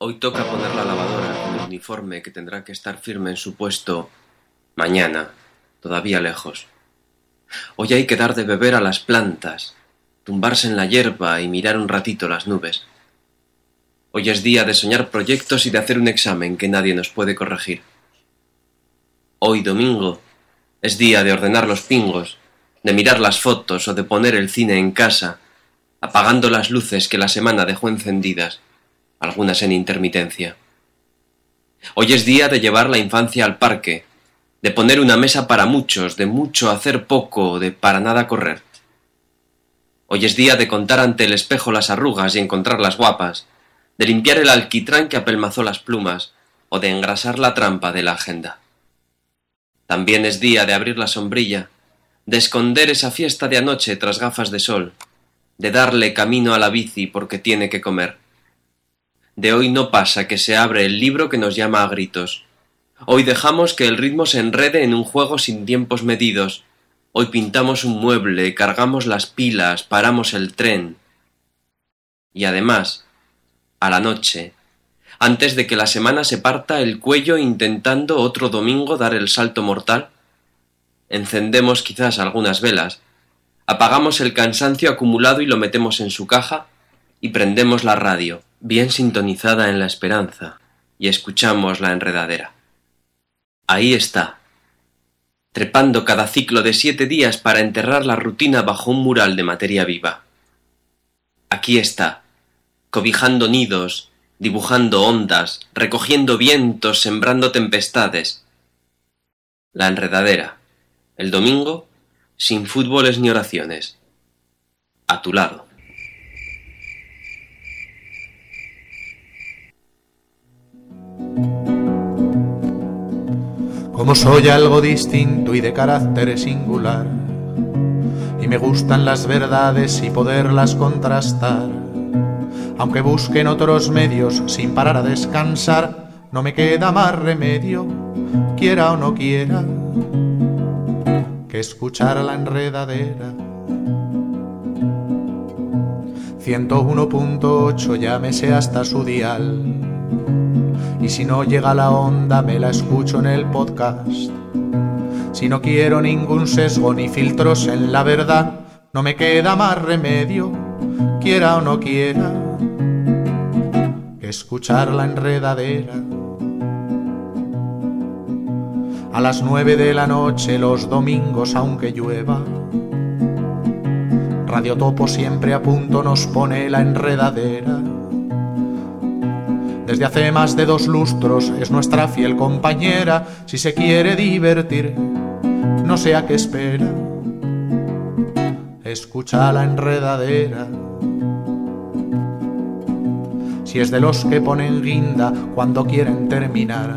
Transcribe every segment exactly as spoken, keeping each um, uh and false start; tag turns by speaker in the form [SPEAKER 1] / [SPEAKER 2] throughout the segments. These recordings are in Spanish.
[SPEAKER 1] Hoy toca poner la lavadora con el uniforme que tendrá que estar firme en su puesto mañana, todavía lejos. Hoy hay que dar de beber a las plantas, tumbarse en la hierba y mirar un ratito las nubes. Hoy es día de soñar proyectos y de hacer un examen que nadie nos puede corregir. Hoy, domingo, es día de ordenar los pingos, de mirar las fotos o de poner el cine en casa, apagando las luces que la semana dejó encendidas, algunas en intermitencia. Hoy es día de llevar la infancia al parque, de poner una mesa para muchos, de mucho hacer poco, de para nada correr. Hoy es día de contar ante el espejo las arrugas y encontrarlas guapas, de limpiar el alquitrán que apelmazó las plumas o de engrasar la trampa de la agenda. También es día de abrir la sombrilla, de esconder esa fiesta de anoche tras gafas de sol, de darle camino a la bici porque tiene que comer. De hoy no pasa que se abre el libro que nos llama a gritos. Hoy dejamos que el ritmo se enrede en un juego sin tiempos medidos. Hoy pintamos un mueble, cargamos las pilas, paramos el tren. Y además, a la noche, antes de que la semana se parta el cuello intentando otro domingo dar el salto mortal, encendemos quizás algunas velas, apagamos el cansancio acumulado y lo metemos en su caja y prendemos la radio, bien sintonizada en la esperanza, y escuchamos la enredadera. Ahí está, trepando cada ciclo de siete días para enterrar la rutina bajo un mural de materia viva. Aquí está, cobijando nidos, dibujando ondas, recogiendo vientos, sembrando tempestades. La enredadera, el domingo, sin fútboles ni oraciones. A tu lado.
[SPEAKER 2] Como soy algo distinto y de carácter singular, y me gustan las verdades y poderlas contrastar, aunque busquen otros medios sin parar a descansar, no me queda más remedio, quiera o no quiera, que escuchar la enredadera. ciento uno punto ocho, llámese hasta su dial, y si no llega la onda me la escucho en el podcast. Si no quiero ningún sesgo ni filtros en la verdad, no me queda más remedio, quiera o no quiera, que escuchar la enredadera. A las nueve de la noche los domingos aunque llueva, Radio Topo siempre a punto nos pone la enredadera. Desde hace más de dos lustros es nuestra fiel compañera. Si se quiere divertir, no sé a qué espera, escucha la enredadera. Si es de los que ponen guinda cuando quieren terminar,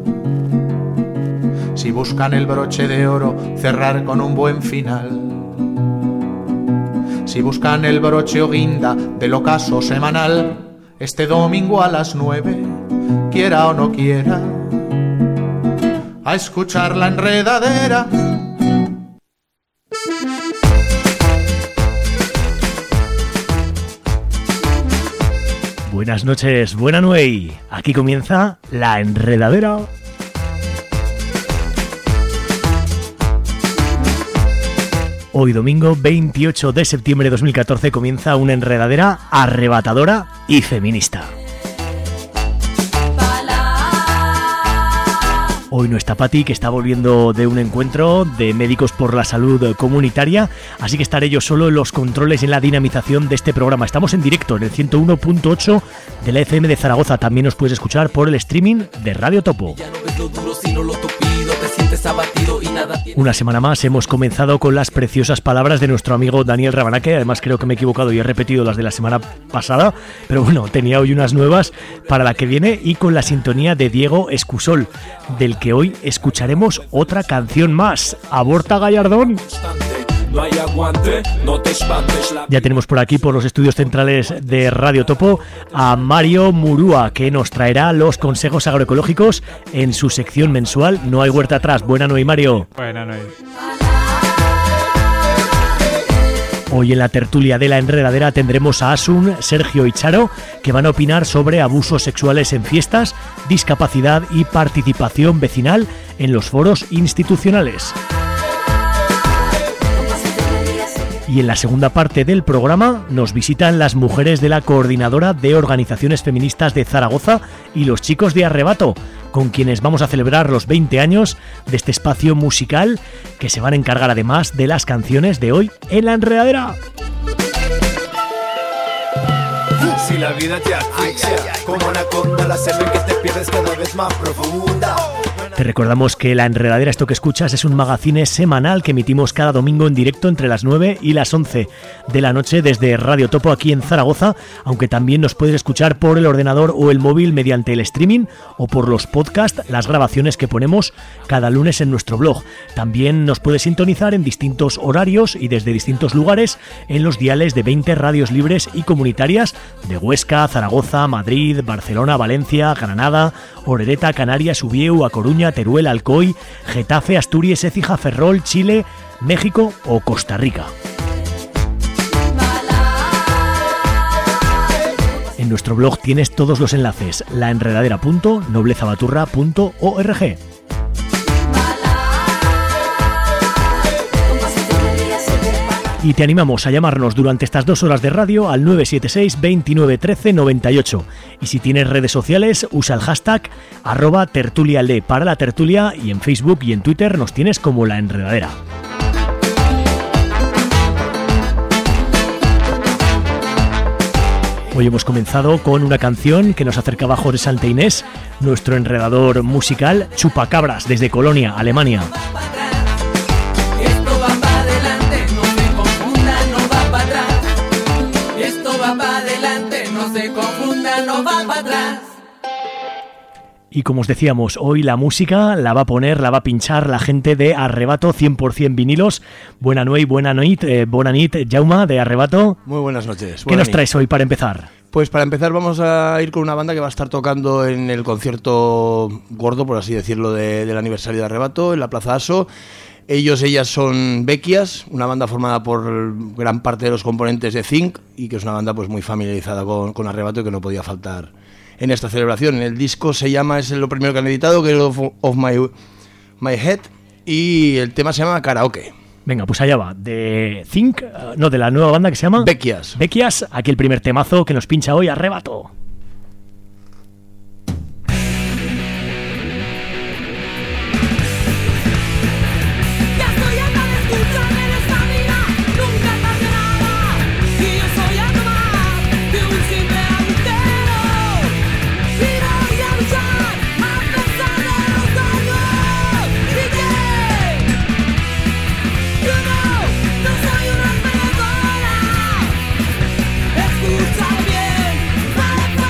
[SPEAKER 2] si buscan el broche de oro cerrar con un buen final, si buscan el broche o guinda del ocaso semanal, este domingo a las nueve, quiera o no quiera, a escuchar la enredadera.
[SPEAKER 3] Buenas noches, buena nuey. Aquí comienza la enredadera. Hoy domingo veintiocho de septiembre de dos mil catorce comienza una enredadera arrebatadora y feminista. Hoy no está Pati, que está volviendo de un encuentro de médicos por la salud comunitaria, así que estaré yo solo en los controles y en la dinamización de este programa. Estamos en directo en el ciento uno punto ocho de la F M de Zaragoza. También nos puedes escuchar por el streaming de Radio Topo. Una semana más hemos comenzado con las preciosas palabras de nuestro amigo Daniel Rabanaque. Además creo que me he equivocado y he repetido las de la semana pasada, pero bueno, tenía hoy unas nuevas para la que viene, y con la sintonía de Diego Escusol, del que hoy escucharemos otra canción más. Aborta Gallardón. No hay aguante, no te espantes la... Ya tenemos por aquí, por los estudios centrales de Radio Topo, a Mario Murúa, que nos traerá los consejos agroecológicos en su sección mensual No hay huerta atrás. Buena noche, Mario.
[SPEAKER 4] Buena noche.
[SPEAKER 3] Hoy en la tertulia de La Enredadera tendremos a Asun, Sergio y Charo, que van a opinar sobre abusos sexuales en fiestas, discapacidad y participación vecinal en los foros institucionales. Y en la segunda parte del programa nos visitan las mujeres de la Coordinadora de Organizaciones Feministas de Zaragoza y los chicos de Arrebato, con quienes vamos a celebrar los veinte años de este espacio musical, que se van a encargar además de las canciones de hoy en La Enredadera.
[SPEAKER 4] Si la vida te asfixia, como anaconda, la sed en que te pierdes cada vez más profunda.
[SPEAKER 3] Te recordamos que La Enredadera, esto que escuchas, es un magazine semanal que emitimos cada domingo en directo entre las nueve y las once de la noche desde Radio Topo aquí en Zaragoza, aunque también nos puedes escuchar por el ordenador o el móvil mediante el streaming o por los podcasts, las grabaciones que ponemos cada lunes en nuestro blog. También nos puedes sintonizar en distintos horarios y desde distintos lugares en los diales de veinte radios libres y comunitarias de Huesca, Zaragoza, Madrid, Barcelona, Valencia, Granada, Orereta, Canarias, Ubieu, A Coruña, Teruel, Alcoy, Getafe, Asturias, Écija, Ferrol, Chile, México o Costa Rica. En nuestro blog tienes todos los enlaces: laenredadera punto noblezabaturra punto org. Y te animamos a llamarnos durante estas dos horas de radio al nueve siete seis, veintinueve, trece, noventa y ocho. Y si tienes redes sociales, usa el hashtag arroba tertuliale para la tertulia, y en Facebook y en Twitter nos tienes como La Enredadera. Hoy hemos comenzado con una canción que nos acercaba Jorge Santa Inés, nuestro enredador musical, Chupacabras, desde Colonia, Alemania. Y como os decíamos, hoy la música la va a poner, la va a pinchar la gente de Arrebato cien por ciento vinilos. Buena noche, buena noche, eh, buena nit, Jauma de Arrebato.
[SPEAKER 5] Muy buenas noches.
[SPEAKER 3] ¿Qué nos traes hoy para empezar?
[SPEAKER 5] Pues para empezar vamos a ir con una banda que va a estar tocando en el concierto gordo, por así decirlo, de, del aniversario de Arrebato, en la Plaza Aso. Ellos, ellas son Bequias, una banda formada por gran parte de los componentes de Zinc, y que es una banda pues muy familiarizada con, con Arrebato y que no podía faltar en esta celebración. El disco se llama, es lo primero que han editado, que es Of, of my, my Head, y el tema se llama Karaoke.
[SPEAKER 3] Venga, pues allá va, de Zinc, no, de la nueva banda que se llama
[SPEAKER 5] Bequias.
[SPEAKER 3] Bequias, aquí el primer temazo que nos pincha hoy Arrebato.
[SPEAKER 6] Escucha bien,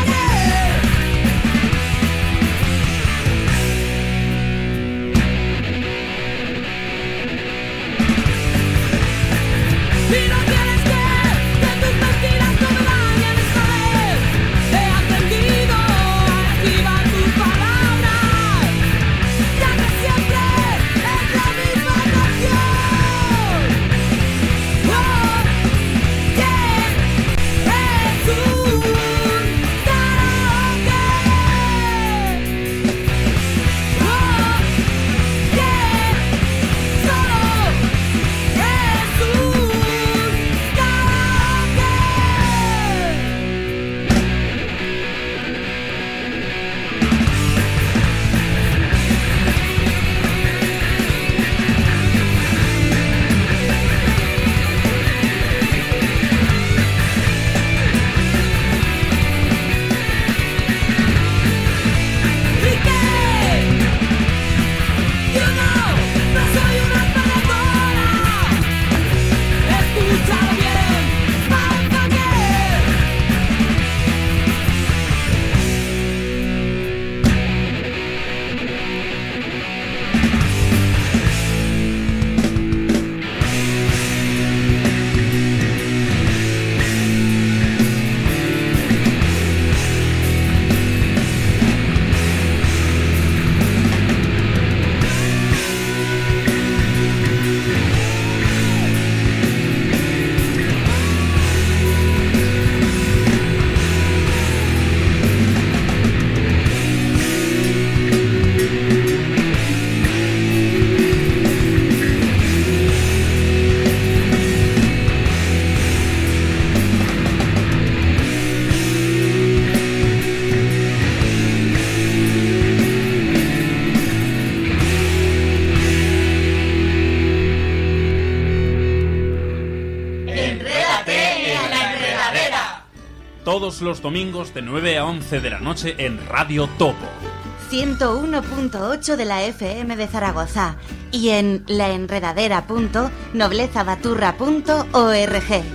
[SPEAKER 6] todos los domingos de nueve a once de la noche en Radio Topo.
[SPEAKER 7] ciento uno punto ocho de la F M de Zaragoza y en laenredadera punto noblezabaturra punto org.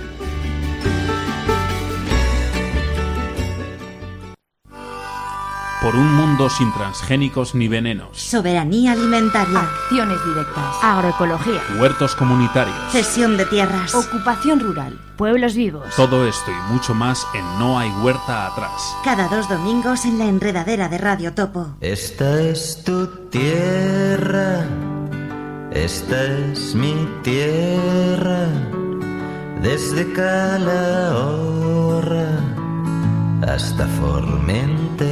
[SPEAKER 6] Por un mundo sin transgénicos ni venenos.
[SPEAKER 7] Soberanía alimentaria.
[SPEAKER 8] Acciones directas. Agroecología.
[SPEAKER 6] Huertos comunitarios.
[SPEAKER 7] Cesión de tierras.
[SPEAKER 8] Ocupación rural. Pueblos vivos.
[SPEAKER 6] Todo esto y mucho más en No hay huerta atrás.
[SPEAKER 7] Cada dos domingos en la enredadera de Radio Topo.
[SPEAKER 9] Esta es tu tierra. Esta es mi tierra. Desde Calahorra hasta Formentera.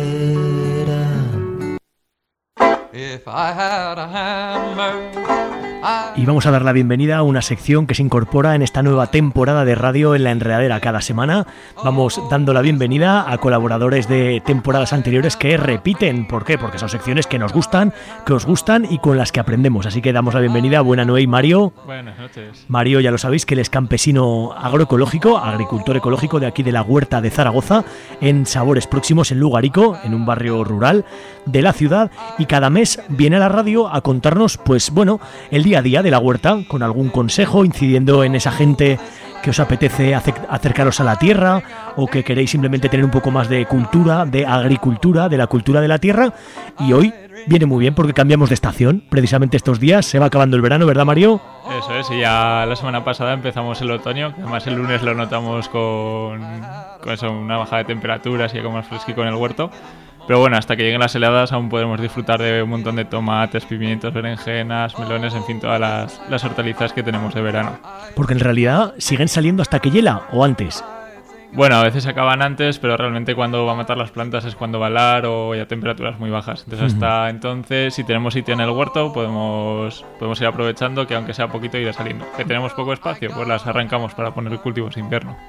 [SPEAKER 3] Y vamos a dar la bienvenida a una sección que se incorpora en esta nueva temporada de radio en La Enredadera. Cada semana vamos dando la bienvenida a colaboradores de temporadas anteriores que repiten. ¿Por qué? Porque son secciones que nos gustan, que os gustan y con las que aprendemos. Así que damos la bienvenida a Buena Noé y Mario.
[SPEAKER 10] Buenas noches.
[SPEAKER 3] Mario, ya lo sabéis, que él es campesino agroecológico, agricultor ecológico de aquí de la Huerta de Zaragoza, en Sabores Próximos, en Lugarico, en un barrio rural de la ciudad, y cada mes viene a la radio a contarnos, pues bueno, el día a día de la huerta, con algún consejo, incidiendo en esa gente que os apetece acercaros a la tierra o que queréis simplemente tener un poco más de cultura, de agricultura, de la cultura de la tierra. Y hoy viene muy bien porque cambiamos de estación, precisamente estos días, se va acabando el verano, ¿verdad, Mario?
[SPEAKER 10] Eso es, y ya la semana pasada empezamos el otoño, que además el lunes lo notamos con, con eso, una bajada de temperaturas y algo más fresquito en el huerto. Pero bueno, hasta que lleguen las heladas aún podremos disfrutar de un montón de tomates, pimientos, berenjenas, melones, en fin, todas las, las hortalizas que tenemos de verano.
[SPEAKER 3] Porque en realidad siguen saliendo hasta que hiela o antes.
[SPEAKER 10] Bueno, a veces acaban antes, pero realmente cuando va a matar las plantas es cuando va a helar o ya temperaturas muy bajas. Entonces hasta uh-huh. entonces, si tenemos sitio en el huerto, podemos, podemos ir aprovechando que aunque sea poquito irá saliendo. Que tenemos poco espacio, pues las arrancamos para poner cultivos de invierno.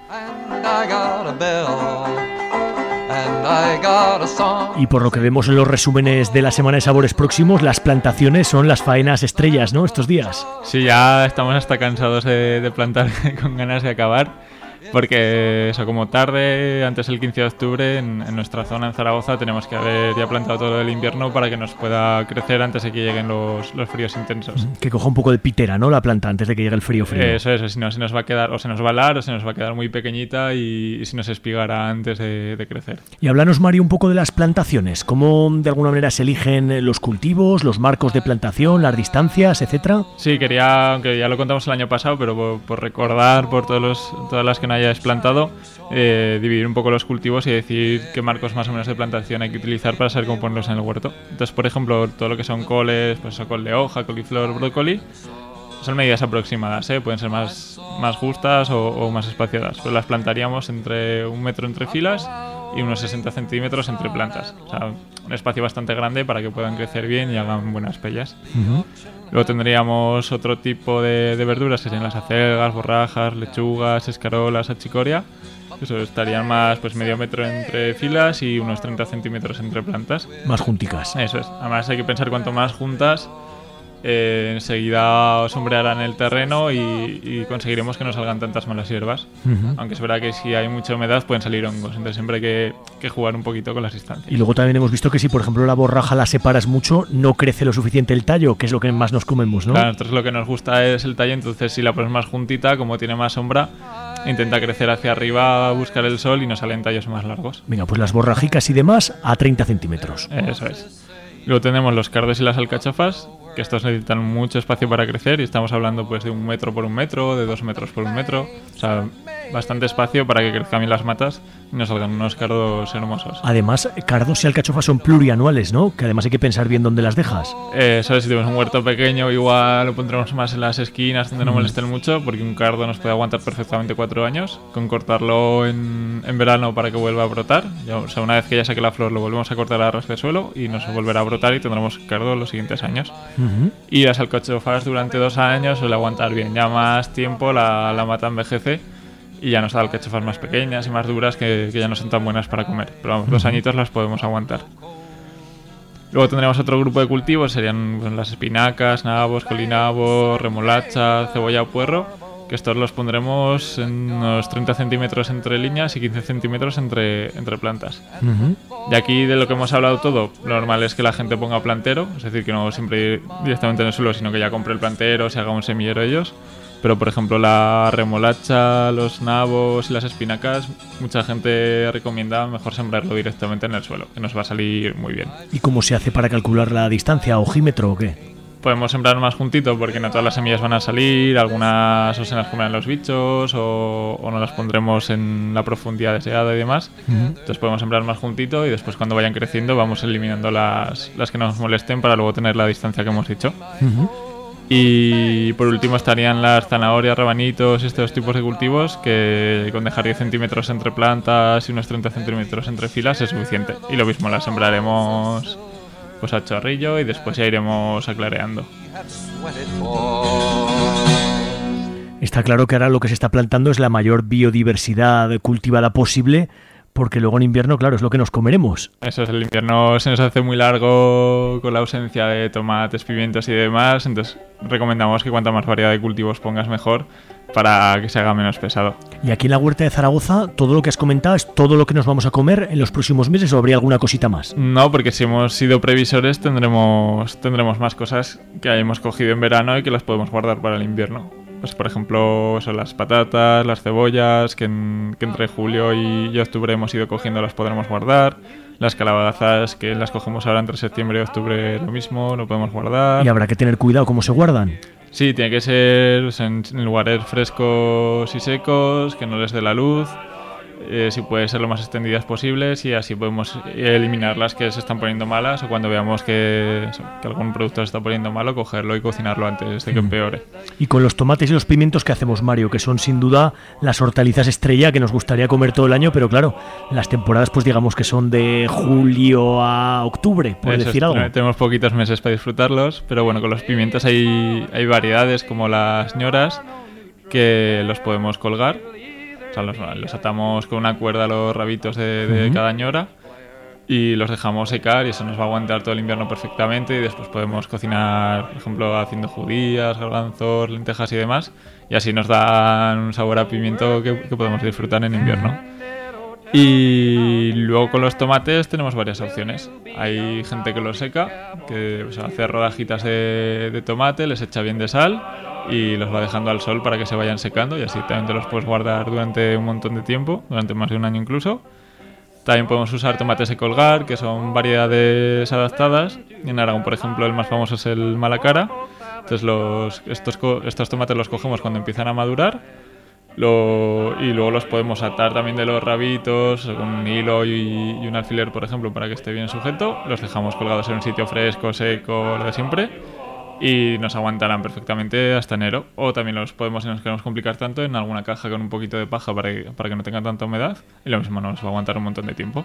[SPEAKER 3] Y por lo que vemos en los resúmenes de la semana de Sabores Próximos, las plantaciones son las faenas estrellas, ¿no? Estos días.
[SPEAKER 10] Sí, ya estamos hasta cansados de, de plantar con ganas de acabar. Porque eso, como tarde, antes del quince de octubre, en, en nuestra zona en Zaragoza tenemos que haber ya plantado todo el invierno para que nos pueda crecer antes de que lleguen los, los fríos intensos.
[SPEAKER 3] Que coja un poco de pitera, ¿no? La planta antes de que llegue el frío frío.
[SPEAKER 10] Eso, eso, si no se nos va a quedar, o se nos va a helar, o se nos va a quedar muy pequeñita y, y se nos espigará antes de, de crecer.
[SPEAKER 3] Y háblanos, Mario, un poco de las plantaciones. ¿Cómo de alguna manera se eligen los cultivos, los marcos de plantación, las distancias, etcétera?
[SPEAKER 10] Sí, quería, aunque ya lo contamos el año pasado, pero por, por recordar, por todos los, todas las que no hayáis plantado, eh, dividir un poco los cultivos y decir qué marcos más o menos de plantación hay que utilizar para saber cómo ponerlos en el huerto. Entonces, por ejemplo, todo lo que son coles, pues col de hoja, coliflor, brócoli, son medidas aproximadas, ¿eh? Pueden ser más, más justas o, o más espaciadas, pero las plantaríamos entre un metro entre filas y unos sesenta centímetros entre plantas. O sea, un espacio bastante grande para que puedan crecer bien y hagan buenas pellas. Uh-huh. Luego tendríamos otro tipo de, de verduras, que serían las acelgas, borrajas, lechugas, escarolas, achicoria. Eso estarían más, pues medio metro entre filas y unos treinta centímetros entre plantas.
[SPEAKER 3] Más junticas.
[SPEAKER 10] Eso es. Además hay que pensar cuanto más juntas, eh, enseguida sombrearán el terreno y, y conseguiremos que no salgan tantas malas hierbas. Uh-huh. Aunque es verdad que si hay mucha humedad pueden salir hongos, entonces siempre hay que, que jugar un poquito con las distancias.
[SPEAKER 3] Y luego también hemos visto que si por ejemplo la borraja la separas mucho, no crece lo suficiente el tallo, que es lo que más nos comemos, ¿no?
[SPEAKER 10] Claro, a nosotros lo que nos gusta es el tallo, entonces si la pones más juntita, como tiene más sombra, intenta crecer hacia arriba, buscar el sol y nos salen tallos más largos.
[SPEAKER 3] Venga, pues las borrajicas y demás a treinta centímetros.
[SPEAKER 10] Eso es. Luego tenemos los cardos y las alcachofas, que estos necesitan mucho espacio para crecer y estamos hablando pues de un metro por un metro, de dos metros por un metro, o sea, bastante espacio para que crezcan bien las matas y nos salgan unos cardos hermosos.
[SPEAKER 3] Además, cardos y alcachofas son plurianuales, ¿no? Que además hay que pensar bien dónde las dejas.
[SPEAKER 10] Eh, ¿sabes? Si tenemos un huerto pequeño, igual lo pondremos más en las esquinas donde no molesten mucho, porque un cardo nos puede aguantar perfectamente cuatro años, con cortarlo en, en verano para que vuelva a brotar. Ya, o sea, una vez que ya saque la flor lo volvemos a cortar a ras de suelo y nos volverá a brotar y tendremos cardo los siguientes años. Uh-huh. Y las alcachofas durante dos años suele aguantar bien, ya más tiempo la, la mata envejece y ya nos da alcachofas más pequeñas y más duras que, que ya no son tan buenas para comer, pero vamos, dos añitos las podemos aguantar. Luego tendremos otro grupo de cultivos, serían pues, las espinacas, nabos, colinabos, remolacha, cebolla o puerro, que estos los pondremos en unos treinta centímetros entre líneas y quince centímetros entre, entre plantas.
[SPEAKER 3] Uh-huh.
[SPEAKER 10] Y aquí, de lo que hemos hablado todo, lo normal es que la gente ponga plantero, es decir, que no siempre ir directamente en el suelo, sino que ya compre el plantero, se haga un semillero ellos. Pero, por ejemplo, la remolacha, los nabos y las espinacas, mucha gente recomienda mejor sembrarlo directamente en el suelo, que nos va a salir muy bien.
[SPEAKER 3] ¿Y cómo se hace para calcular la distancia? ¿Ojímetro o qué?
[SPEAKER 10] Podemos sembrar más juntito porque no todas las semillas van a salir, algunas o se las comerán los bichos o, o no las pondremos en la profundidad deseada y demás. Uh-huh. Entonces podemos sembrar más juntito y después cuando vayan creciendo vamos eliminando las, las que nos molesten para luego tener la distancia que hemos dicho.
[SPEAKER 3] Uh-huh.
[SPEAKER 10] Y por último estarían las zanahorias, rabanitos y estos tipos de cultivos que con dejar diez centímetros entre plantas y unos treinta centímetros entre filas es suficiente. Y lo mismo, las sembraremos pues a chorrillo y después ya iremos aclareando.
[SPEAKER 3] Está claro que ahora lo que se está plantando es la mayor biodiversidad cultivada posible, porque luego en invierno, claro, es lo que nos comeremos.
[SPEAKER 10] Eso es, el invierno se nos hace muy largo con la ausencia de tomates, pimientos y demás, entonces recomendamos que cuanta más variedad de cultivos pongas mejor para que se haga menos pesado.
[SPEAKER 3] Y aquí en la huerta de Zaragoza, todo lo que has comentado es todo lo que nos vamos a comer en los próximos meses, ¿o habría alguna cosita más?
[SPEAKER 10] No, porque si hemos sido previsores tendremos, tendremos más cosas que hayamos cogido en verano y que las podemos guardar para el invierno. Pues por ejemplo, son las patatas, las cebollas, que, en, que entre julio y, y octubre hemos ido cogiendo, las podremos guardar. Las calabazas, que las cogemos ahora entre septiembre y octubre, lo mismo, lo podemos guardar.
[SPEAKER 3] Y habrá que tener cuidado cómo se guardan.
[SPEAKER 10] Sí, tiene que ser pues, en, en lugares frescos y secos, que no les dé la luz. Eh, si puede ser lo más extendidas posibles y así podemos eliminar las que se están poniendo malas o cuando veamos que, que algún producto se está poniendo malo, cogerlo y cocinarlo antes de que empeore.
[SPEAKER 3] Y con los tomates y los pimientos, ¿qué hacemos, Mario? Que son sin duda las hortalizas estrella que nos gustaría comer todo el año, pero claro, las temporadas pues digamos que son de julio a octubre, por
[SPEAKER 10] Eso
[SPEAKER 3] decir
[SPEAKER 10] es,
[SPEAKER 3] algo.
[SPEAKER 10] Tenemos poquitos meses para disfrutarlos, pero bueno, con los pimientos hay, hay variedades como las ñoras que los podemos colgar. O sea, los, los atamos con una cuerda a los rabitos de, de uh-huh. cada ñora y los dejamos secar y eso nos va a aguantar todo el invierno perfectamente y después podemos cocinar, por ejemplo, haciendo judías, garbanzos, lentejas y demás y así nos dan un sabor a pimiento que, que podemos disfrutar en invierno. Y luego con los tomates tenemos varias opciones. Hay gente que los seca, que o sea, hace rodajitas de, de tomate, les echa bien de sal y los va dejando al sol para que se vayan secando y así también te los puedes guardar durante un montón de tiempo, durante más de un año incluso. También podemos usar tomates de colgar, que son variedades adaptadas. En Aragón, por ejemplo, el más famoso es el Malacara. Entonces los, estos, estos tomates los cogemos cuando empiezan a madurar lo, y luego los podemos atar también de los rabitos con un hilo y, y un alfiler, por ejemplo, para que esté bien sujeto. Los dejamos colgados en un sitio fresco, seco, lo de siempre. Y nos aguantarán perfectamente hasta enero. O también los podemos, si nos queremos complicar tanto, en alguna caja con un poquito de paja para que, para que no tengan tanta humedad. Y lo mismo nos va a aguantar un montón de tiempo.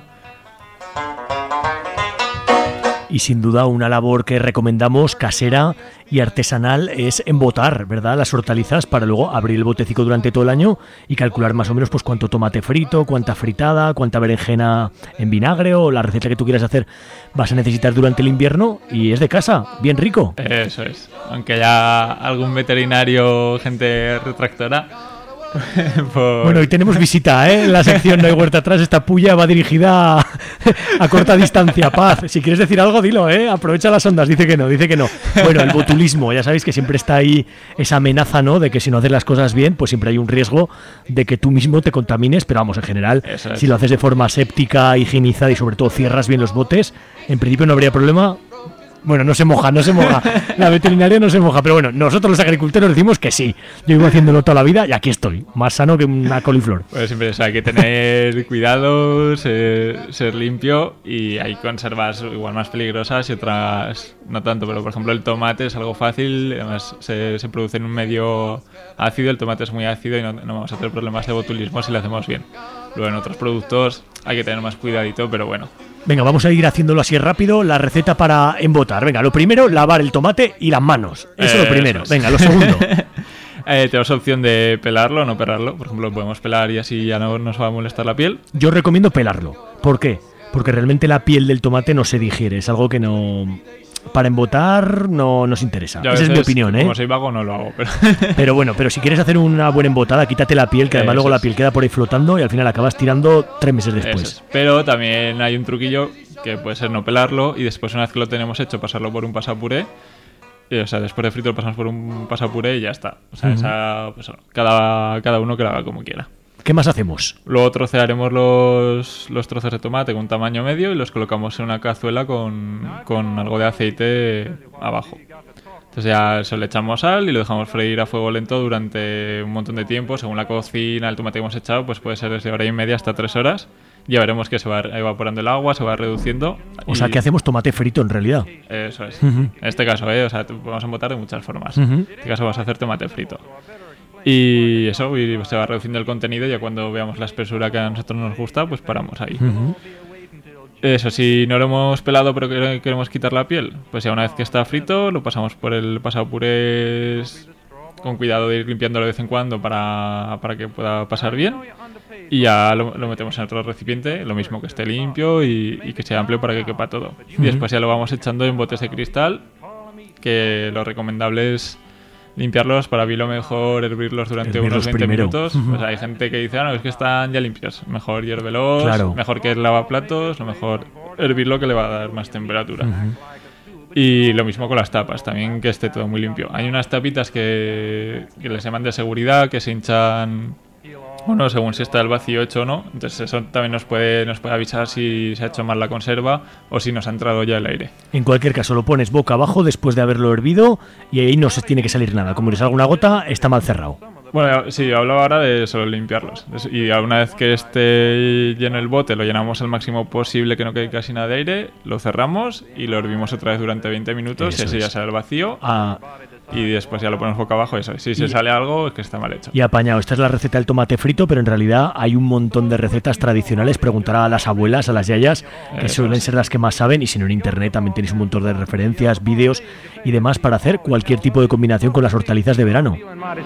[SPEAKER 3] Y sin duda una labor que recomendamos casera y artesanal es embotar, ¿verdad?, las hortalizas para luego abrir el botecico durante todo el año y calcular más o menos pues cuánto tomate frito, cuánta fritada, cuánta berenjena en vinagre o la receta que tú quieras hacer vas a necesitar durante el invierno y es de casa, bien rico.
[SPEAKER 10] Eso es, aunque haya algún veterinario, gente retractora. Por...
[SPEAKER 3] Bueno, hoy tenemos visita, ¿eh? En la sección No hay huerta atrás, esta puya va dirigida a, a corta distancia. Paz, si quieres decir algo, dilo, ¿eh? Aprovecha las ondas, dice que no, dice que no. Bueno, el botulismo, ya sabéis que siempre está ahí esa amenaza, ¿no? De que si no haces las cosas bien, pues siempre hay un riesgo de que tú mismo te contamines, pero vamos, en general, es. Si lo haces de forma séptica, higienizada y sobre todo cierras bien los botes, en principio no habría problema. Bueno, no se moja, no se moja. La veterinaria no se moja, pero bueno, nosotros los agricultores decimos que sí. Yo iba haciéndolo toda la vida y aquí estoy, más sano que una coliflor.
[SPEAKER 10] Pues siempre o sea, hay que tener cuidado, ser, ser limpio y hay conservas igual más peligrosas y otras no tanto. Pero por ejemplo el tomate es algo fácil, además se, se produce en un medio ácido, el tomate es muy ácido y no, no vamos a tener problemas de botulismo si lo hacemos bien. Luego en otros productos hay que tener más cuidadito, pero bueno.
[SPEAKER 3] Venga, vamos a ir haciéndolo así rápido. La receta para embotar. Venga, lo primero, lavar el tomate y las manos. Eso es eh, lo primero. Venga, lo segundo.
[SPEAKER 10] eh, tenemos opción de pelarlo o no pelarlo. Por ejemplo, lo podemos pelar y así ya no nos va a molestar la piel.
[SPEAKER 3] Yo recomiendo pelarlo. ¿Por qué? Porque realmente la piel del tomate no se digiere. Es algo que no... para embotar no nos interesa.
[SPEAKER 10] Yo a
[SPEAKER 3] Esa es mi
[SPEAKER 10] veces,
[SPEAKER 3] opinión, ¿eh?
[SPEAKER 10] Como soy vago no lo hago, pero...
[SPEAKER 3] Pero bueno, pero si quieres hacer una buena embotada, quítate la piel, que además
[SPEAKER 10] Eso
[SPEAKER 3] luego la
[SPEAKER 10] es.
[SPEAKER 3] piel queda por ahí flotando y al final acabas tirando tres meses después.
[SPEAKER 10] Eso es. Pero también hay un truquillo que puede ser no pelarlo y después, una vez que lo tenemos hecho, pasarlo por un pasapuré. Y, o sea, después de frito lo pasamos por un pasapuré y ya está. O sea,
[SPEAKER 3] Ujú.
[SPEAKER 10] esa, pues, cada, cada uno que lo haga como quiera.
[SPEAKER 3] ¿Qué más hacemos?
[SPEAKER 10] Luego trocearemos los, los trozos de tomate con un tamaño medio y los colocamos en una cazuela con, con algo de aceite abajo. Entonces ya eso le echamos sal y lo dejamos freír a fuego lento durante un montón de tiempo. Según la cocina, el tomate que hemos echado, pues puede ser desde hora y media hasta tres horas. Ya veremos que se va evaporando el agua, se va reduciendo.
[SPEAKER 3] O sea, que hacemos tomate frito en realidad.
[SPEAKER 10] Eso es.
[SPEAKER 3] Ujú.
[SPEAKER 10] En este caso, ¿eh? O sea, vamos a embotar de muchas formas.
[SPEAKER 3] Ujú.
[SPEAKER 10] En este caso vamos a hacer tomate frito. Y eso, y se va reduciendo el contenido. Ya cuando veamos la espesura que a nosotros nos gusta, pues paramos ahí.
[SPEAKER 3] Ujú.
[SPEAKER 10] Eso, si no lo hemos pelado pero que- queremos quitar la piel, pues ya una vez que está frito, lo pasamos por el pasapurés con cuidado de ir limpiándolo de vez en cuando para, para que pueda pasar bien. Y ya lo, lo metemos en otro recipiente, lo mismo que esté limpio y, y que sea amplio para que quepa todo. Y
[SPEAKER 3] Ujú.
[SPEAKER 10] después ya lo vamos echando en botes de cristal, que lo recomendable es limpiarlos, para mí lo mejor hervirlos durante
[SPEAKER 3] Hervirlos
[SPEAKER 10] unos veinte
[SPEAKER 3] primero.
[SPEAKER 10] minutos.
[SPEAKER 3] Ujú.
[SPEAKER 10] Pues hay gente que dice, ah, no, es que están ya limpios. Mejor hiérvelos,
[SPEAKER 3] Claro.
[SPEAKER 10] mejor que el lavaplatos, lo mejor hervirlo, que le va a dar más temperatura.
[SPEAKER 3] Ujú.
[SPEAKER 10] Y lo mismo con las tapas, también que esté todo muy limpio. Hay unas tapitas que, que les llaman de seguridad, que se hinchan, bueno, según si está el vacío hecho o no. Entonces eso también nos puede, nos puede avisar si se ha hecho mal la conserva o si nos ha entrado ya el aire.
[SPEAKER 3] En cualquier caso, lo pones boca abajo después de haberlo hervido y ahí no se tiene que salir nada. Como le salga una gota, está mal cerrado.
[SPEAKER 10] Bueno, sí, hablaba ahora de solo limpiarlos. Es- Y una vez que esté lleno el bote, lo llenamos al máximo posible, que no quede casi nada de aire, lo cerramos y lo hervimos otra vez durante veinte minutos,
[SPEAKER 3] Eso
[SPEAKER 10] y así
[SPEAKER 3] es.
[SPEAKER 10] ya sale el vacío.
[SPEAKER 3] Ah,
[SPEAKER 10] Y después ya lo ponemos boca abajo. Eso. Si se
[SPEAKER 3] Y-
[SPEAKER 10] sale algo, es que está mal hecho.
[SPEAKER 3] y apañado. Esta es la receta del tomate frito, pero en realidad hay un montón de recetas tradicionales. Preguntar a las abuelas, a las yayas, que
[SPEAKER 10] Eso
[SPEAKER 3] suelen
[SPEAKER 10] es.
[SPEAKER 3] ser las que más saben. Y si no, en internet también tenéis un montón de referencias, vídeos y demás para hacer cualquier tipo de combinación con las hortalizas de verano.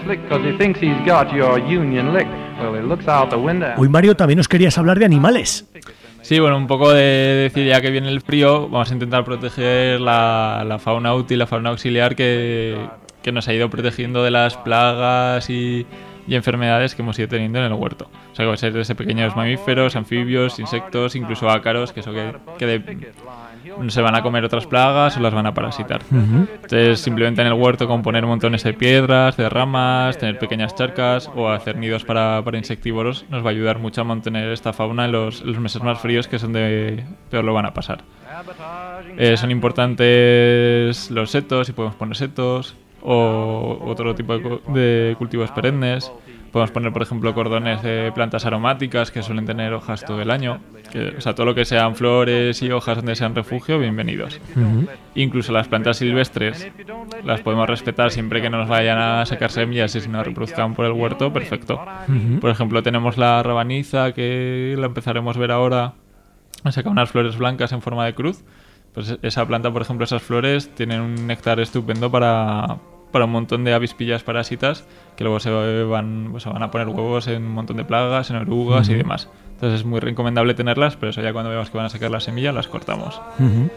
[SPEAKER 3] Hoy, Mario, también nos querías hablar de animales.
[SPEAKER 10] Sí, bueno, un poco de decir, ya que viene el frío, vamos a intentar proteger la, la fauna útil, la fauna auxiliar que, que nos ha ido protegiendo de las plagas y, y enfermedades que hemos ido teniendo en el huerto. O sea, que va a ser desde pequeños mamíferos, anfibios, insectos, incluso ácaros, que eso que, que de- se van a comer otras plagas o las van a parasitar.
[SPEAKER 3] Ujú.
[SPEAKER 10] Entonces, simplemente en el huerto con poner montones de piedras, de ramas, tener pequeñas charcas o hacer nidos para, para insectívoros nos va a ayudar mucho a mantener esta fauna en los, en los meses más fríos, que son de peor lo van a pasar. Eh, son importantes los setos, si podemos poner setos, o otro tipo de, cu- de cultivos perennes. Podemos poner, por ejemplo, cordones de plantas aromáticas que suelen tener hojas todo el año. Que, o sea, todo lo que sean flores y hojas donde sean refugio, bienvenidos.
[SPEAKER 3] Ujú.
[SPEAKER 10] Incluso las plantas silvestres las podemos respetar siempre que no nos vayan a sacar semillas, y si nos reproduzcan por el huerto, perfecto.
[SPEAKER 3] Ujú.
[SPEAKER 10] Por ejemplo, tenemos la rabaniza, que la empezaremos a ver ahora. Ha sacado unas flores blancas en forma de cruz. Pues esa planta, por ejemplo, esas flores tienen un néctar estupendo para, para un montón de avispillas parásitas que luego se van, pues, se van a poner huevos en un montón de plagas, en orugas y
[SPEAKER 3] Ujú.
[SPEAKER 10] demás. Entonces es muy recomendable tenerlas, pero eso ya cuando vemos que van a sacar la semilla, las cortamos.
[SPEAKER 3] Ujú.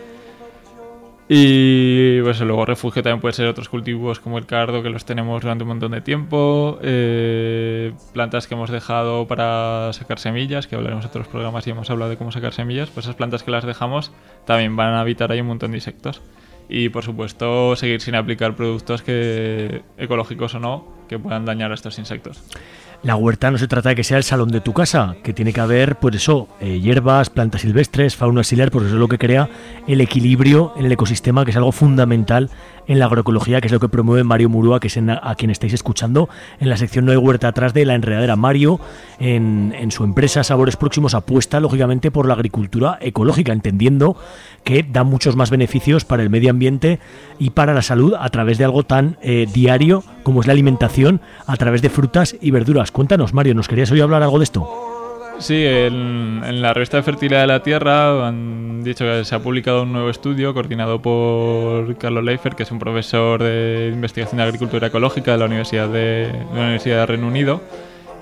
[SPEAKER 10] Y pues luego refugio también puede ser otros cultivos como el cardo, que los tenemos durante un montón de tiempo, eh, plantas que hemos dejado para sacar semillas, que hablaremos en otros programas y hemos hablado de cómo sacar semillas. Pues esas plantas que las dejamos también van a evitar ahí un montón de insectos. Y por supuesto seguir sin aplicar productos que, ecológicos o no, que puedan dañar a estos insectos.
[SPEAKER 3] La huerta no se trata de que sea el salón de tu casa, que tiene que haber, pues eso, eh, hierbas, plantas silvestres, fauna auxiliar, porque eso es lo que crea el equilibrio en el ecosistema, que es algo fundamental en la agroecología, que es lo que promueve Mario Murúa, que es en, a quien estáis escuchando en la sección No hay huerta atrás de La Enredadera. Mario, en, en su empresa Sabores Próximos, apuesta lógicamente por la agricultura ecológica, entendiendo que da muchos más beneficios para el medio ambiente y para la salud a través de algo tan eh, diario como es la alimentación, a través de frutas y verduras. Cuéntanos, Mario, ¿nos querías oír hablar algo de esto?
[SPEAKER 10] Sí, en, en la revista de Fertilidad de la Tierra han dicho que se ha publicado un nuevo estudio coordinado por Carlos Leifer, que es un profesor de investigación de agricultura ecológica de la Universidad de, de la Universidad de Reino Unido,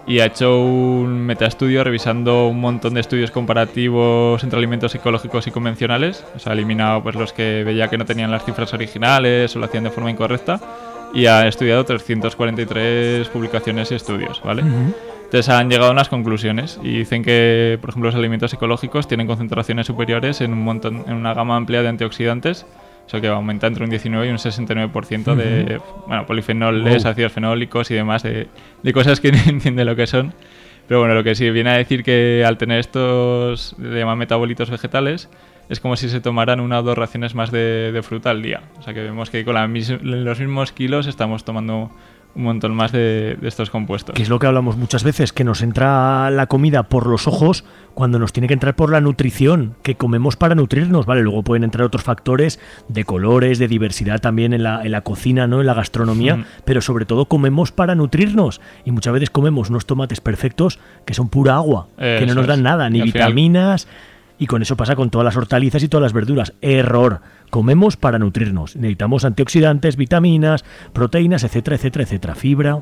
[SPEAKER 10] y ha hecho un metaestudio revisando un montón de estudios comparativos entre alimentos ecológicos y convencionales. O sea, ha eliminado pues, los que veía que no tenían las cifras originales o lo hacían de forma incorrecta, y ha estudiado trescientas cuarenta y tres publicaciones y estudios, ¿vale? Uh-huh. Entonces han llegado a unas conclusiones y dicen que, por ejemplo, los alimentos ecológicos tienen concentraciones superiores en un montón, en una gama amplia de antioxidantes, o sea que aumenta entre un diecinueve y un sesenta y nueve por ciento de bueno, polifenoles, wow. ácidos fenólicos y demás, de, de cosas que no entiende lo que son. Pero bueno, lo que sí viene a decir que al tener estos, le llaman metabolitos vegetales, es como si se tomaran una o dos raciones más de, de fruta al día. O sea que vemos que con la mis, los mismos kilos estamos tomando un montón más de, de estos compuestos. Que
[SPEAKER 3] es lo que hablamos muchas veces, que nos entra la comida por los ojos cuando nos tiene que entrar por la nutrición, que comemos para nutrirnos, ¿vale? Luego pueden entrar otros factores de colores, de diversidad también en la, en la cocina, ¿no? En la gastronomía, mm. pero sobre todo comemos para nutrirnos, y muchas veces comemos unos tomates perfectos que son pura agua, eh, que no nos dan es. nada, ni vitaminas... Final... Y con eso pasa con todas las hortalizas y todas las verduras. Error. Comemos para nutrirnos. Necesitamos antioxidantes, vitaminas, proteínas, etcétera, etcétera, etcétera. Fibra.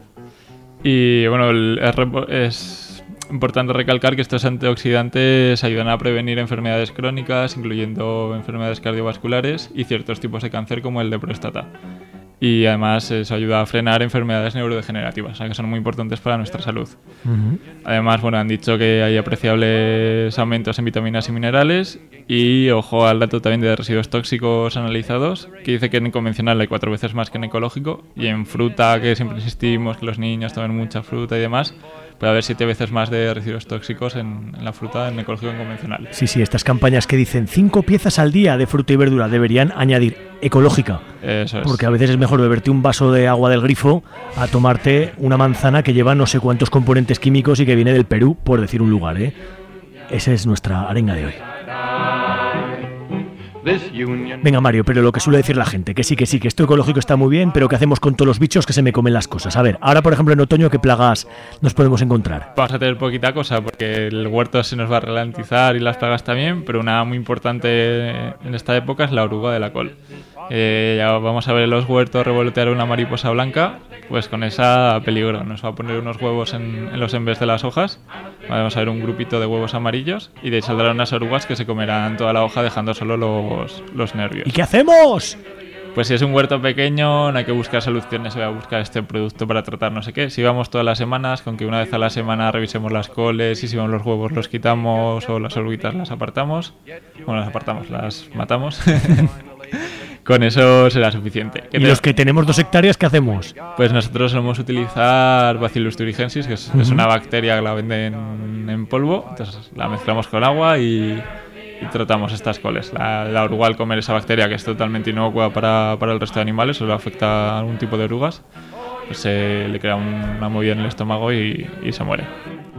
[SPEAKER 10] Y bueno, el, es importante recalcar que estos antioxidantes ayudan a prevenir enfermedades crónicas, incluyendo enfermedades cardiovasculares y ciertos tipos de cáncer como el de próstata. Y además eso ayuda a frenar enfermedades neurodegenerativas, o sea que son muy importantes para nuestra salud. Uh-huh. Además, bueno, han dicho que hay apreciables aumentos en vitaminas y minerales, y ojo al dato también de residuos tóxicos analizados, que dice que en convencional hay cuatro veces más que en ecológico, y en fruta, que siempre insistimos que los niños tomen mucha fruta y demás, puede haber siete veces más de residuos tóxicos en, en la fruta en ecológico que en convencional.
[SPEAKER 3] Sí, sí, estas campañas que dicen cinco piezas al día de fruta y verdura deberían añadir ecológica.
[SPEAKER 10] Eso es.
[SPEAKER 3] Porque a veces es mejor beberte un vaso de agua del grifo a tomarte una manzana que lleva no sé cuántos componentes químicos y que viene del Perú, por decir un lugar, ¿eh? Esa es nuestra arenga de hoy. Venga, Mario, pero lo que suele decir la gente, que sí, que sí, que esto ecológico está muy bien, pero ¿qué hacemos con todos los bichos que se me comen las cosas? A ver, ahora por ejemplo en otoño, ¿qué plagas nos podemos encontrar?
[SPEAKER 10] Vamos a tener poquita cosa porque el huerto se nos va a ralentizar y las plagas también, pero una muy importante en esta época es la oruga de la col. Eh, ya vamos a ver en los huertos revolotear una mariposa blanca, pues con esa peligro, nos va a poner unos huevos en, en los embés de las hojas, vamos a ver un grupito de huevos amarillos y de ahí saldrán unas orugas que se comerán toda la hoja dejando solo los, los nervios.
[SPEAKER 3] ¿Y qué hacemos?
[SPEAKER 10] Pues si es un huerto pequeño no hay que buscar soluciones, se va a buscar este producto para tratar no sé qué. Si vamos todas las semanas, con que una vez a la semana revisemos las coles y si vamos los huevos los quitamos o las oruguitas las apartamos, bueno, las apartamos, las matamos. Con eso será suficiente.
[SPEAKER 3] ¿Y los que tenemos dos hectáreas, qué hacemos?
[SPEAKER 10] Pues nosotros solemos utilizar Bacillus thuringiensis, que es, uh-huh. es una bacteria que la venden en polvo. Entonces la mezclamos con agua y, y tratamos estas coles. La, la oruga, al comer esa bacteria, que es totalmente inocua para, para el resto de animales, solo afecta a algún tipo de orugas, pues se le crea una movida en el estómago y, y se muere.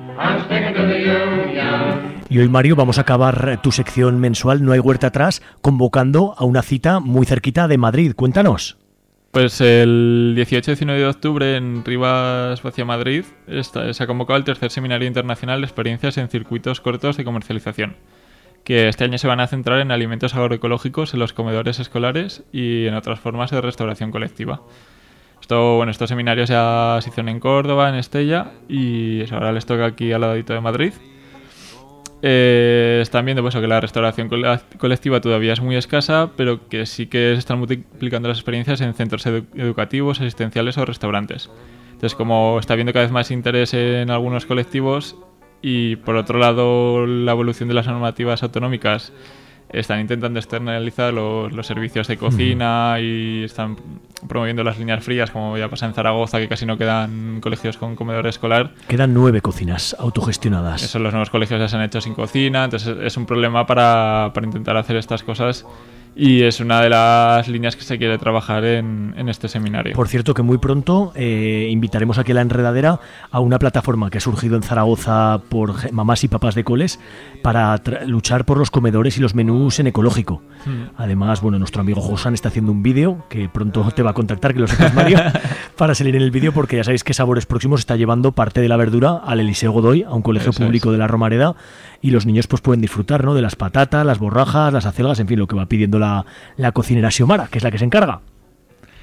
[SPEAKER 3] Y hoy, Mario, vamos a acabar tu sección mensual No hay huerta atrás, convocando a una cita muy cerquita de Madrid. Cuéntanos.
[SPEAKER 10] Pues el dieciocho y diecinueve de octubre en Rivas Vacia, Madrid, está, se ha convocado el tercer Seminario Internacional de Experiencias en Circuitos Cortos de Comercialización, que este año se van a centrar en alimentos agroecológicos en los comedores escolares y en otras formas de restauración colectiva. Esto, bueno, estos seminarios ya se hicieron en Córdoba, en Estella, y ahora les toca aquí al ladito de Madrid. Eh, están viendo pues, que la restauración colectiva todavía es muy escasa, pero que sí que se están multiplicando las experiencias en centros edu- educativos, asistenciales o restaurantes. Entonces, como está habiendo cada vez más interés en algunos colectivos y, por otro lado, la evolución de las normativas autonómicas, están intentando externalizar los, los servicios de cocina uh-huh. y están promoviendo las líneas frías, como ya pasa en Zaragoza, que casi no quedan colegios con comedor escolar.
[SPEAKER 3] Quedan nueve cocinas autogestionadas.
[SPEAKER 10] Eso, los nuevos colegios ya se han hecho sin cocina, entonces es un problema para, para intentar hacer estas cosas. Y es una de las líneas que se quiere trabajar en, en este seminario.
[SPEAKER 3] Por cierto, que muy pronto eh, invitaremos aquí a La Enredadera a una plataforma que ha surgido en Zaragoza por mamás y papás de coles para tra- luchar por los comedores y los menús en ecológico. Mm. Además, bueno, nuestro amigo Josan está haciendo un vídeo que pronto te va a contactar, que lo sepas, Mario, para salir en el vídeo, porque ya sabéis que Sabores Próximos está llevando parte de la verdura al Eliseo Godoy, a un colegio Eso público es. de la Romareda, y los niños pues pueden disfrutar, ¿no?, de las patatas, las borrajas, las acelgas, en fin, lo que va pidiendo la, la cocinera Xiomara, que es la que se encarga.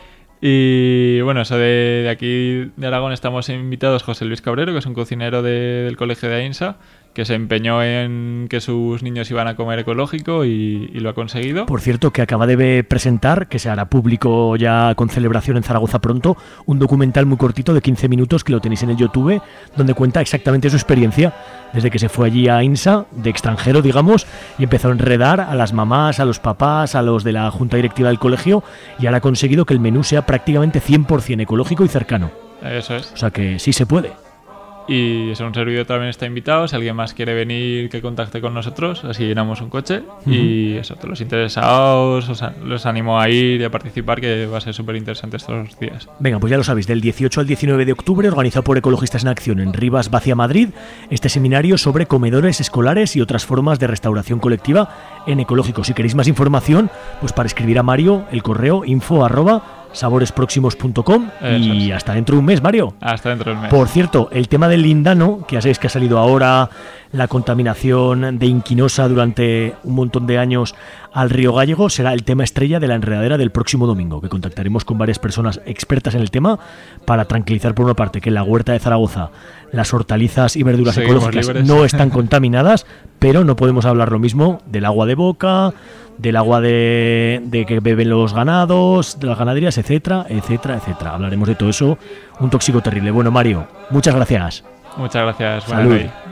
[SPEAKER 10] Y bueno, eso de, de aquí de Aragón estamos invitados José Luis Cabrero, que es un cocinero de, del colegio de Ainsa, que se empeñó en que sus niños iban a comer ecológico y, y lo ha conseguido.
[SPEAKER 3] Por cierto, que acaba de presentar, que se hará público ya con celebración en Zaragoza pronto, un documental muy cortito de quince minutos que lo tenéis en el YouTube, donde cuenta exactamente su experiencia desde que se fue allí a Ainsa, de extranjero, digamos, y empezó a enredar a las mamás, a los papás, a los de la junta directiva del colegio, y ahora ha conseguido que el menú sea prácticamente cien por ciento ecológico y cercano.
[SPEAKER 10] Eso es.
[SPEAKER 3] O sea que sí se puede.
[SPEAKER 10] Y eso, un servidor también está invitado. Si alguien más quiere venir, que contacte con nosotros. Así llenamos un coche. Uh-huh. Y eso, todos los interesados os, los animo a ir y a participar, que va a ser súper interesante estos días.
[SPEAKER 3] Venga, pues ya lo sabéis, del dieciocho al diecinueve de octubre, organizado por Ecologistas en Acción en Rivas Vacia, Madrid, este seminario sobre comedores escolares y otras formas de restauración colectiva en ecológico. Si queréis más información, pues para escribir a Mario, el correo info arroba saboresproximos punto com. Y hasta dentro de un mes, Mario.
[SPEAKER 10] Hasta dentro de un mes.
[SPEAKER 3] Por cierto, el tema del lindano, que ya sabéis que ha salido ahora, la contaminación de inquinosa durante un montón de años al río Gállego, será el tema estrella de la enredadera del próximo domingo, que contactaremos con varias personas expertas en el tema para tranquilizar, por una parte, que en la huerta de Zaragoza las hortalizas y verduras
[SPEAKER 10] Seguimos
[SPEAKER 3] ecológicas
[SPEAKER 10] libres.
[SPEAKER 3] no están contaminadas, pero no podemos hablar lo mismo del agua de boca, del agua de, de que beben los ganados, de las ganaderías, etcétera, etcétera, etcétera. Hablaremos de todo eso, un tóxico terrible. Bueno, Mario, muchas gracias.
[SPEAKER 10] Muchas gracias.
[SPEAKER 3] Salud.
[SPEAKER 10] Buenas noches.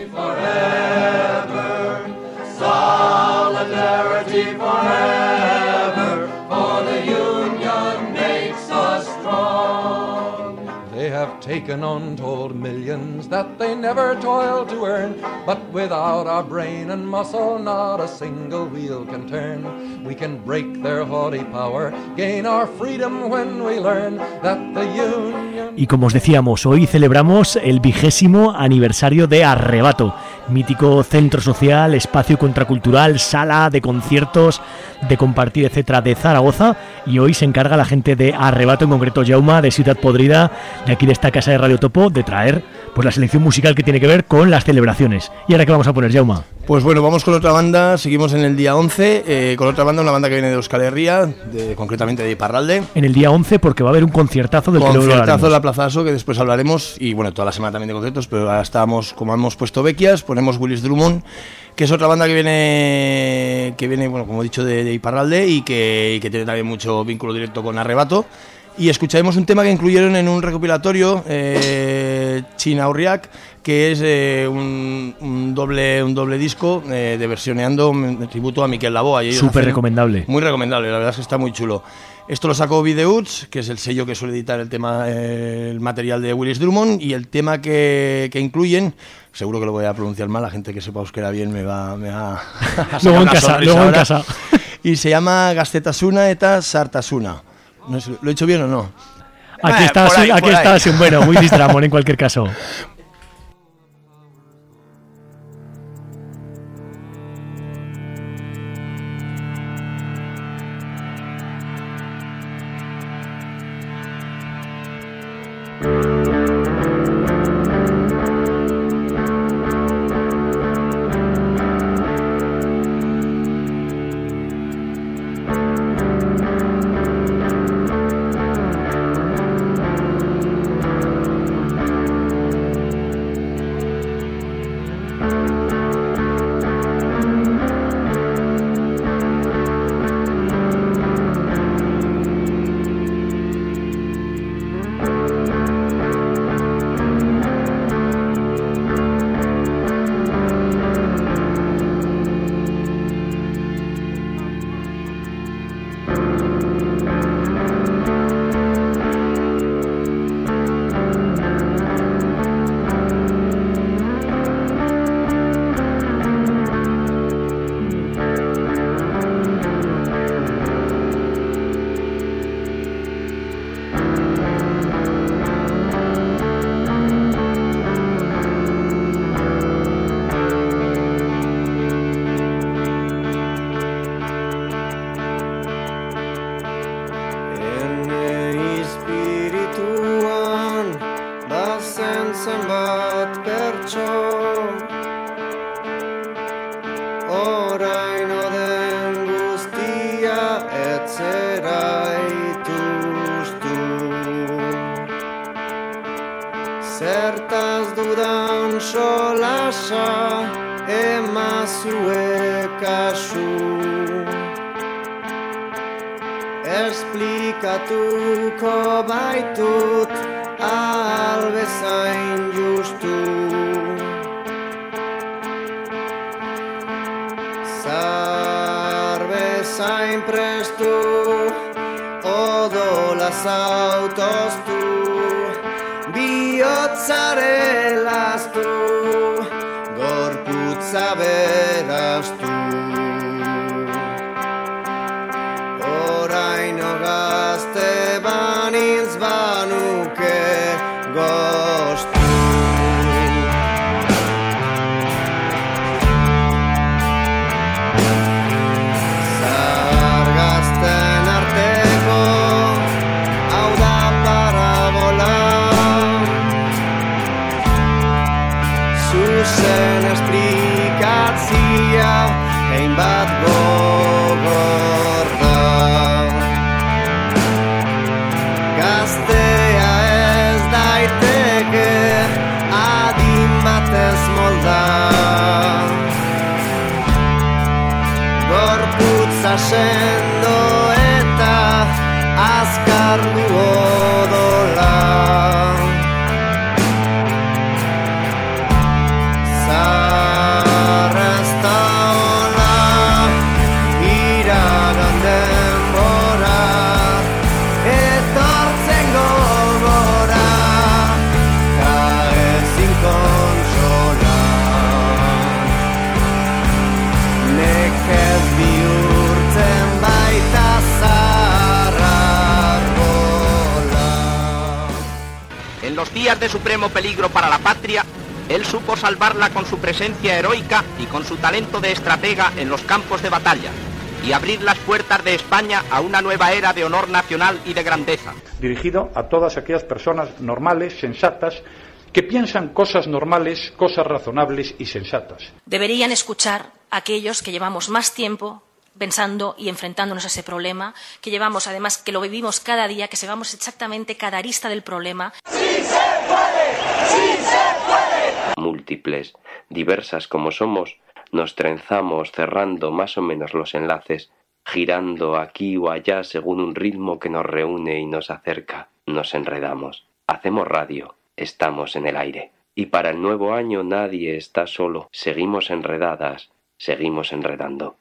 [SPEAKER 11] They have taken untold millions that they never toiled to earn, but without our brain and muscle not a single wheel can turn. We can break their haughty power, gain our freedom when we learn that the union...
[SPEAKER 3] Y como os decíamos, hoy celebramos el vigésimo aniversario de Arrebato, mítico centro social, espacio contracultural, sala de conciertos, de compartir, etcétera, de Zaragoza, y hoy se encarga la gente de Arrebato, en concreto Jauma, de Ciudad Podrida, de aquí de esta casa de Radio Topo, de traer pues la selección musical que tiene que ver con las celebraciones. ¿Y ahora qué vamos a poner, Jauma?
[SPEAKER 5] Pues bueno, vamos con otra banda, seguimos en el día once, eh, con otra banda, una banda que viene de Euskal Herria, de, concretamente de Iparralde.
[SPEAKER 3] En el día once, porque va a haber un conciertazo del que luego hablaremos.
[SPEAKER 5] Conciertazo de la Plaza Aso, que después hablaremos, y bueno, toda la semana también de conciertos, pero ahora estamos, como hemos puesto Bequias, ponemos Willis Drummond, que es otra banda que viene, que viene bueno, como he dicho, de, de Iparralde, y que, y que tiene también mucho vínculo directo con Arrebato. Y escucharemos un tema que incluyeron en un recopilatorio, eh, Chinaurriak, que es eh, un, un doble un doble disco eh, de versioneando un tributo a Miquel Laboa.
[SPEAKER 3] Súper recomendable.
[SPEAKER 5] Muy recomendable, la verdad es que está muy chulo. Esto lo sacó Videuts, que es el sello que suele editar el tema, eh, el material de Willis Drummond, y el tema que, que incluyen, seguro que lo voy a pronunciar mal, la gente que sepa euskera bien me va, me va a
[SPEAKER 3] luego en casa, luego en casa.
[SPEAKER 5] Y se llama Gaztetasuna eta Sartasuna. No sé, ¿lo he hecho bien o no?
[SPEAKER 3] Aquí está,
[SPEAKER 5] ahí,
[SPEAKER 3] aquí está, sí, bueno, muy distramón en cualquier caso.
[SPEAKER 12] pasa emazue kasu. Esplikatuko baitut albezain justu. Zar bezain prestu, odolaz autoztu, bihotzare laztu, gorputza beraztu. Oraino gazte banintz banuke goztu. Zahar gazten arteko hau da parabola, zuzen esplikatzia hein bat gogor da. Gaztea ez daiteke adin batez molda, gorputza sendo eta azkar du odola. Zarra ez da hola, iragan denbora, etortzen gogora, ka ezin kontsola. Nekez bihurtzen baita zarragola.
[SPEAKER 13] En los días de supremo peligro para la patria, él supo salvarla con su presencia heroica y con su talento de estratega en los campos de batalla, y abrir las puertas de España a una nueva era de honor nacional y de grandeza.
[SPEAKER 14] Dirigido a todas aquellas personas normales, sensatas, que piensan cosas normales, cosas razonables y sensatas.
[SPEAKER 15] Deberían escuchar a aquellos que llevamos más tiempo pensando y enfrentándonos a ese problema, que llevamos además, que lo vivimos cada día, que sepamos exactamente cada arista del problema.
[SPEAKER 16] ¡Sí se puede! ¡Sí se puede!
[SPEAKER 1] Múltiples, diversas como somos, nos trenzamos cerrando más o menos los enlaces, girando aquí o allá según un ritmo que nos reúne y nos acerca, nos enredamos. Hacemos radio, estamos en el aire. Y para el nuevo año nadie está solo, seguimos enredadas, seguimos enredando.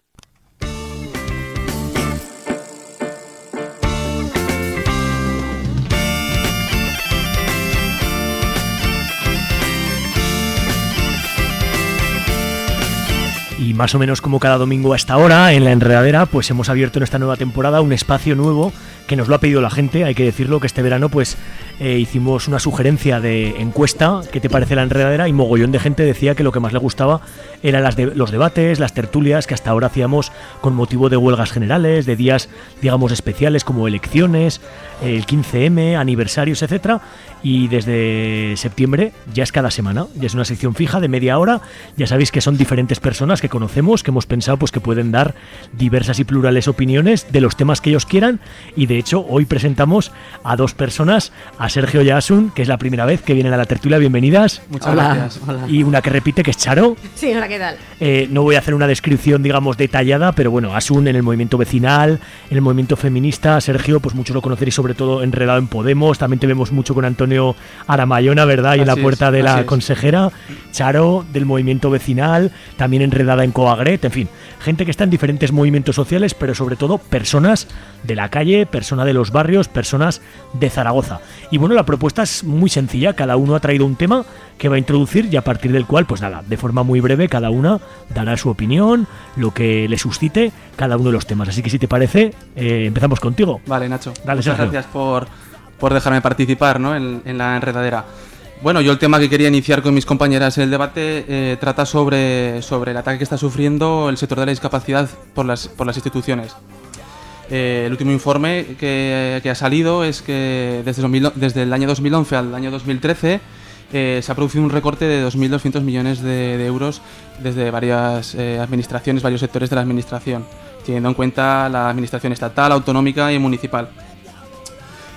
[SPEAKER 3] Y más o menos como cada domingo a esta hora, en La Enredadera, pues hemos abierto en esta nueva temporada un espacio nuevo que nos lo ha pedido la gente. Hay que decirlo que este verano pues eh, hicimos una sugerencia de encuesta, ¿qué te parece La Enredadera? Y mogollón de gente decía que lo que más le gustaba eran las de, los debates, las tertulias que hasta ahora hacíamos con motivo de huelgas generales, de días, digamos, especiales como elecciones, el quince eme, aniversarios, etcétera. Y desde septiembre ya es cada semana, ya es una sección fija de media hora. Ya sabéis que son diferentes personas que conocemos, que hemos pensado pues que pueden dar diversas y plurales opiniones de los temas que ellos quieran. Y de hecho hoy presentamos a dos personas, a Sergio y a Asun, que es la primera vez que vienen a la tertulia. Bienvenidas.
[SPEAKER 17] Muchas hola, gracias. Hola.
[SPEAKER 3] Y una que repite, que es Charo.
[SPEAKER 18] Sí, hola, ¿qué tal?
[SPEAKER 3] Eh, no voy a hacer una descripción, digamos, detallada, pero bueno, Asun en el movimiento vecinal, en el movimiento feminista. Sergio, pues muchos lo conoceréis sobre todo enredado en Podemos. También te vemos mucho con Antonio Aramayona, ¿verdad? Y en la puerta es, de la es. consejera. Charo, del movimiento vecinal, también enredada en Coagret, en fin, gente que está en diferentes movimientos sociales, pero sobre todo personas de la calle, personas de los barrios, personas de Zaragoza. Y bueno, la propuesta es muy sencilla, cada uno ha traído un tema que va a introducir y a partir del cual, pues nada, de forma muy breve, cada una dará su opinión, lo que le suscite cada uno de los temas. Así que si te parece, eh, empezamos contigo.
[SPEAKER 17] Vale, Nacho.
[SPEAKER 3] Dale,
[SPEAKER 17] Muchas
[SPEAKER 3] Sergio.
[SPEAKER 17] gracias por, por dejarme participar, ¿no? en, en la enredadera. Bueno, yo el tema que quería iniciar con mis compañeras el debate eh, trata sobre, sobre el ataque que está sufriendo el sector de la discapacidad por las, por las instituciones. Eh, el último informe que, que ha salido es que desde, dos mil, desde el año dos mil once al año dos mil trece eh, se ha producido un recorte de dos mil doscientos millones de, de euros desde varias eh, administraciones, varios sectores de la administración, teniendo en cuenta la administración estatal, autonómica y municipal.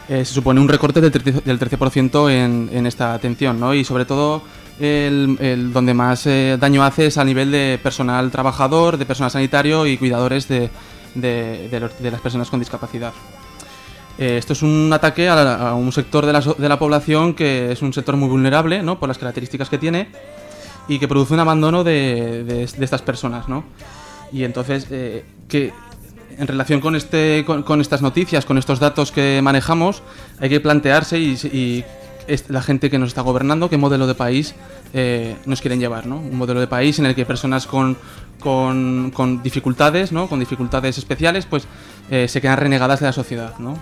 [SPEAKER 17] eh, se supone un recorte del trece, del trece por ciento en, en esta atención, ¿no? Y sobre todo el, el donde más eh, daño hace es a nivel de personal trabajador, de personal sanitario y cuidadores de, de, de, los, de las personas con discapacidad. Eh, esto es un ataque a, a un sector de la, de la población que es un sector muy vulnerable, ¿no? Por las características que tiene y que produce un abandono de, de, de estas personas, ¿no? Y entonces, eh, que en relación con, este, con, con estas noticias, con estos datos que manejamos, hay que plantearse y, y es la gente que nos está gobernando qué modelo de país eh, nos quieren llevar, ¿no? Un modelo de país en el que personas con, con, con dificultades, ¿no? Con dificultades especiales, pues eh, se quedan renegadas de la sociedad, ¿no?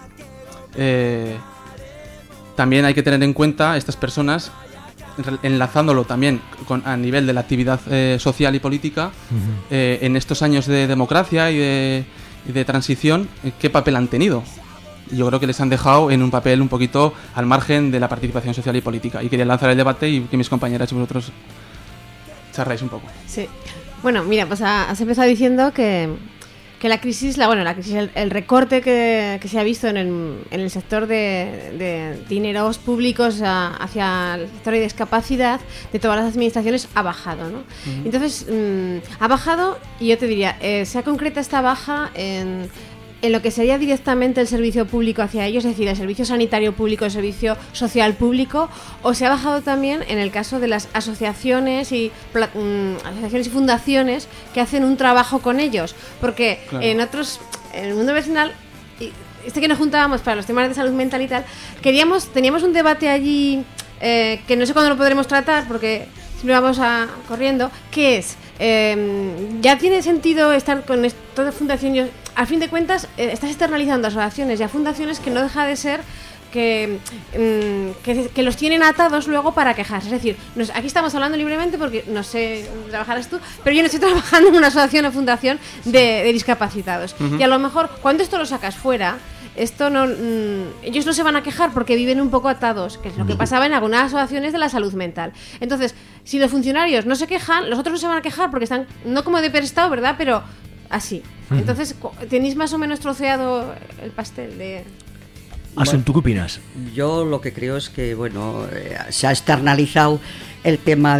[SPEAKER 17] Eh, también hay que tener en cuenta estas personas, enlazándolo también con, a nivel de la actividad eh, social y política, uh-huh. eh, en estos años de democracia y de, y de transición, ¿qué papel han tenido? Yo creo que les han dejado en un papel un poquito al margen de la participación social y política. Y quería lanzar el debate y que mis compañeras y vosotros charráis un poco.
[SPEAKER 18] Sí. Bueno, mira, pues has empezado diciendo que, que la crisis, la bueno, la crisis, el, el recorte que, que se ha visto en el, en el sector de, de dineros públicos a, hacia el sector de discapacidad de todas las administraciones ha bajado, ¿no? Uh-huh. Entonces, mmm, ha bajado y yo te diría, eh, se concreta esta baja en... en lo que sería directamente el servicio público hacia ellos, es decir, el servicio sanitario público, el servicio social público, o se ha bajado también en el caso de las asociaciones y um, asociaciones y fundaciones que hacen un trabajo con ellos, porque claro. en otros, en el mundo vecinal, este que nos juntábamos para los temas de salud mental y tal, queríamos, teníamos un debate allí eh, que no sé cuándo lo podremos tratar, porque siempre vamos a, corriendo, que es, eh, ya tiene sentido estar con esto de fundaciones. Al fin de cuentas, eh, estás externalizando a asociaciones y a fundaciones que no deja de ser que, mmm, que, que los tienen atados luego para quejarse. Es decir, nos, aquí estamos hablando libremente porque no sé, trabajarás tú, pero yo no estoy trabajando en una asociación o fundación de, de discapacitados. Uh-huh. Y a lo mejor, cuando esto lo sacas fuera, esto no, mmm, ellos no se van a quejar porque viven un poco atados, que es lo que pasaba en algunas asociaciones de la salud mental. Entonces, si los funcionarios no se quejan, los otros no se van a quejar porque están, no como de prestado, ¿verdad?, pero así. Entonces, ¿tenéis más o menos troceado el pastel de...?
[SPEAKER 3] Asun, ¿tú qué opinas?
[SPEAKER 19] Yo lo que creo es que, bueno, eh, se ha externalizado el tema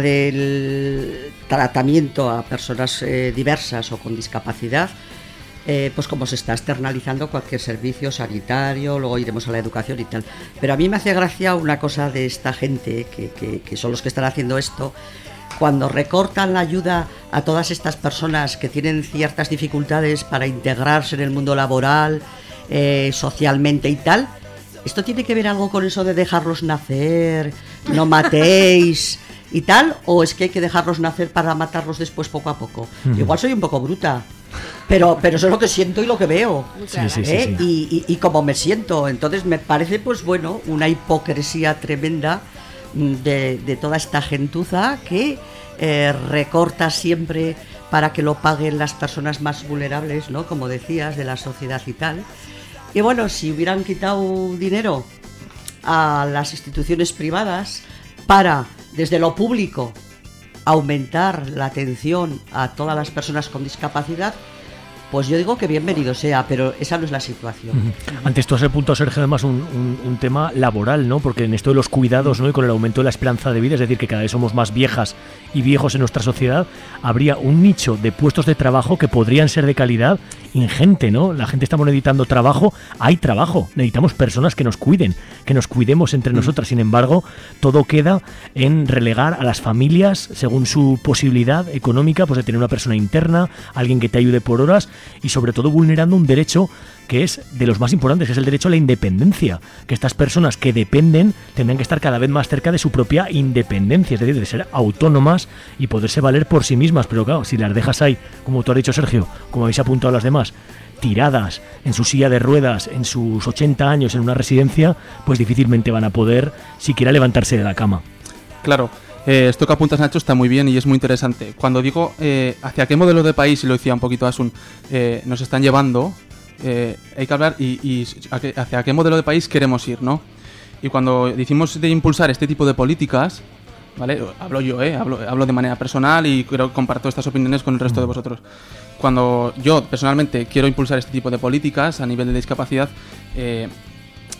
[SPEAKER 19] del tratamiento a personas eh, diversas o con discapacidad, eh, pues como se está externalizando cualquier servicio sanitario, luego iremos a la educación y tal. Pero a mí me hace gracia una cosa de esta gente, que, que, que son los que están haciendo esto, cuando recortan la ayuda a todas estas personas que tienen ciertas dificultades para integrarse en el mundo laboral, eh, socialmente y tal, ¿esto tiene que ver algo con eso de dejarlos nacer, no matéis y tal? ¿O es que hay que dejarlos nacer para matarlos después poco a poco? Uh-huh. Igual soy un poco bruta, pero, pero eso es lo que siento y lo que veo,
[SPEAKER 3] sí, sí,
[SPEAKER 19] ¿eh?
[SPEAKER 3] sí, sí.
[SPEAKER 19] Y, y, y cómo me siento. Entonces me parece, pues bueno, una hipocresía tremenda De, de toda esta gentuza que eh, recorta siempre para que lo paguen las personas más vulnerables, ¿no? Como decías, de la sociedad y tal. Y bueno, si hubieran quitado dinero a las instituciones privadas para, desde lo público, aumentar la atención a todas las personas con discapacidad, pues yo digo que bienvenido sea, pero esa no es la situación.
[SPEAKER 3] Uh-huh. Antes tú has apuntado, Sergio, además un, un, un tema laboral, ¿no? Porque en esto de los cuidados, ¿no? Y con el aumento de la esperanza de vida, es decir, que cada vez somos más viejas y viejos en nuestra sociedad, habría un nicho de puestos de trabajo que podrían ser de calidad ingente, ¿no? La gente está necesitando trabajo, hay trabajo, necesitamos personas que nos cuiden, que nos cuidemos entre nosotras. Sin embargo, todo queda en relegar a las familias según su posibilidad económica, pues de tener una persona interna, alguien que te ayude por horas, y sobre todo vulnerando un derecho que es de los más importantes, que es el derecho a la independencia, que estas personas que dependen tendrán que estar cada vez más cerca de su propia independencia, es decir, de ser autónomas y poderse valer por sí mismas. Pero claro, si las dejas ahí, como tú has dicho, Sergio, como habéis apuntado las demás, tiradas en su silla de ruedas, en sus ochenta años en una residencia, pues difícilmente van a poder siquiera levantarse de la cama.
[SPEAKER 17] Claro. Eh, esto que apuntas, Nacho, está muy bien y es muy interesante. Cuando digo eh, hacia qué modelo de país, y lo decía un poquito Asun, eh, nos están llevando, eh, hay que hablar y, y hacia qué modelo de país queremos ir, ¿no? Y cuando decimos de impulsar este tipo de políticas, ¿vale? Hablo yo, ¿eh? Hablo, hablo de manera personal y creo que comparto estas opiniones con el resto de vosotros. Cuando yo personalmente quiero impulsar este tipo de políticas a nivel de discapacidad, eh,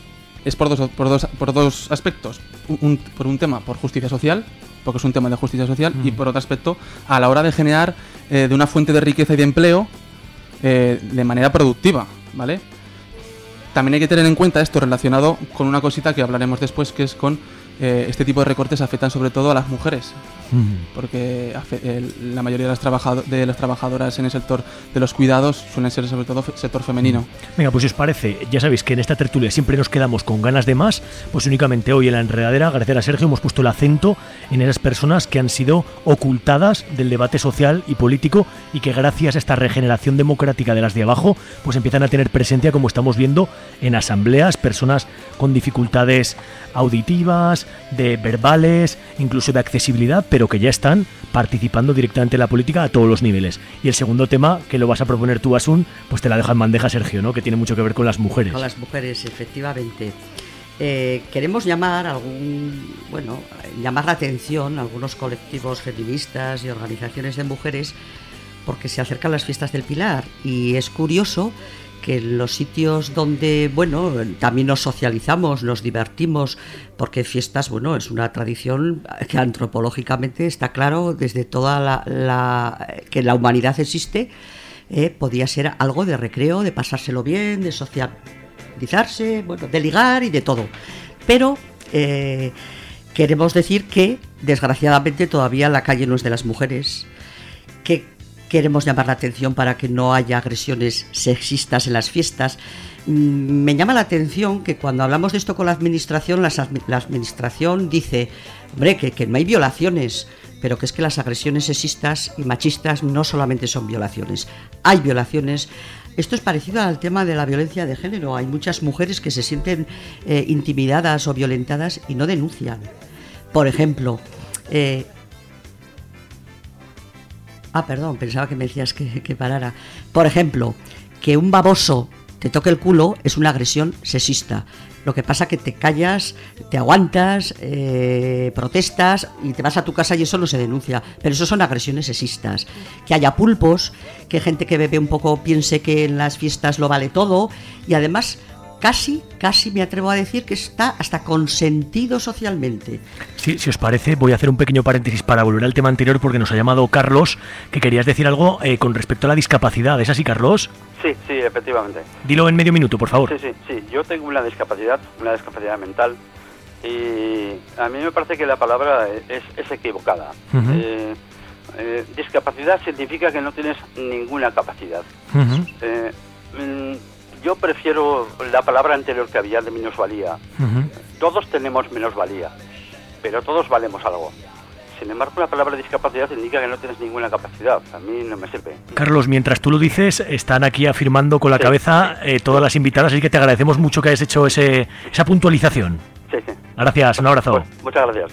[SPEAKER 17] es por dos, por dos, por dos aspectos. Un, un, por un tema, por justicia social, porque es un tema de justicia social, mm. y por otro aspecto, a la hora de generar eh, de una fuente de riqueza y de empleo eh, de manera productiva, ¿vale? También hay que tener en cuenta esto relacionado con una cosita que hablaremos después, que es con eh, este tipo de recortes afectan sobre todo a las mujeres, mm. porque el, la mayoría de las, trabajado, de las trabajadoras en el sector de los cuidados suelen ser sobre todo fe, sector femenino.
[SPEAKER 3] Venga, pues si os parece, ya sabéis que en esta tertulia siempre nos quedamos con ganas de más, pues únicamente hoy en la enredadera, gracias a Sergio, hemos puesto el acento en esas personas que han sido ocultadas del debate social y político y que gracias a esta regeneración democrática de las de abajo, pues empiezan a tener presencia, como estamos viendo, en asambleas, personas con dificultades auditivas, de verbales, incluso de accesibilidad, pero que ya están participando directamente en la política a todos los niveles. Y el segundo tema, que lo vas a proponer tú, Asun, pues te la deja en bandeja, Sergio, ¿no? Que tiene mucho que ver con las mujeres.
[SPEAKER 19] Con las mujeres, efectivamente. Eh, queremos llamar algún, bueno, llamar la atención a algunos colectivos feministas y organizaciones de mujeres porque se acercan las fiestas del Pilar y es curioso que en los sitios donde, bueno, también nos socializamos, nos divertimos, porque fiestas, bueno, es una tradición que antropológicamente está claro desde toda la, la que la humanidad existe, eh, podía ser algo de recreo, de pasárselo bien, de socializarse, bueno, de ligar y de todo. Pero eh, queremos decir que, desgraciadamente, todavía la calle no es de las mujeres, que queremos llamar la atención para que no haya agresiones sexistas en las fiestas. Me llama la atención que cuando hablamos de esto con la administración, la, la administración dice, hombre, que, que no hay violaciones, pero que es que las agresiones sexistas y machistas no solamente son violaciones, hay violaciones. Esto es parecido al tema de la violencia de género. Hay muchas mujeres que se sienten eh, intimidadas o violentadas y no denuncian. Por ejemplo, eh, Ah, perdón, pensaba que me decías que, que parara. Por ejemplo, que un baboso te toque el culo es una agresión sexista. Lo que pasa que te callas, te aguantas, eh, protestas y te vas a tu casa y eso no se denuncia. Pero eso son agresiones sexistas. Que haya pulpos, que gente que bebe un poco piense que en las fiestas lo vale todo y además casi, casi me atrevo a decir que está hasta consentido socialmente.
[SPEAKER 3] Sí, si os parece, voy a hacer un pequeño paréntesis para volver al tema anterior porque nos ha llamado Carlos, que querías decir algo eh, con respecto a la discapacidad. ¿Es así, Carlos?
[SPEAKER 20] Sí, sí, efectivamente.
[SPEAKER 3] Dilo en medio minuto, por favor.
[SPEAKER 20] Sí, sí, sí. Yo tengo una discapacidad, una discapacidad mental y a mí me parece que la palabra es, es equivocada. Uh-huh. eh, eh, discapacidad significa que no tienes ninguna capacidad. Uh-huh. Eh, mm, Yo prefiero la palabra anterior que había de minusvalía. Uh-huh. Todos tenemos minusvalía, pero todos valemos algo. Sin embargo, la palabra discapacidad indica que no tienes ninguna capacidad. A mí no me sirve.
[SPEAKER 3] Carlos, mientras tú lo dices, están aquí afirmando con la
[SPEAKER 20] sí,
[SPEAKER 3] cabeza
[SPEAKER 20] sí.
[SPEAKER 3] Eh, todas las invitadas, así que te agradecemos mucho que hayas hecho ese, esa puntualización.
[SPEAKER 20] Sí, sí.
[SPEAKER 3] Gracias, un abrazo.
[SPEAKER 20] Pues, muchas gracias.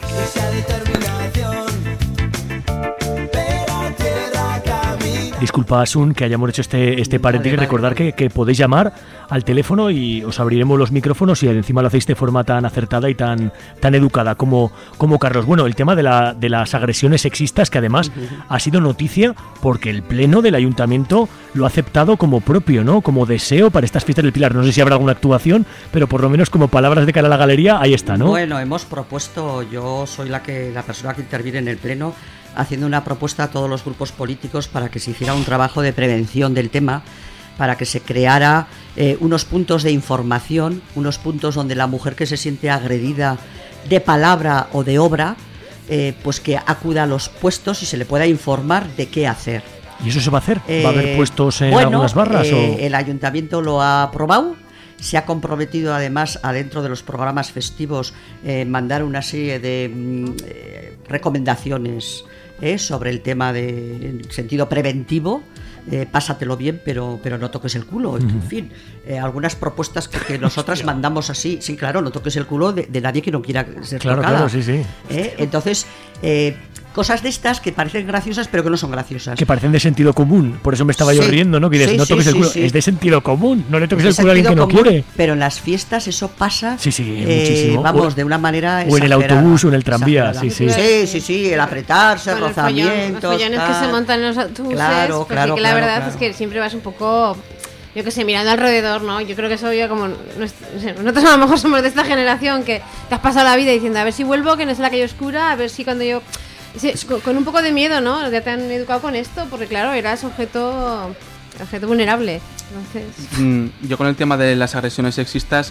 [SPEAKER 3] Disculpa, Asun, que hayamos hecho este, este paréntesis. Vale, vale. Recordar que, que podéis llamar al teléfono y os abriremos los micrófonos y encima lo hacéis de forma tan acertada y tan, tan educada como, como Carlos. Bueno, el tema de, la, de las agresiones sexistas, que además uh-huh. ha sido noticia porque el Pleno del Ayuntamiento lo ha aceptado como propio, ¿no? Como deseo para estas fiestas del Pilar. No sé si habrá alguna actuación, pero por lo menos como palabras de cara a la galería, ahí está, ¿no?
[SPEAKER 19] Bueno, hemos propuesto, yo soy la, que, la persona que interviene en el Pleno, haciendo una propuesta a todos los grupos políticos para que se hiciera un trabajo de prevención del tema, para que se creara eh, unos puntos de información, unos puntos donde la mujer que se siente agredida de palabra o de obra, eh, pues que acuda a los puestos y se le pueda informar de qué hacer.
[SPEAKER 3] ¿Y eso se va a hacer? ¿Va a haber puestos en
[SPEAKER 19] bueno,
[SPEAKER 3] algunas barras?
[SPEAKER 19] Eh,
[SPEAKER 3] o...
[SPEAKER 19] El ayuntamiento lo ha aprobado. Se ha comprometido además adentro de los programas festivos eh, mandar una serie de mm, eh, recomendaciones eh, sobre el tema de en sentido preventivo. Eh, pásatelo bien, pero pero no toques el culo. Uh-huh. En fin, eh, algunas propuestas que, que nosotras mandamos así. Sí, claro, no toques el culo de, de nadie que no quiera ser
[SPEAKER 3] claro,
[SPEAKER 19] tocada.
[SPEAKER 3] Claro, sí, sí.
[SPEAKER 19] Eh, entonces, eh, cosas de estas que parecen graciosas, pero que no son graciosas.
[SPEAKER 3] Que parecen de sentido común. Por eso me estaba sí, yo riendo, ¿no? Que dices, sí, no toques sí, el culo. Sí, sí. Es de sentido común. No le toques el culo a alguien que no quiere.
[SPEAKER 19] Pero en las fiestas eso pasa.
[SPEAKER 3] Sí, sí,
[SPEAKER 19] eh,
[SPEAKER 3] muchísimo.
[SPEAKER 19] Vamos,
[SPEAKER 3] o,
[SPEAKER 19] de una manera
[SPEAKER 3] O en el autobús o en el tranvía. Sí, sí.
[SPEAKER 19] Sí, sí, sí. El apretarse, el rozamientos.
[SPEAKER 18] Los follones que se montan en los autobuses.
[SPEAKER 19] Claro,
[SPEAKER 18] pues
[SPEAKER 19] claro.
[SPEAKER 18] sí que la
[SPEAKER 19] claro,
[SPEAKER 18] verdad
[SPEAKER 19] claro.
[SPEAKER 18] es que siempre vas un poco. yo qué sé, mirando alrededor, ¿no? Yo creo que soy yo como, no sé, nosotros a lo mejor somos de esta generación que te has pasado la vida diciendo, a ver si vuelvo, que no es la calle oscura, a ver si cuando yo... Sí, con, con un poco de miedo, ¿no? Ya te han educado con esto, porque claro, eras objeto, objeto vulnerable. Entonces...
[SPEAKER 17] Mm, yo con el tema de las agresiones sexistas,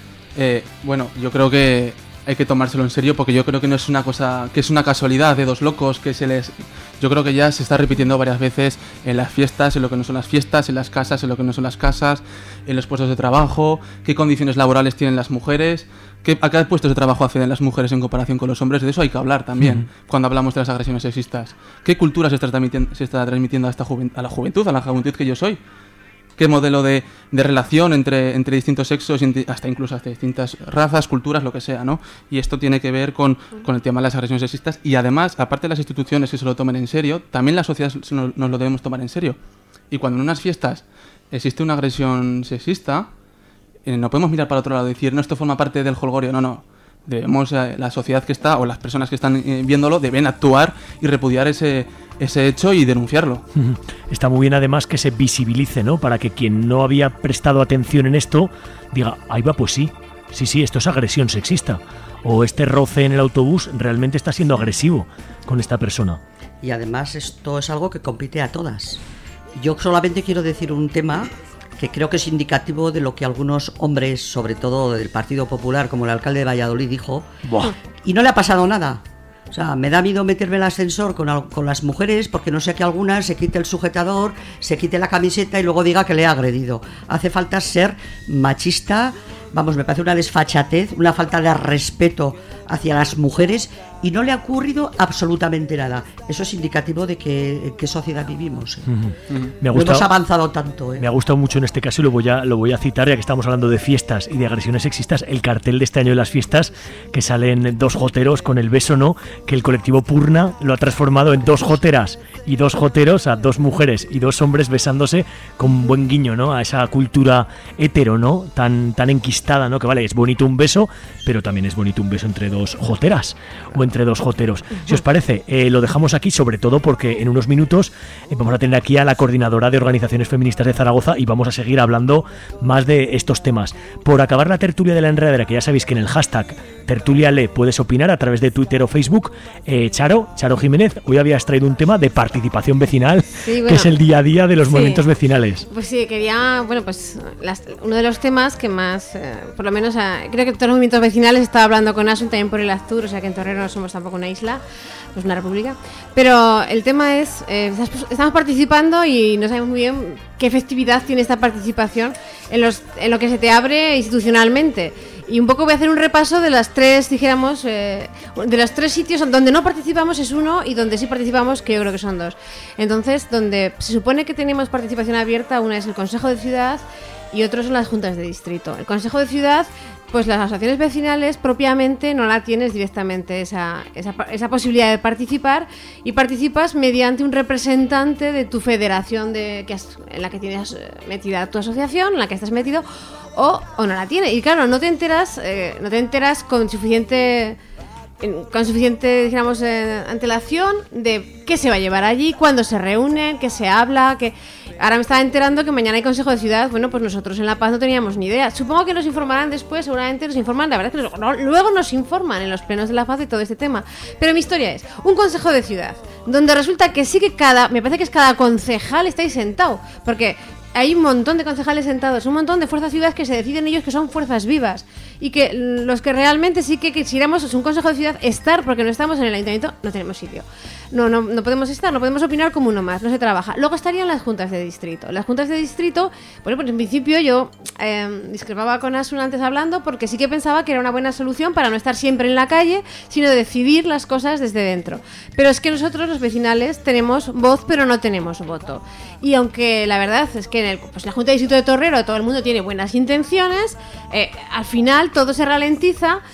[SPEAKER 17] eh, bueno, yo creo que hay que tomárselo en serio porque yo creo que no es una cosa, que es una casualidad de dos locos que se les... Yo creo que ya se está repitiendo varias veces en las fiestas, en lo que no son las fiestas, en las casas, en lo que no son las casas, en los puestos de trabajo, qué condiciones laborales tienen las mujeres, qué, a qué puestos de trabajo acceden las mujeres en comparación con los hombres. De eso hay que hablar también mm. cuando hablamos de las agresiones sexistas. ¿Qué cultura se está transmitiendo, se está transmitiendo a, esta juven, a la juventud, a la juventud que yo soy? ¿Qué modelo de, de relación entre, entre distintos sexos, hasta incluso hasta distintas razas, culturas, lo que sea, ¿no? Y esto tiene que ver con, con el tema de las agresiones sexistas y además, aparte de las instituciones que se lo tomen en serio, también la sociedad nos, nos lo debemos tomar en serio. Y cuando en unas fiestas existe una agresión sexista, eh, no podemos mirar para otro lado y decir, no, esto forma parte del jolgorio, no, no. Debemos, eh, la sociedad que está o las personas que están eh, viéndolo deben actuar y repudiar ese, ese hecho y denunciarlo.
[SPEAKER 3] Está muy bien además que se visibilice, ¿no? Para que quien no había prestado atención en esto diga, ahí va, pues sí, sí, sí, esto es agresión sexista. O este roce en el autobús realmente está siendo agresivo con esta persona.
[SPEAKER 19] Y además esto es algo que compite a todas. Yo solamente quiero decir un tema que creo que es indicativo de lo que algunos hombres, sobre todo del Partido Popular, como el alcalde de Valladolid, dijo. Buah. Y no le ha pasado nada. O sea, me da miedo meterme en el ascensor con, con las mujeres porque no sé que alguna se quite el sujetador, se quite la camiseta y luego diga que le ha agredido. Hace falta ser machista, vamos, me parece una desfachatez, una falta de respeto hacia las mujeres y no le ha ocurrido absolutamente nada. Eso es indicativo de que, en qué sociedad vivimos. ¿eh? Uh-huh. Uh-huh. Me ha gustado, no hemos avanzado tanto. ¿eh?
[SPEAKER 3] Me ha gustado mucho en este caso y lo voy, a, lo voy a citar ya que estamos hablando de fiestas y de agresiones sexistas, el cartel de este año de las fiestas que salen dos joteros con el beso, ¿no? Que el colectivo Purna lo ha transformado en dos joteras y dos joteros, a dos mujeres y dos hombres besándose con buen guiño, ¿no? A esa cultura hetero, ¿no? Tan, tan enquistada, ¿no? Que vale, es bonito un beso, pero también es bonito un beso entre dos joteras o entre dos joteros. Si os parece, eh, lo dejamos aquí, sobre todo porque en unos minutos eh, vamos a tener aquí a la coordinadora de organizaciones feministas de Zaragoza y vamos a seguir hablando más de estos temas. Por acabar la tertulia de la enredadera, que ya sabéis que en el hashtag tertuliale puedes opinar a través de Twitter o Facebook. eh, Charo, Charo Jiménez, hoy habías traído un tema de participación vecinal, sí, bueno, que es el día a día de los sí. movimientos vecinales.
[SPEAKER 18] Pues sí, quería, bueno, pues las, uno de los temas que más, eh, por lo menos, eh, creo que todos los movimientos vecinales, estaba hablando con Asun también por el Aztur, o sea que en Torrero no somos tampoco una isla, pues una república, pero el tema es, eh, estamos participando y no sabemos muy bien qué festividad tiene esta participación en, los, en lo que se te abre institucionalmente. Y un poco voy a hacer un repaso de las tres, dijéramos, eh, de los tres sitios donde no participamos es uno y donde sí participamos, que yo creo que son dos. Entonces, donde se supone que tenemos participación abierta, una es el Consejo de Ciudad y otro son las juntas de distrito. El Consejo de Ciudad, pues las asociaciones vecinales propiamente no la tienes directamente esa, esa, esa posibilidad de participar y participas mediante un representante de tu federación de, que has, en la que tienes metida tu asociación, en la que estás metido, o, o no la tiene. Y claro, no te enteras, eh, no te enteras con suficiente... con suficiente, digamos, eh, antelación de qué se va a llevar allí, cuándo se reúnen, qué se habla, que ahora me estaba enterando que mañana hay Consejo de Ciudad. Bueno, pues nosotros en La Paz no teníamos ni idea. Supongo que nos informarán después, seguramente nos informan, la verdad es que nos, no, luego nos informan en los plenos de La Paz de todo este tema. Pero mi historia es un Consejo de Ciudad, donde resulta que sí que cada, me parece que es cada concejal está ahí sentado, porque hay un montón de concejales sentados, un montón de fuerzas vivas que se deciden ellos que son fuerzas vivas y que los que realmente sí que quisiéramos es un consejo de ciudad estar, porque no estamos en el ayuntamiento, no tenemos sitio. No, no, no podemos estar, no podemos opinar como uno más, no se trabaja. Luego estarían las juntas de distrito. Las juntas de distrito, bueno, pues en principio yo eh, discrepaba con Asun antes hablando, porque sí que pensaba que era una buena solución para no estar siempre en la calle, sino decidir las cosas desde dentro. Pero es que nosotros los vecinales tenemos voz, pero no tenemos voto. Y aunque la verdad es que en el, pues la Junta de Distrito de Torrero todo el mundo tiene buenas intenciones, eh, al final todo se ralentiza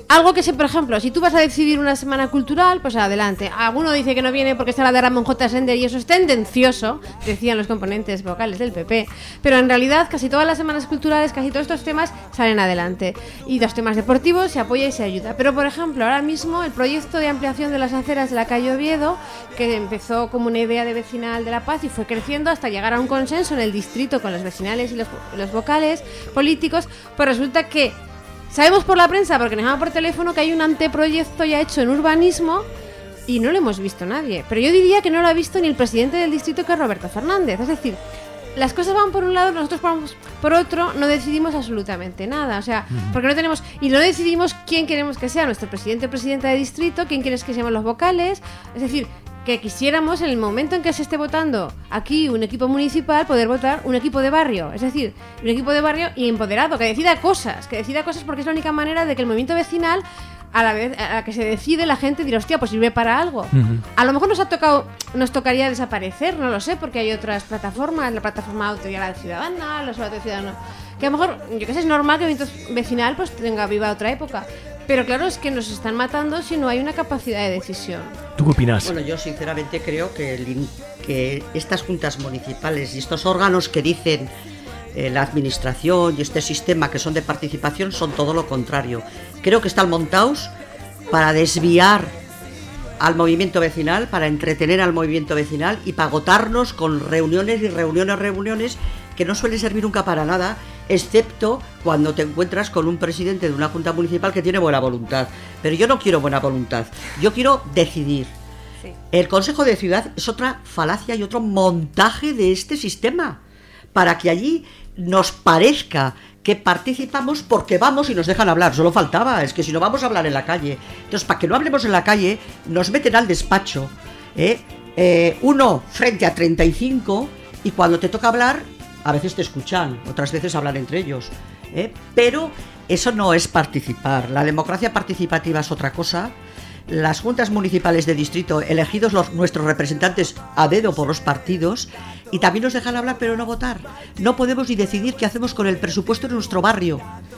[SPEAKER 18] algo que, se, por ejemplo, si tú vas a decidir una semana cultural, pues adelante. Alguno dice que no viene porque está la de Ramón J. Sender y eso es tendencioso, decían los componentes vocales del P P, pero en realidad casi todas las semanas culturales, casi todos estos temas salen adelante. Y los temas deportivos se apoya y se ayuda. Pero, por ejemplo, ahora mismo el proyecto de ampliación de las aceras de la calle Oviedo, que empezó como una idea de vecinal de La Paz y fue creciendo hasta llegar a un consenso en el distrito con los vecinales y los, los vocales políticos, pues resulta que sabemos por la prensa, porque nos llaman por teléfono, que hay un anteproyecto ya hecho en urbanismo y no lo hemos visto nadie. Pero yo diría que no lo ha visto ni el presidente del distrito, que es Roberto Fernández. Es decir, las cosas van por un lado, nosotros vamos por otro, no decidimos absolutamente nada. O sea, porque no tenemos... Y no decidimos quién queremos que sea nuestro presidente o presidenta de distrito, quién quieres que seamos los vocales. Es decir, que quisiéramos en el momento en que se esté votando aquí un equipo municipal poder votar un equipo de barrio, es decir, un equipo de barrio y empoderado, que decida cosas, que decida cosas porque es la única manera de que el movimiento vecinal, a la vez a la que se decide, la gente dirá, hostia, pues sirve para algo. Uh-huh. A lo mejor nos ha tocado, nos tocaría desaparecer, no lo sé, porque hay otras plataformas, la plataforma Autoridad Ciudadana, los Autoridad Ciudadana, que a lo mejor, yo qué sé, es normal que el movimiento vecinal pues tenga viva otra época. Pero claro, es que nos están matando si no hay una capacidad de decisión.
[SPEAKER 3] ¿Tú qué opinas?
[SPEAKER 19] Bueno, yo sinceramente creo que, el, que estas juntas municipales y estos órganos que dicen eh, la administración y este sistema que son de participación son todo lo contrario. Creo que están montados para desviar al movimiento vecinal, para entretener al movimiento vecinal y para agotarnos con reuniones y reuniones, reuniones que no suelen servir nunca para nada, excepto cuando te encuentras con un presidente de una junta municipal que tiene buena voluntad. Pero yo no quiero buena voluntad, yo quiero decidir. Sí. El Consejo de Ciudad es otra falacia y otro montaje de este sistema, para que allí nos parezca que participamos porque vamos y nos dejan hablar. Solo faltaba, es que si no vamos a hablar en la calle. Entonces, para que no hablemos en la calle, nos meten al despacho, ¿eh? Eh, uno frente a treinta y cinco, y cuando te toca hablar, a veces te escuchan, otras veces hablan entre ellos, ¿eh? Pero eso no es participar. La democracia participativa es otra cosa. Las juntas municipales de distrito, elegidos los, nuestros representantes a dedo por los partidos, y también nos dejan hablar pero no votar. No podemos ni decidir qué hacemos con el presupuesto de nuestro barrio.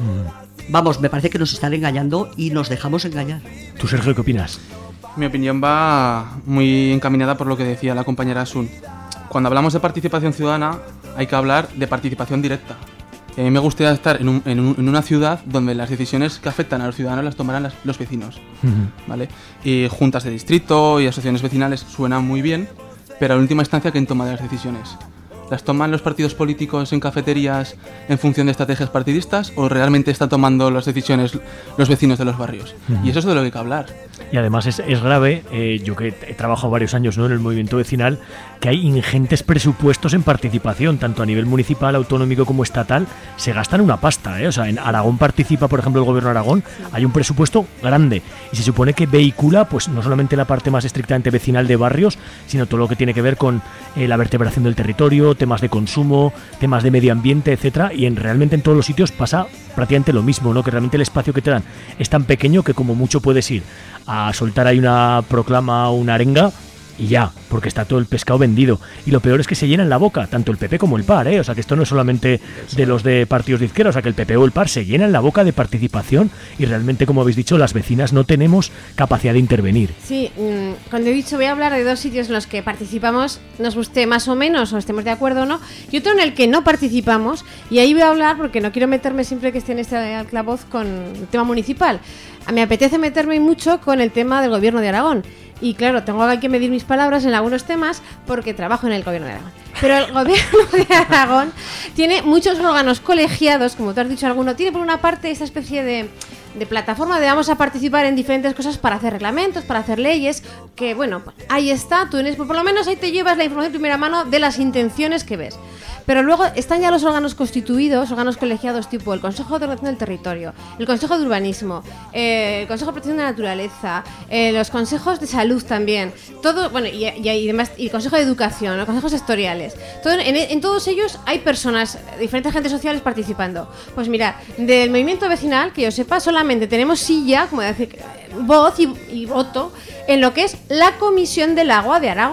[SPEAKER 19] Mm. Vamos, me parece que nos están engañando y nos dejamos engañar.
[SPEAKER 3] ¿Tú, Sergio, qué opinas?
[SPEAKER 17] Mi opinión va muy encaminada por lo que decía la compañera Asun. Cuando hablamos de participación ciudadana, hay que hablar de participación directa. A mí me gustaría estar en, un, en, un, en una ciudad donde las decisiones que afectan a los ciudadanos las tomarán las, los vecinos, uh-huh. ¿vale? Y juntas de distrito y asociaciones vecinales suenan muy bien, pero en última instancia, ¿quién toma las decisiones? ¿Las toman los partidos políticos en cafeterías en función de estrategias partidistas o realmente están tomando las decisiones los vecinos de los barrios? Uh-huh. Y eso es de lo que hay que hablar.
[SPEAKER 3] Y además es, es grave, eh, yo que he trabajado varios años, ¿no?, en el movimiento vecinal, que hay ingentes presupuestos en participación, tanto a nivel municipal, autonómico como estatal, se gastan una pasta, ¿eh? O sea, en Aragón participa, por ejemplo, el gobierno de Aragón, hay un presupuesto grande y se supone que vehicula pues no solamente la parte más estrictamente vecinal de barrios, sino todo lo que tiene que ver con eh, la vertebración del territorio, temas de consumo, temas de medio ambiente, etcétera, y en, realmente en todos los sitios pasa prácticamente lo mismo, ¿no? Que realmente el espacio que te dan es tan pequeño que como mucho puedes ir a soltar ahí una proclama o una arenga y ya, porque está todo el pescado vendido. Y lo peor es que se llenan la boca, tanto el P P como el P A R, ¿eh? O sea, que esto no es solamente de los de partidos de izquierda, o sea, que el P P o el P A R se llenan la boca de participación y realmente, como habéis dicho, las vecinas no tenemos capacidad de intervenir.
[SPEAKER 18] Sí, mmm, cuando he dicho voy a hablar de dos sitios en los que participamos, nos guste más o menos o estemos de acuerdo o no, y otro en el que no participamos, y ahí voy a hablar porque no quiero meterme siempre que esté en este altavoz con el tema municipal. Me apetece meterme mucho con el tema del gobierno de Aragón. Y claro, tengo que medir mis palabras en algunos temas porque trabajo en el gobierno de Aragón. Pero el gobierno de Aragón tiene muchos órganos colegiados, como tú has dicho alguno. Tiene por una parte esta especie de, de plataforma de vamos a participar en diferentes cosas para hacer reglamentos, para hacer leyes, que bueno, ahí está, tú tienes, por lo menos ahí te llevas la información de primera mano de las intenciones que ves. Pero luego están ya los órganos constituidos, órganos colegiados tipo el Consejo de Ordenación del Territorio, el Consejo de Urbanismo, eh, el Consejo de Protección de la Naturaleza, eh, los consejos de salud también, todo, bueno, y, y, y demás, y el Consejo de Educación, los consejos sectoriales. Todo, en, en todos ellos hay personas, diferentes agentes sociales participando. Pues mira, del movimiento vecinal, que yo sepa, solamente tenemos silla, como decir, voz y, y voto en lo que es la Comisión del Agua de Aragón.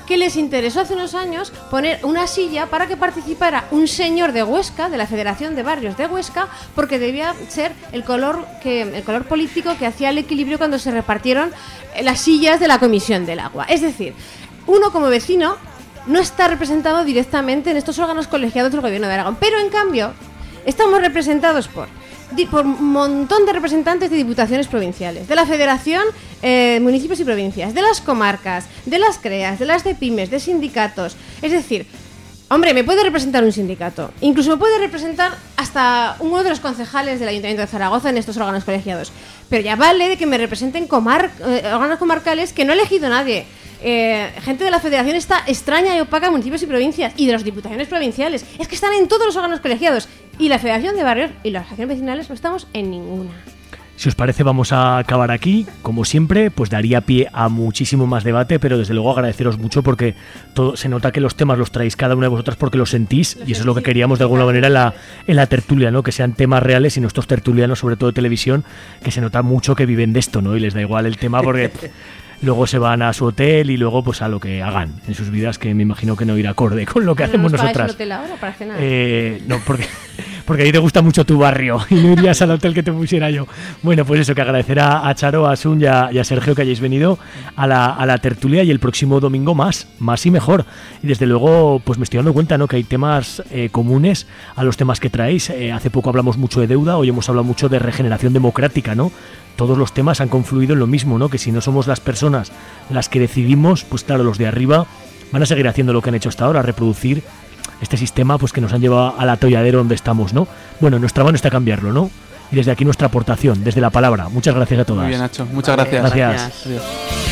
[SPEAKER 18] que les interesó hace unos años poner una silla para que participara un señor de Huesca, de la Federación de Barrios de Huesca, porque debía ser el color, que, el color político que hacía el equilibrio cuando se repartieron las sillas de la Comisión del Agua. Es decir, uno como vecino no está representado directamente en estos órganos colegiados del Gobierno de Aragón, pero en cambio estamos representados por, por un montón de representantes de diputaciones provinciales, de la Federación, eh, municipios y provincias, de las comarcas, de las CREAS, de las de pymes, de sindicatos. Es decir, hombre, me puede representar un sindicato, incluso me puede representar hasta uno de los concejales del Ayuntamiento de Zaragoza en estos órganos colegiados, pero ya vale de que me representen comar eh, órganos comarcales que no ha elegido nadie. Eh, gente de la Federación está extraña y opaca, municipios y provincias, y de las diputaciones provinciales, es que están en todos los órganos colegiados, y la Federación de Barrios y las asociaciones vecinales no estamos en ninguna.
[SPEAKER 3] Si os parece, vamos a acabar aquí. Como siempre, pues daría pie a muchísimo más debate, pero desde luego agradeceros mucho porque todo, se nota que los temas los traéis cada una de vosotras porque los sentís, y eso es lo que queríamos de alguna manera en la, en la tertulia, ¿no? Que sean temas reales y nuestros tertulianos, sobre todo de televisión, que se nota mucho que viven de esto, ¿no? Y les da igual el tema porque luego se van a su hotel y luego pues a lo que hagan en sus vidas, que me imagino que no irá acorde con lo que
[SPEAKER 18] Pero
[SPEAKER 3] hacemos
[SPEAKER 18] ¿no os pagáis
[SPEAKER 3] nosotras.
[SPEAKER 18] el hotel ahora para cenar?
[SPEAKER 3] Eh, no, porque... Porque a ti te gusta mucho tu barrio y no irías al hotel que te pusiera yo. Bueno, pues eso, que agradecer a, a Charo, a Asun y a, y a Sergio que hayáis venido a la, a la tertulia, y el próximo domingo más, más y mejor. Y desde luego, pues me estoy dando cuenta, ¿no?, que hay temas eh, comunes a los temas que traéis. Eh, hace poco hablamos mucho de deuda, hoy hemos hablado mucho de regeneración democrática, ¿no? Todos los temas han confluido en lo mismo, ¿no? Que si no somos las personas las que decidimos, pues claro, los de arriba van a seguir haciendo lo que han hecho hasta ahora, reproducir este sistema pues que nos han llevado al atolladero donde estamos, ¿no? Bueno, nuestra mano está a cambiarlo, ¿no? Y desde aquí nuestra aportación, desde la palabra. Muchas gracias a todas.
[SPEAKER 17] Muy bien, Nacho. Muchas gracias.
[SPEAKER 3] Gracias.
[SPEAKER 17] Gracias. Adiós.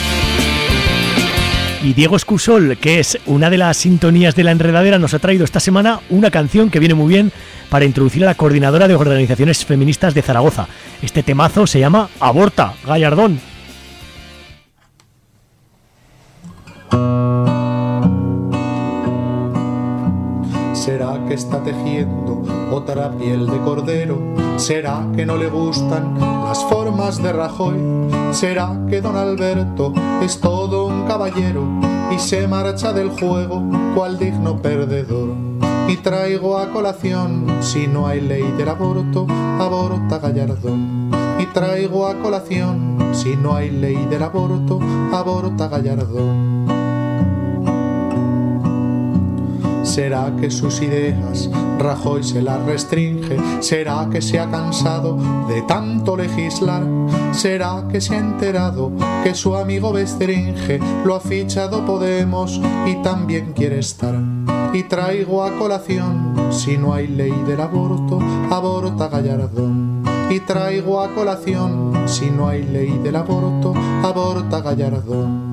[SPEAKER 3] Y Diego Escusol, que es una de las sintonías de La Enredadera, nos ha traído esta semana una canción que viene muy bien para introducir a la coordinadora de organizaciones feministas de Zaragoza. Este temazo se llama Aborta, Gallardón.
[SPEAKER 2] ¿Será que está tejiendo otra piel de cordero? ¿Será que no le gustan las formas de Rajoy? ¿Será que don Alberto es todo un caballero y se marcha del juego cual digno perdedor? Y traigo a colación, si no hay ley del aborto, aborta Gallardón. Y traigo a colación, si no hay ley del aborto, aborta Gallardón. ¿Será que sus ideas Rajoy se las restringe? ¿Será que se ha cansado de tanto legislar? ¿Será que se ha enterado que su amigo Bestringe lo ha fichado Podemos y también quiere estar? Y traigo a colación, si no hay ley del aborto, aborta Gallardón. Y traigo a colación, si no hay ley del aborto, aborta Gallardón.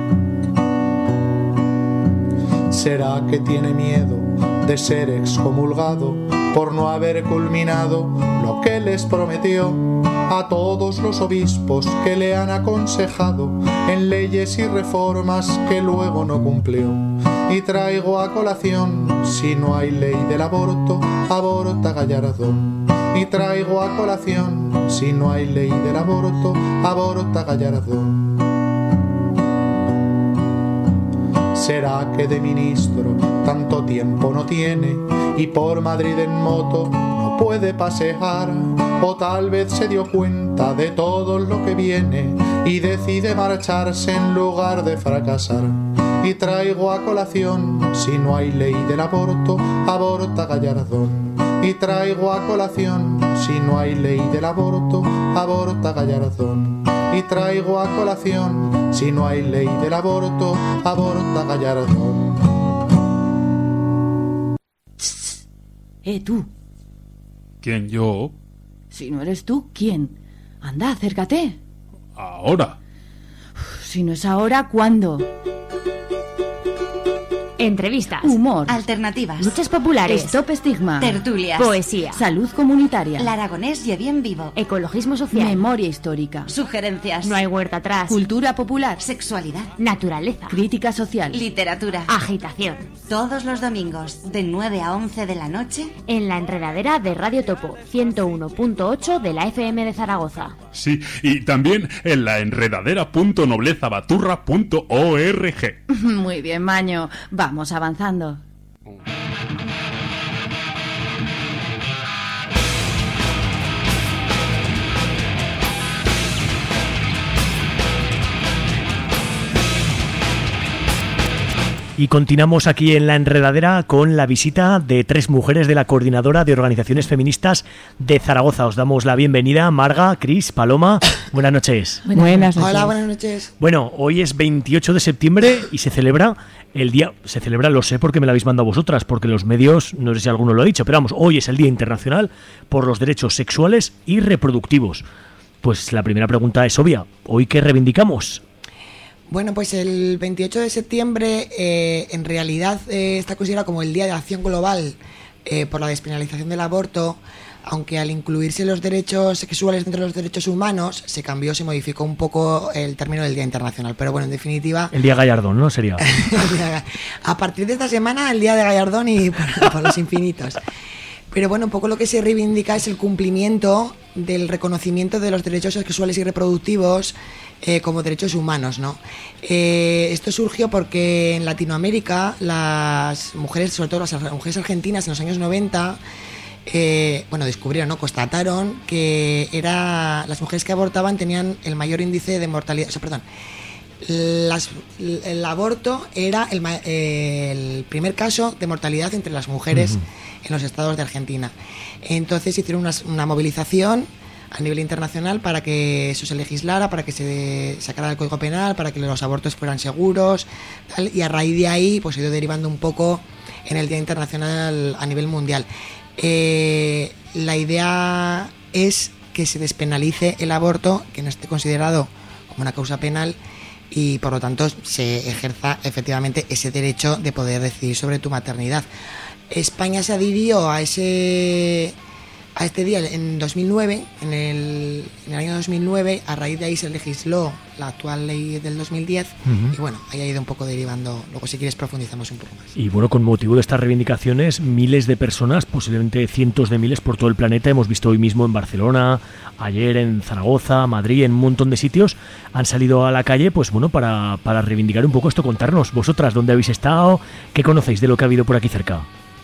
[SPEAKER 2] ¿Será que tiene miedo de ser excomulgado por no haber culminado lo que les prometió a todos los obispos que le han aconsejado en leyes y reformas que luego no cumplió? Y traigo a colación, si no hay ley del aborto, aborta Gallardón. Y traigo a colación, si no hay ley del aborto, aborta Gallardón. ¿Será que de ministro tanto tiempo no tiene y por Madrid en moto no puede pasear? O tal vez se dio cuenta de todo lo que viene y decide marcharse en lugar de fracasar. Y traigo a colación, si no hay ley del aborto, aborta Gallardón. Y traigo a colación, si no hay ley del aborto, aborta Gallardón. Y traigo a colación, si no hay ley del aborto, aborta Gallardón.
[SPEAKER 8] Eh, tú.
[SPEAKER 6] ¿Quién, yo?
[SPEAKER 8] Si no eres tú, ¿quién? Anda, acércate.
[SPEAKER 6] Ahora.
[SPEAKER 8] Si no es ahora, ¿cuándo?
[SPEAKER 21] Entrevistas.
[SPEAKER 7] Humor. Alternativas.
[SPEAKER 21] Luchas populares.
[SPEAKER 7] Stop estigma. Tertulias.
[SPEAKER 21] Poesía.
[SPEAKER 7] Salud comunitaria.
[SPEAKER 21] El aragonés y bien vivo. Ecologismo social.
[SPEAKER 7] Memoria histórica.
[SPEAKER 21] Sugerencias. No hay huerta atrás.
[SPEAKER 7] Cultura popular.
[SPEAKER 21] Sexualidad. Naturaleza.
[SPEAKER 7] Crítica social.
[SPEAKER 21] Literatura. Agitación.
[SPEAKER 7] Todos los domingos, de nueve a once de la noche,
[SPEAKER 21] en la enredadera de Radio Topo, ciento uno punto ocho de la F M de Zaragoza.
[SPEAKER 22] Sí, y también en la enredadera punto noblezabaturra punto org.
[SPEAKER 7] Muy bien, Maño. Vamos avanzando.
[SPEAKER 3] Y continuamos aquí en La Enredadera con la visita de tres mujeres de la Coordinadora de Organizaciones Feministas de Zaragoza. Os damos la bienvenida, Marga, Cris, Paloma. Buenas noches.
[SPEAKER 23] Buenas noches. Hola, buenas noches.
[SPEAKER 3] Bueno, hoy es veintiocho de septiembre y se celebra el día... Se celebra, lo sé porque me lo habéis mandado vosotras, porque los medios, no sé si alguno lo ha dicho, pero vamos, hoy es el Día Internacional por los Derechos Sexuales y Reproductivos. Pues la primera pregunta es obvia. ¿Hoy qué reivindicamos?
[SPEAKER 23] Bueno, pues el veintiocho de septiembre eh, en realidad eh, está considerado como el Día de Acción Global eh, por la despenalización del aborto, aunque al incluirse los derechos sexuales dentro de los derechos humanos se cambió, se modificó un poco el término del Día Internacional, pero bueno, en definitiva...
[SPEAKER 3] El Día Gallardón, ¿no? Sería.
[SPEAKER 23] A partir de esta semana, el Día de Gallardón y por, por los infinitos. Pero bueno, un poco lo que se reivindica es el cumplimiento del reconocimiento de los derechos sexuales y reproductivos eh, como derechos humanos, ¿no? Eh, esto surgió porque en Latinoamérica las mujeres, sobre todo las mujeres argentinas en los años noventa, eh, bueno, descubrieron, ¿no? Constataron que era las mujeres que abortaban tenían el mayor índice de mortalidad, o sea, perdón, Las, el aborto era el, el primer caso de mortalidad entre las mujeres uh-huh. en los estados de Argentina. Entonces hicieron una, una movilización a nivel internacional para que eso se legislara, para que se sacara del Código Penal, para que los abortos fueran seguros, tal, y a raíz de ahí pues se ha ido derivando un poco en el Día Internacional a nivel mundial. Eh, la idea es que se despenalice el aborto, que no esté considerado como una causa penal, y por lo tanto se ejerza efectivamente ese derecho de poder decidir sobre tu maternidad. España se adhirió a ese a este día en dos mil nueve, en el, en el año dos mil nueve, a raíz de ahí se legisló la actual ley del dos mil diez uh-huh. y bueno, ahí ha ido un poco derivando, luego si quieres profundizamos un poco más.
[SPEAKER 3] Y bueno, con motivo de estas reivindicaciones, miles de personas, posiblemente cientos de miles por todo el planeta, hemos visto hoy mismo en Barcelona, ayer en Zaragoza, Madrid, en un montón de sitios, han salido a la calle, pues bueno, para, para reivindicar un poco esto, contarnos vosotras dónde habéis estado, qué conocéis de lo que ha habido por aquí cerca.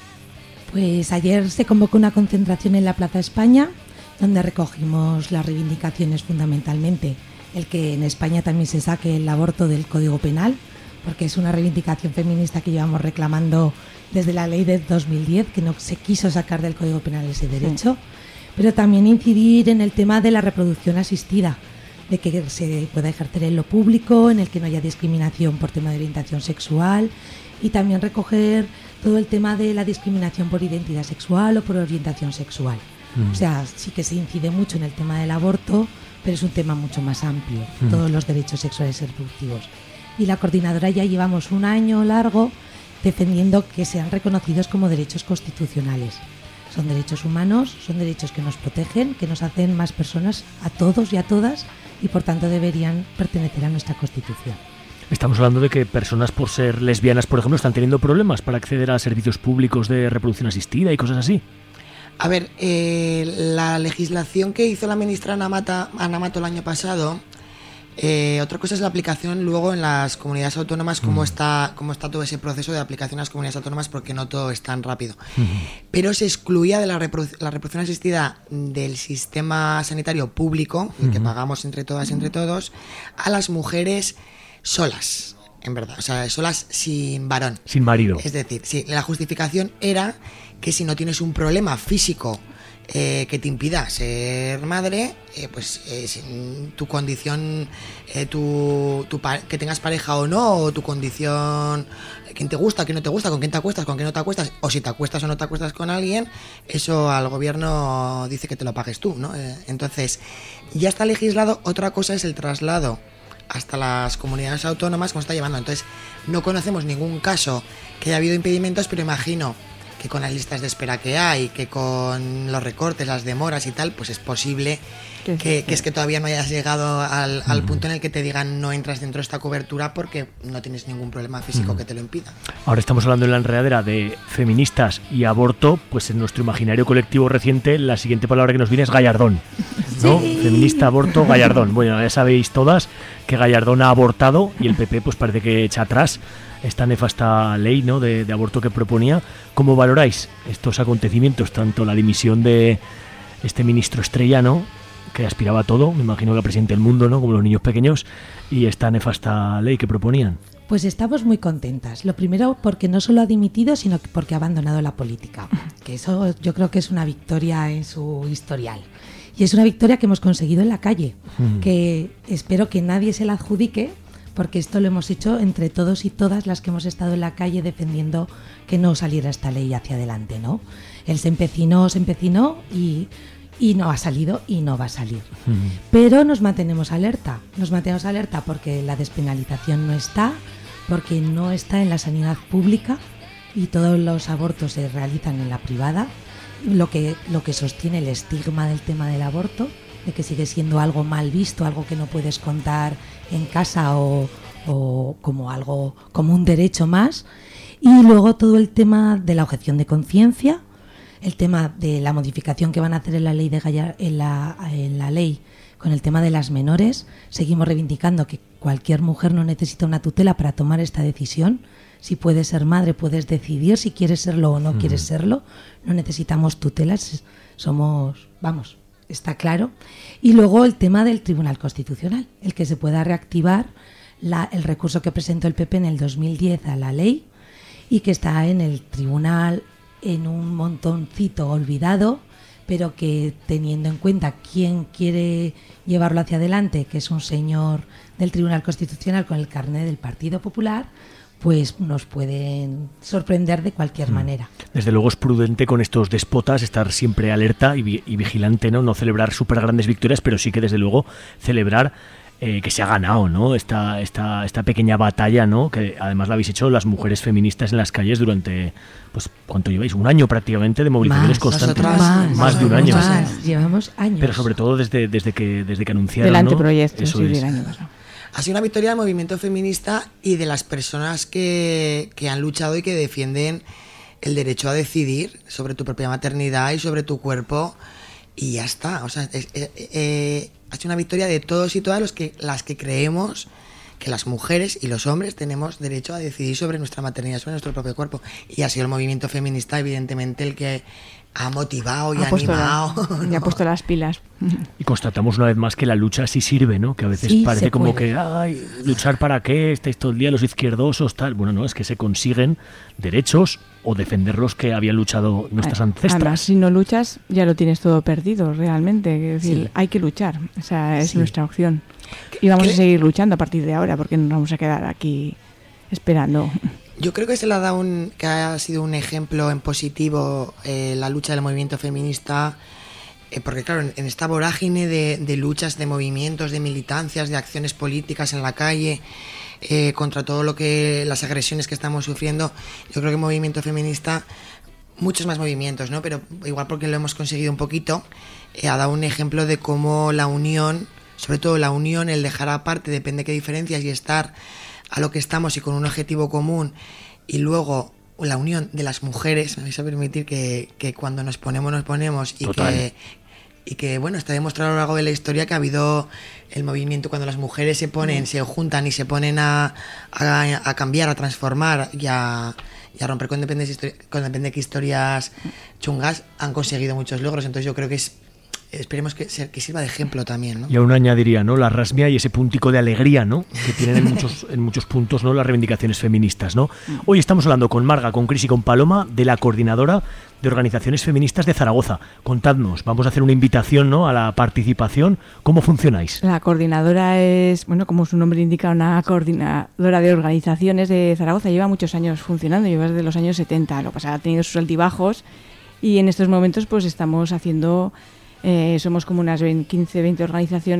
[SPEAKER 24] Pues ayer se convocó una concentración en la Plaza España, donde recogimos las reivindicaciones fundamentalmente, el que en España también se saque el aborto del Código Penal, porque es una reivindicación feminista que llevamos reclamando desde la ley de dos mil diez, que no se quiso sacar del Código Penal ese derecho, sí. Pero también incidir en el tema de la reproducción asistida, de que se pueda ejercer en lo público, en el que no haya discriminación por tema de orientación sexual, y también recoger todo el tema de la discriminación por identidad sexual o por orientación sexual. Mm. O sea, sí que se incide mucho en el tema del aborto, pero es un tema mucho más amplio, mm. todos los derechos sexuales y reproductivos. Y la coordinadora ya llevamos un año largo defendiendo que sean reconocidos como derechos constitucionales. Son derechos humanos, son derechos que nos protegen, que nos hacen más personas a todos y a todas, y por tanto deberían pertenecer a nuestra Constitución.
[SPEAKER 3] Estamos hablando de que personas por ser lesbianas, por ejemplo, están teniendo problemas para acceder a servicios públicos de reproducción asistida y cosas así.
[SPEAKER 23] A ver, eh, la legislación que hizo la ministra Ana, Mata, Ana Mato el año pasado, eh, otra cosa es la aplicación luego en las comunidades autónomas, cómo, mm. está, cómo está todo ese proceso de aplicación en las comunidades autónomas, porque no todo es tan rápido. Mm. Pero se excluía de la, reprodu- la reproducción asistida del sistema sanitario público, el mm. que pagamos entre todas y entre todos, a las mujeres solas, en verdad, o sea, solas sin varón.
[SPEAKER 3] Sin marido.
[SPEAKER 23] Es decir, sí, la justificación era que si no tienes un problema físico eh, que te impida ser madre, eh, pues eh, tu condición, eh, tu, tu pa- que tengas pareja o no, o tu condición, quién te gusta, quién no te gusta, con quién te acuestas, con quién no te acuestas, o si te acuestas o no te acuestas con alguien, eso al gobierno dice que te lo pagues tú, ¿no? Eh, entonces, ya está legislado. Otra cosa es el traslado hasta las comunidades autónomas, cómo está llevando. Entonces, no conocemos ningún caso que haya habido impedimentos, pero imagino que con las listas de espera que hay, que con los recortes, las demoras y tal, pues es posible que, que, que es que todavía no hayas llegado al, al punto en el que te digan no entras dentro de esta cobertura porque no tienes ningún problema físico mm. que te lo impida.
[SPEAKER 3] Ahora estamos hablando en la enredadera de feministas y aborto, pues en nuestro imaginario colectivo reciente la siguiente palabra que nos viene es Gallardón, ¿no? Sí. Feminista, aborto, Gallardón. Bueno, ya sabéis todas que Gallardón ha abortado y el P P pues parece que echa atrás esta nefasta ley, ¿no?, de, de aborto que proponía. ¿Cómo valoráis estos acontecimientos? Tanto la dimisión de este ministro estrella, ¿no?, que aspiraba a todo, me imagino que a presidente del mundo, ¿no?, como los niños pequeños, y esta nefasta ley que proponían.
[SPEAKER 24] Pues estamos muy contentas. Lo primero porque no solo ha dimitido, sino porque ha abandonado la política, que eso yo creo que es una victoria en su historial. Y es una victoria que hemos conseguido en la calle, mm. que espero que nadie se la adjudique, porque esto lo hemos hecho entre todos y todas las que hemos estado en la calle defendiendo que no saliera esta ley hacia adelante, ¿no? Él se empecinó, se empecinó y, y no ha salido y no va a salir. Uh-huh. Pero nos mantenemos alerta, nos mantenemos alerta porque la despenalización no está, porque no está en la sanidad pública y todos los abortos se realizan en la privada, lo que, lo que sostiene el estigma del tema del aborto, de que sigue siendo algo mal visto, algo que no puedes contar en casa o, o como algo, como un derecho más. Y luego todo el tema de la objeción de conciencia, el tema de la modificación que van a hacer en la ley de Gallar, en la, en la ley con el tema de las menores. Seguimos reivindicando que cualquier mujer no necesita una tutela para tomar esta decisión. Si puedes ser madre, puedes decidir si quieres serlo o no mm. quieres serlo. No necesitamos tutelas, somos, vamos, está claro. Y luego el tema del Tribunal Constitucional, el que se pueda reactivar la, el recurso que presentó el P P en el dos mil diez a la ley y que está en el tribunal en un montoncito olvidado, pero que teniendo en cuenta quién quiere llevarlo hacia adelante, que es un señor del Tribunal Constitucional con el carné del Partido Popular, pues nos pueden sorprender de cualquier mm. manera.
[SPEAKER 3] Desde luego es prudente con estos despotas estar siempre alerta y, vi- y vigilante, ¿no? No celebrar súper grandes victorias, pero sí que desde luego celebrar eh, que se ha ganado, ¿no? Esta, esta, esta pequeña batalla, ¿no? Que además la habéis hecho las mujeres feministas en las calles durante, pues, ¿cuánto lleváis? Un año prácticamente de movilizaciones más, constantes. Más,
[SPEAKER 24] más,
[SPEAKER 3] más de un año.
[SPEAKER 24] Más, llevamos años.
[SPEAKER 3] Pero sobre todo desde, desde, que, desde que anunciaron,
[SPEAKER 4] del anteproyecto,
[SPEAKER 3] ¿no? Eso
[SPEAKER 4] sí,
[SPEAKER 3] es.
[SPEAKER 4] del año pasado.
[SPEAKER 23] Ha sido una victoria del movimiento feminista y de las personas que, que han luchado y que defienden el derecho a decidir sobre tu propia maternidad y sobre tu cuerpo, y ya está. O sea, es, es, eh, ha sido una victoria de todos y todas los que, las que creemos que las mujeres y los hombres tenemos derecho a decidir sobre nuestra maternidad, sobre nuestro propio cuerpo. Y ha sido el movimiento feminista, evidentemente, el que ha motivado y ha animado.
[SPEAKER 4] La, y ha puesto las pilas.
[SPEAKER 3] Y constatamos una vez más que la lucha sí sirve, ¿no? Que a veces sí, parece como puede. que, ay, ¿luchar para qué? Estáis todo el día los izquierdosos, tal. Bueno, no, es que se consiguen derechos o defender los que habían luchado nuestras ancestras.
[SPEAKER 4] Además, si no luchas, ya lo tienes todo perdido, realmente. Es decir, sí. hay que luchar. O sea, es sí. nuestra opción. Y vamos ¿Qué? a seguir luchando a partir de ahora, porque no nos vamos a quedar aquí esperando.
[SPEAKER 23] Yo creo que se le ha dado un, que ha sido un ejemplo en positivo eh, la lucha del movimiento feminista, eh, porque claro, en, en esta vorágine de, de luchas, de movimientos, de militancias, de acciones políticas en la calle, eh, contra todo lo que las agresiones que estamos sufriendo, yo creo que el movimiento feminista, muchos más movimientos, ¿no? Pero igual porque lo hemos conseguido un poquito, eh, ha dado un ejemplo de cómo la unión, sobre todo la unión, el dejar aparte, depende de qué diferencias, y estar a lo que estamos y con un objetivo común, y luego la unión de las mujeres, me vais a permitir que, que cuando nos ponemos, nos ponemos, y Total. que y que bueno, está demostrado a lo largo de la historia que ha habido el movimiento cuando las mujeres se ponen, mm. se juntan y se ponen a, a, a cambiar, a transformar y a, y a romper con dependencias, con dependencias historias chungas, han conseguido muchos logros. Entonces yo creo que es esperemos que, que sirva de ejemplo también, ¿no?
[SPEAKER 3] Y aún añadiría, ¿no?, la rasmia y ese puntico de alegría, ¿no?, que tienen en muchos, en muchos puntos, ¿no?, las reivindicaciones feministas, ¿no? Hoy estamos hablando con Marga, con Cris y con Paloma de la Coordinadora de Organizaciones Feministas de Zaragoza. Contadnos, vamos a hacer una invitación, ¿no?, a la participación. ¿Cómo funcionáis?
[SPEAKER 4] La coordinadora es, bueno, como su nombre indica, una coordinadora de organizaciones de Zaragoza. Lleva muchos años funcionando, lleva desde los años setenta. Lo que pasa, ha tenido sus altibajos y en estos momentos pues estamos haciendo... Eh, somos como unas quince, veinte organizaciones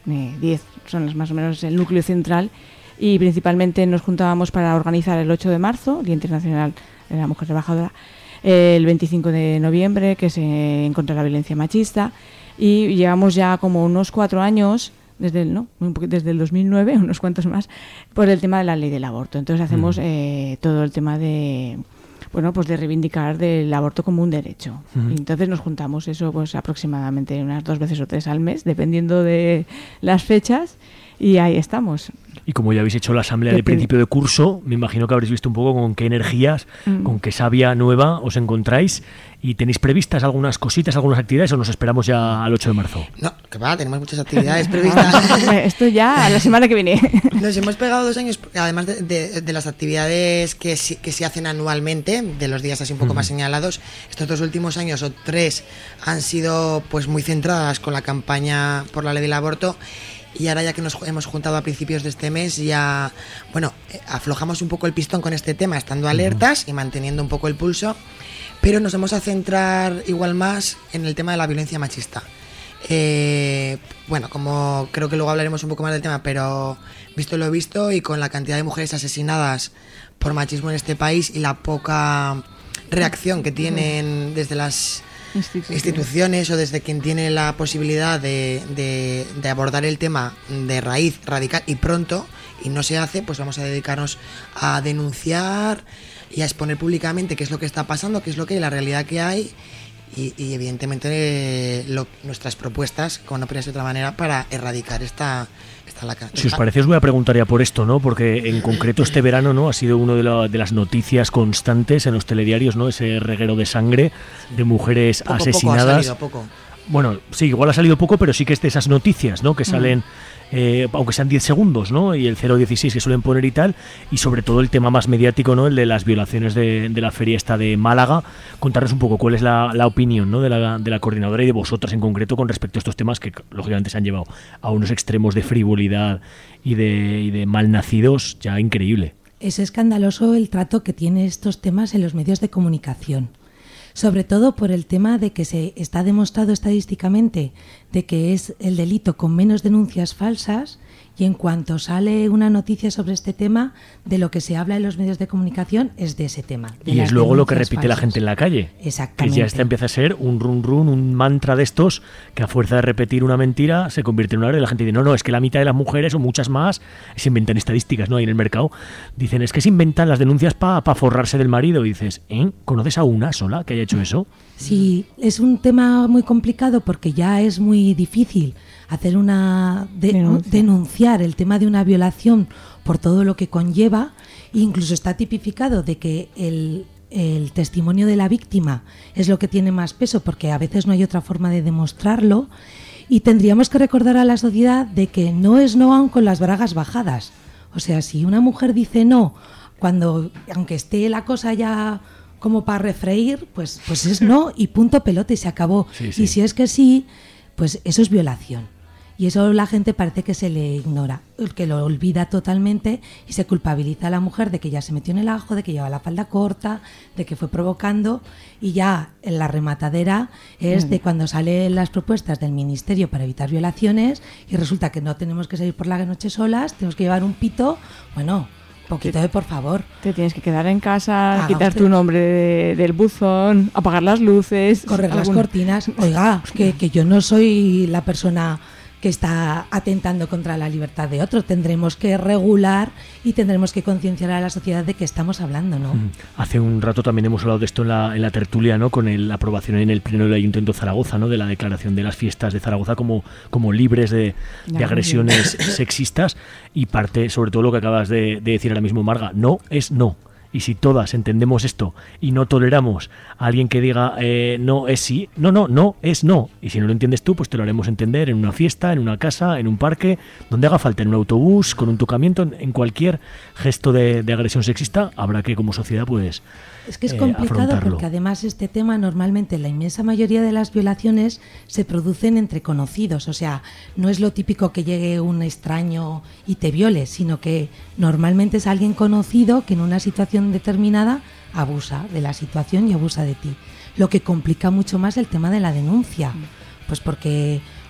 [SPEAKER 4] eh, diez personas más o menos el núcleo central, y principalmente nos juntábamos para organizar el ocho de marzo, Día Internacional de la Mujer Trabajadora, el veinticinco de noviembre, que es en contra de la violencia machista, y llevamos ya como unos cuatro años, desde el, ¿no? desde el dos mil nueve, unos cuantos más, por el tema de la ley del aborto. Entonces hacemos uh-huh. eh, todo el tema de... bueno, pues de reivindicar del aborto como un derecho. Uh-huh. Y entonces nos juntamos eso pues aproximadamente unas dos veces o tres al mes, dependiendo de las fechas, y ahí estamos.
[SPEAKER 3] Y como ya habéis hecho la asamblea de principio de curso, me imagino que habréis visto un poco con qué energías, mm. con qué savia nueva os encontráis, y tenéis previstas algunas cositas, algunas actividades, o nos esperamos ya al ocho de marzo.
[SPEAKER 23] No, que va, tenemos muchas actividades previstas.
[SPEAKER 4] Esto ya a la semana que viene.
[SPEAKER 23] Nos hemos pegado dos años, además de, de, de las actividades que, que se hacen anualmente, de los días así un poco mm. más señalados, estos dos últimos años o tres han sido pues muy centradas con la campaña por la ley del aborto. Y ahora ya que nos hemos juntado a principios de este mes, ya, bueno, aflojamos un poco el pistón con este tema, estando alertas y manteniendo un poco el pulso, pero nos vamos a centrar igual más en el tema de la violencia machista. Eh, bueno, como creo que luego hablaremos un poco más del tema, pero visto lo visto y con la cantidad de mujeres asesinadas por machismo en este país y la poca reacción que tienen desde las... Instituciones. instituciones o desde quien tiene la posibilidad de, de, de abordar el tema de raíz radical y pronto, y no se hace, pues vamos a dedicarnos a denunciar y a exponer públicamente qué es lo que está pasando, qué es lo que hay, la realidad que hay, y, y evidentemente eh, lo, nuestras propuestas, como no podría ser de otra manera, para erradicar esta... esta
[SPEAKER 3] Si os parece, os voy a preguntar ya por esto, ¿no? Porque en concreto este verano, ¿no?, ha sido una de, la, de las noticias constantes en los telediarios, ¿no? Ese reguero de sangre de mujeres
[SPEAKER 23] poco,
[SPEAKER 3] asesinadas.
[SPEAKER 23] Poco ha salido, poco.
[SPEAKER 3] Bueno, sí, igual ha salido poco, pero sí que es de esas noticias, ¿no?, que salen, mm. eh, aunque sean diez segundos, ¿no?, y el cero dieciséis que suelen poner y tal, y sobre todo el tema más mediático, ¿no?, el de las violaciones de, de la feria esta de Málaga. Contarnos un poco cuál es la, la opinión, ¿no?, de la, de la coordinadora y de vosotras en concreto con respecto a estos temas que lógicamente se han llevado a unos extremos de frivolidad y de, y de malnacidos ya increíble.
[SPEAKER 24] Es escandaloso el trato que tiene estos temas en los medios de comunicación. Sobre todo por el tema de que se está demostrado estadísticamente de que es el delito con menos denuncias falsas, y en cuanto sale una noticia sobre este tema, de lo que se habla en los medios de comunicación es de ese tema.
[SPEAKER 3] Y es luego lo que repite falsas. La gente en la calle.
[SPEAKER 24] Exactamente.
[SPEAKER 3] Que ya este empieza a ser un run run, un mantra de estos, que a fuerza de repetir una mentira se convierte en una verdad, y la gente dice, no, no, es que la mitad de las mujeres o muchas más se inventan estadísticas, ¿no? Ahí en el mercado dicen, es que se inventan las denuncias para pa forrarse del marido, y dices, ¿eh? ¿Conoces a una sola que haya hecho eso?
[SPEAKER 24] Sí, es un tema muy complicado porque ya es muy difícil hacer una de, Denuncia. denunciar el tema de una violación por todo lo que conlleva. Incluso está tipificado de que el, el testimonio de la víctima es lo que tiene más peso, porque a veces no hay otra forma de demostrarlo, y tendríamos que recordar a la sociedad de que no es no aun con las bragas bajadas. O sea, si una mujer dice no, cuando aunque esté la cosa ya como para refreír, pues, pues es no y punto pelota y se acabó. Sí, sí. Y si es que sí, pues eso es violación. Y eso la gente parece que se le ignora, que lo olvida totalmente, y se culpabiliza a la mujer de que ya se metió en el ajo, de que lleva la falda corta, de que fue provocando, y ya en la rematadera es de cuando salen las propuestas del Ministerio para evitar violaciones y resulta que no tenemos que salir por la noche solas, tenemos que llevar un pito, bueno... poquito de por favor.
[SPEAKER 4] Te tienes que quedar en casa, Haga quitar usted. tu nombre de, del buzón, apagar las luces,
[SPEAKER 24] correr algún... las cortinas. Oiga, que, que yo no soy la persona que está atentando contra la libertad de otro. Tendremos que regular y tendremos que concienciar a la sociedad de que estamos hablando, ¿no?
[SPEAKER 3] Hace un rato también hemos hablado de esto en la, en la tertulia, ¿no?, con el, la aprobación en el Pleno del Ayuntamiento de Zaragoza, ¿no?, de la declaración de las fiestas de Zaragoza como, como libres de, de agresiones sexistas, y parte, sobre todo lo que acabas de, de decir ahora mismo, Marga, no es no. Y si todas entendemos esto y no toleramos a alguien que diga eh, no es sí, no, no, no es no. Y si no lo entiendes tú, pues te lo haremos entender en una fiesta, en una casa, en un parque, donde haga falta, en un autobús, con un tocamiento, en, en cualquier gesto de, de agresión sexista, habrá que como sociedad pues
[SPEAKER 24] Es que es complicado
[SPEAKER 3] eh,
[SPEAKER 24] porque además este tema normalmente la inmensa mayoría de las violaciones se producen entre conocidos, o sea, no es lo típico que llegue un extraño y te viole, sino que normalmente es alguien conocido que en una situación determinada abusa de la situación y abusa de ti, lo que complica mucho más el tema de la denuncia, pues porque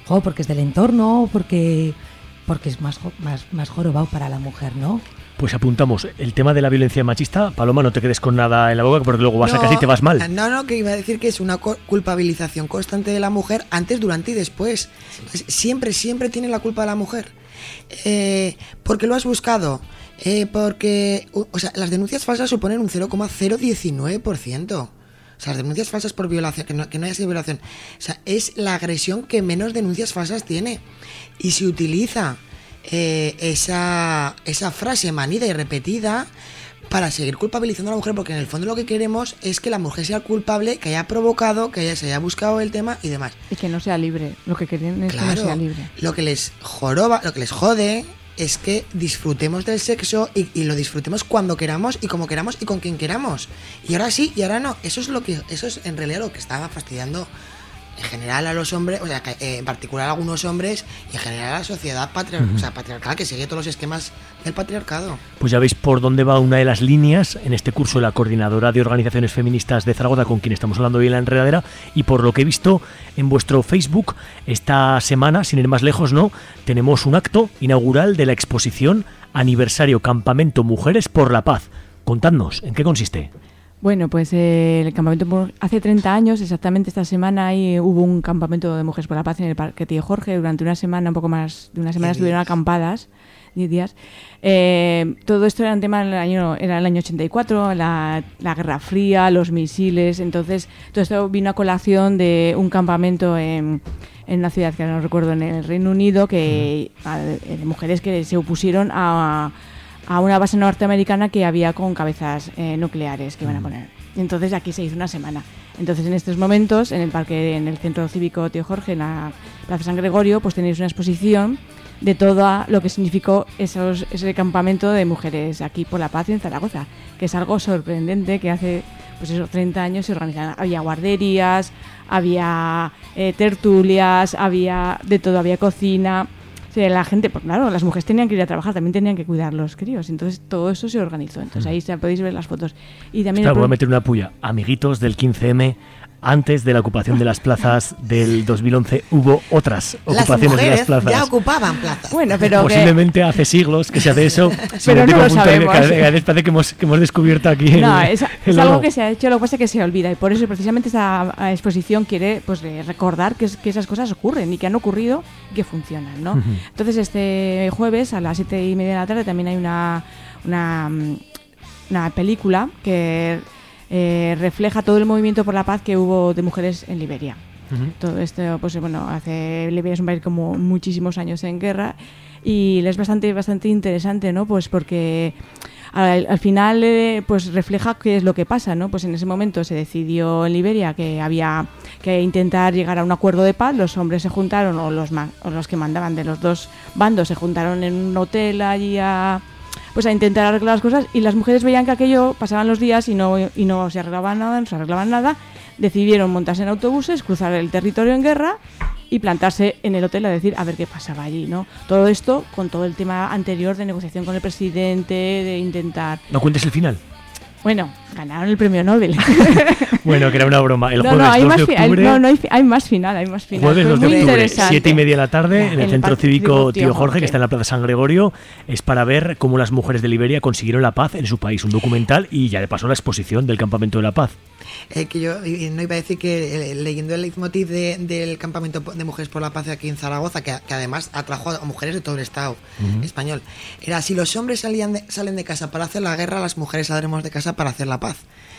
[SPEAKER 24] jo, porque es del entorno, porque, porque es más, más, más jorobado para la mujer, ¿no?
[SPEAKER 3] Pues apuntamos el tema de la violencia machista. Paloma, no te quedes con nada en la boca porque luego vas
[SPEAKER 23] no,
[SPEAKER 3] a casa y te vas mal.
[SPEAKER 23] No, no, que iba a decir que es una culpabilización constante de la mujer antes, durante y después. Sí. Siempre, siempre tiene la culpa la mujer. Eh, porque lo has buscado. Eh, porque, o sea, las denuncias falsas suponen un cero coma cero diecinueve por ciento. O sea, las denuncias falsas por violación, que no, que no haya sido violación. O sea, es la agresión que menos denuncias falsas tiene. Y se utiliza eh, esa, esa frase manida y repetida para seguir culpabilizando a la mujer, porque en el fondo lo que queremos es que la mujer sea culpable, que haya provocado, que haya, se haya buscado el tema y demás.
[SPEAKER 4] Y que no sea libre. Lo que quieren es
[SPEAKER 23] claro,
[SPEAKER 4] que no sea libre.
[SPEAKER 23] Lo que les joroba, lo que les jode es que disfrutemos del sexo y, y lo disfrutemos cuando queramos y como queramos y con quien queramos. Y ahora sí y ahora no. Eso es lo que, eso es en realidad lo que estaba fastidiando en general a los hombres, o sea, eh, en particular a algunos hombres y en general a la sociedad patriar- uh-huh. o sea, patriarcal, que sigue todos los esquemas del patriarcado.
[SPEAKER 3] Pues ya veis por dónde va una de las líneas en este curso de la Coordinadora de Organizaciones Feministas de Zaragoza, con quien estamos hablando hoy en La Enredadera, y por lo que he visto en vuestro Facebook, esta semana, sin ir más lejos, ¿no?, tenemos un acto inaugural de la exposición Aniversario Campamento Mujeres por la Paz. Contadnos, ¿en qué consiste?
[SPEAKER 4] Bueno, pues eh, el campamento hace treinta años, exactamente esta semana, ahí hubo un campamento de Mujeres por la Paz en el Parque Tío Jorge. Durante una semana, un poco más de una semana, estuvieron acampadas, diez días. Eh, todo esto era un tema del año, era el año ochenta y cuatro, la, la Guerra Fría, los misiles. Entonces, todo esto vino a colación de un campamento en, en una ciudad que no recuerdo, en el Reino Unido, que a, de mujeres que se opusieron a... a una base norteamericana que había con cabezas eh, nucleares que iban a poner. Entonces aquí se hizo una semana. Entonces en estos momentos, en el parque, en el Centro Cívico Tío Jorge, en la Plaza San Gregorio, pues tenéis una exposición de todo lo que significó esos, ese campamento de mujeres aquí por la paz en Zaragoza, que es algo sorprendente, que hace pues esos treinta años se organizaban. Había guarderías, había eh, tertulias, había de todo, había cocina. Sí, la gente, pues claro, las mujeres tenían que ir a trabajar, también tenían que cuidar los críos, entonces todo eso se organizó. Entonces ahí ya podéis ver las fotos. Y también
[SPEAKER 3] Espera, voy a meter una puya. Amiguitos del quince eme, antes de la ocupación de las plazas del dos mil once hubo otras ocupaciones de las plazas.
[SPEAKER 23] Ya ocupaban plazas.
[SPEAKER 4] Bueno, pero
[SPEAKER 3] posiblemente
[SPEAKER 4] que...
[SPEAKER 3] hace siglos que se hace eso.
[SPEAKER 4] Pero no lo sabemos.
[SPEAKER 3] Cada vez parece que hemos, que hemos descubierto aquí.
[SPEAKER 4] No,
[SPEAKER 3] el,
[SPEAKER 4] es,
[SPEAKER 3] el
[SPEAKER 4] es algo que se ha hecho, lo que pasa es que se olvida, y por eso precisamente esta exposición quiere pues recordar que, es, que esas cosas ocurren y que han ocurrido y que funcionan, ¿no? Uh-huh. Entonces este jueves a las siete y media de la tarde también hay una una, una película que Eh, refleja todo el movimiento por la paz que hubo de mujeres en Liberia. Uh-huh. Todo esto, pues bueno, hace Liberia es un país como muchísimos años en guerra y es bastante bastante interesante, ¿no? Pues porque al, al final eh, pues refleja qué es lo que pasa, ¿no? Pues en ese momento se decidió en Liberia que había que intentar llegar a un acuerdo de paz. Los hombres se juntaron, o los ma- o los que mandaban de los dos bandos se juntaron en un hotel allí a pues a intentar arreglar las cosas, y las mujeres veían que aquello, pasaban los días y no y no se arreglaban nada, no se arreglaban nada. Decidieron montarse en autobuses, cruzar el territorio en guerra y plantarse en el hotel a decir a ver qué pasaba allí, ¿no? Todo esto con todo el tema anterior de negociación con el presidente, de intentar...
[SPEAKER 3] ¿No cuentes el final?
[SPEAKER 4] Bueno, ganaron el premio Nobel.
[SPEAKER 3] Bueno, que era una broma. El
[SPEAKER 4] no,
[SPEAKER 3] jueves
[SPEAKER 4] no, hay
[SPEAKER 3] dos
[SPEAKER 4] más
[SPEAKER 3] de octubre...
[SPEAKER 4] Fi- no, no hay, hay más final, hay más final.
[SPEAKER 3] Jueves dos de
[SPEAKER 4] muy
[SPEAKER 3] octubre, siete y media de la tarde, en el,
[SPEAKER 4] el
[SPEAKER 3] Centro Cívico Tío Jorge,
[SPEAKER 4] Jorge,
[SPEAKER 3] que está en la Plaza San Gregorio. Es para ver cómo las mujeres de Liberia consiguieron la paz en su país. Un documental y ya de paso la exposición del Campamento de la Paz.
[SPEAKER 23] Eh, que yo no iba a decir que eh, leyendo el leitmotiv de, del Campamento de Mujeres por la Paz aquí en Zaragoza, que, que además atrajo a mujeres de todo el Estado uh-huh. español, era: si los hombres salían de, salen de casa para hacer la guerra, las mujeres saldremos de casa para hacer la paz.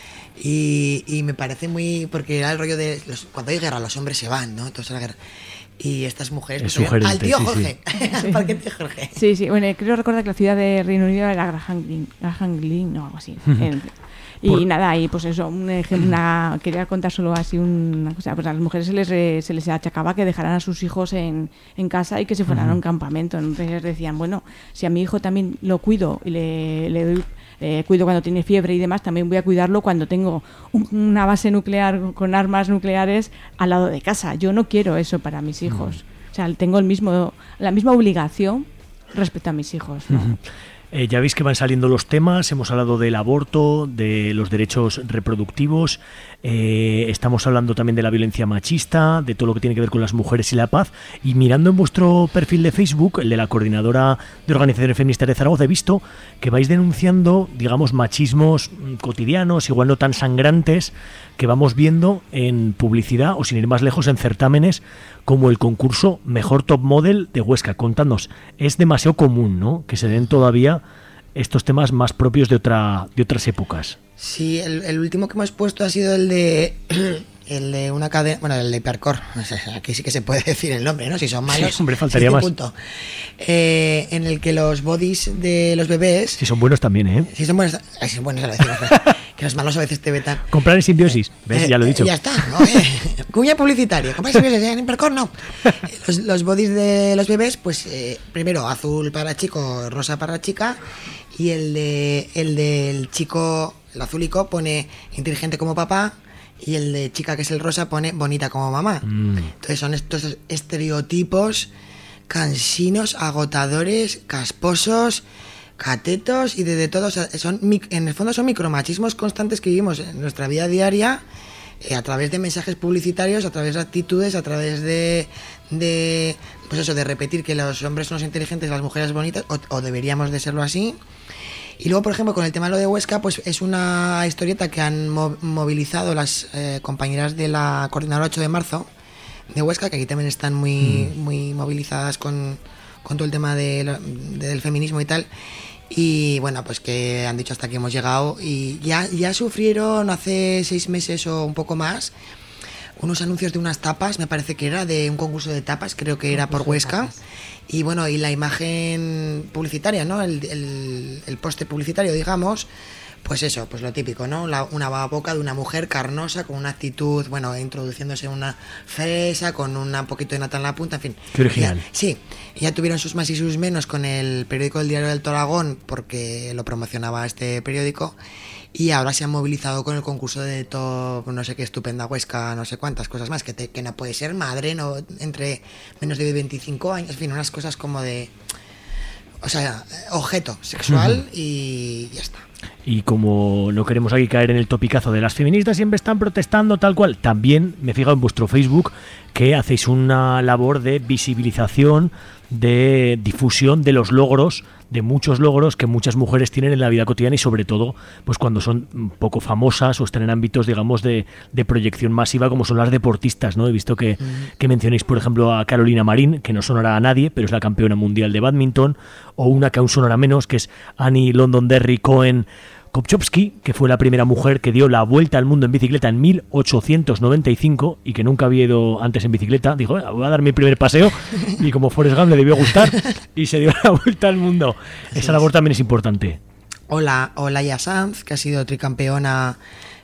[SPEAKER 23] Y, y me parece muy... porque era el rollo de los, cuando hay guerra los hombres se van, ¿no? Entonces la guerra... Y estas mujeres...
[SPEAKER 3] Es sugerente,
[SPEAKER 23] al tío
[SPEAKER 3] sí,
[SPEAKER 23] Jorge.
[SPEAKER 3] Sí.
[SPEAKER 23] Al parque tío Jorge.
[SPEAKER 4] Sí, sí. Bueno, creo recordar que la ciudad de Reino Unido era Graham Greene, Graham Greene o algo así. el, y Por... nada, y pues eso, un ejemplo, una, quería contar solo así una cosa. Pues a las mujeres se les, se les achacaba que dejaran a sus hijos en, en casa y que se fueran uh-huh. a un campamento. Entonces decían, bueno, si a mi hijo también lo cuido y le, le doy... Eh, cuido cuando tiene fiebre y demás, también voy a cuidarlo cuando tengo un, una base nuclear con armas nucleares al lado de casa. Yo no quiero eso para mis hijos. Uh-huh. O sea, tengo el mismo, la misma obligación respecto a mis hijos, ¿no?
[SPEAKER 3] Uh-huh. Eh, ya veis que van saliendo los temas, hemos hablado del aborto, de los derechos reproductivos, eh, estamos hablando también de la violencia machista, de todo lo que tiene que ver con las mujeres y la paz, y mirando en vuestro perfil de Facebook, el de la Coordinadora de Organizaciones Feministas de Zaragoza, he visto que vais denunciando, digamos, machismos cotidianos, igual no tan sangrantes, que vamos viendo en publicidad, o sin ir más lejos, en certámenes como el concurso Mejor Top Model de Huesca. Contadnos, es demasiado común, ¿no?, que se den todavía estos temas más propios de otra de otras épocas.
[SPEAKER 23] Sí, el, el último que hemos puesto ha sido el de el de una cadena, bueno, el de Hipercor. Aquí sí que se puede decir el nombre, ¿no? Si son malos.
[SPEAKER 3] Sí, hombre, faltaría
[SPEAKER 23] sí,
[SPEAKER 3] más.
[SPEAKER 23] Punto. Eh, en el que los bodies de los bebés.
[SPEAKER 3] Si son buenos también, ¿eh?
[SPEAKER 23] Si son buenos, ay, si son buenos, a lo decimos, que los malos a veces te vetan.
[SPEAKER 3] Comprar en Simbiosis, ¿ves? Eh, ya lo he dicho.
[SPEAKER 23] Eh, ya está, ¿no? Eh, cuña publicitaria. Comprar en Simbiosis, en Hipercor no. Los, los bodies de los bebés, pues eh, primero azul para chico, rosa para chica, y el de el del chico, el azulico, pone inteligente como papá, y el de chica, que es el rosa, pone bonita como mamá. Mm. Entonces son estos estereotipos cansinos, agotadores, casposos, catetos y de, de todos. Son, en el fondo son micromachismos constantes que vivimos en nuestra vida diaria, eh, a través de mensajes publicitarios, a través de actitudes, a través de, de pues eso, de repetir que los hombres son los inteligentes y las mujeres bonitas, o, o deberíamos de serlo así. Y luego, por ejemplo, con el tema de lo de Huesca, pues es una historieta que han mo- movilizado las eh, compañeras de la Coordinadora ocho de marzo de Huesca, que aquí también están muy, mm. muy movilizadas con, con todo el tema de, de, del feminismo y tal. Y bueno, pues que han dicho hasta aquí hemos llegado, y ya, ya sufrieron hace seis meses o un poco más unos anuncios de unas tapas, me parece que era de un concurso de tapas, creo que era por Huesca. Y bueno, y la imagen publicitaria, ¿no? El, el, el póster publicitario, digamos, pues eso, pues lo típico, ¿no? La, una boca de una mujer carnosa con una actitud, bueno, introduciéndose una fresa, con un poquito de nata en la punta, en fin.
[SPEAKER 3] Qué original.
[SPEAKER 23] Ya, sí, ya tuvieron sus más y sus menos con el periódico El Diario del Toragón, porque lo promocionaba este periódico. Y ahora se han movilizado con el concurso de top, no sé qué, estupenda Huesca, no sé cuántas cosas más, que, te, que no puede ser madre, no entre menos de veinticinco años, en fin, unas cosas como de, o sea, objeto sexual. Uh-huh. Y ya está.
[SPEAKER 3] Y como no queremos aquí caer en el topicazo de las feministas siempre están protestando tal cual, también me he fijado en vuestro Facebook que hacéis una labor de visibilización, de difusión de los logros, de muchos logros que muchas mujeres tienen en la vida cotidiana, y sobre todo pues cuando son poco famosas o están en ámbitos, digamos, de, de proyección masiva, como son las deportistas, ¿no? He visto que, mm. que mencionéis, por ejemplo, a Carolina Marín, que no sonará a nadie, pero es la campeona mundial de bádminton, o una que aún sonará menos, que es Annie Londonderry Cohen Kopchowski, que fue la primera mujer que dio la vuelta al mundo en bicicleta en mil ochocientos noventa y cinco y que nunca había ido antes en bicicleta. Dijo, eh, voy a dar mi primer paseo, y como Forrest Gump le debió gustar y se dio la vuelta al mundo. Esa labor también es importante.
[SPEAKER 23] Hola, Olaya Sanz, que ha sido tricampeona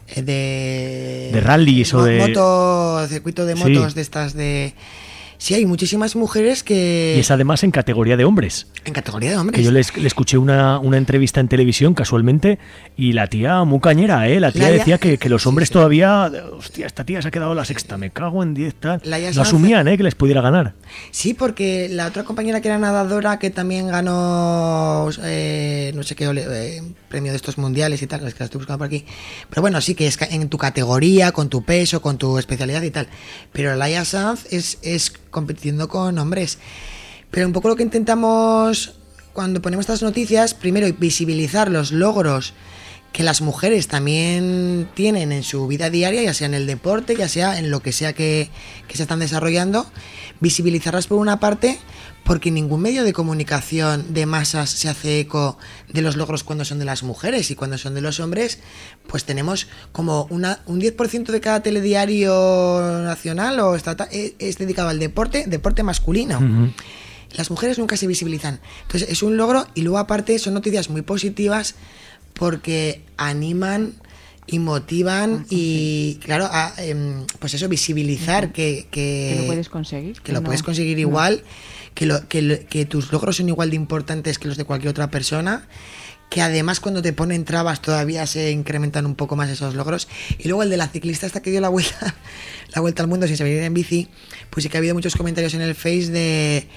[SPEAKER 23] de...
[SPEAKER 3] De rallies o de...
[SPEAKER 23] Moto, circuito de motos, sí. De estas de... Sí, hay muchísimas mujeres que...
[SPEAKER 3] Y es además en categoría de hombres.
[SPEAKER 23] En categoría de hombres.
[SPEAKER 3] Que yo le, le escuché una, una entrevista en televisión casualmente, y la tía muy cañera, ¿eh? La tía la decía ya... que, que los hombres sí, sí. todavía... Hostia, esta tía se ha quedado la sexta, me cago en diez, tal. No asumían, ¿eh? Que les pudiera ganar.
[SPEAKER 23] Sí, porque la otra compañera que era nadadora, que también ganó eh, no sé qué eh, premio de estos mundiales y tal, es que la estoy buscando por aquí. Pero bueno, sí que es en tu categoría, con tu peso, con tu especialidad y tal. Pero Laia Sanz es... es compitiendo con hombres. Pero un poco lo que intentamos cuando ponemos estas noticias, primero visibilizar los logros que las mujeres también tienen en su vida diaria, ya sea en el deporte, ya sea en lo que sea que, que se están desarrollando, visibilizarlas por una parte, porque ningún medio de comunicación de masas se hace eco de los logros cuando son de las mujeres, y cuando son de los hombres, pues tenemos como una, un diez por ciento de cada telediario nacional o estatal es, es dedicado al deporte, deporte masculino. Uh-huh. Las mujeres nunca se visibilizan. Entonces es un logro, y luego aparte son noticias muy positivas porque animan y motivan, y claro, a, eh, pues eso, visibilizar uh-huh. que, que,
[SPEAKER 4] que lo puedes conseguir.
[SPEAKER 23] Que, que lo no, puedes conseguir igual. No. Que, lo, que, que tus logros son igual de importantes que los de cualquier otra persona, que además cuando te ponen trabas todavía se incrementan un poco más esos logros. Y luego el de la ciclista esta que dio la vuelta la vuelta al mundo sin saber ir en bici, pues sí que ha habido muchos comentarios en el Face de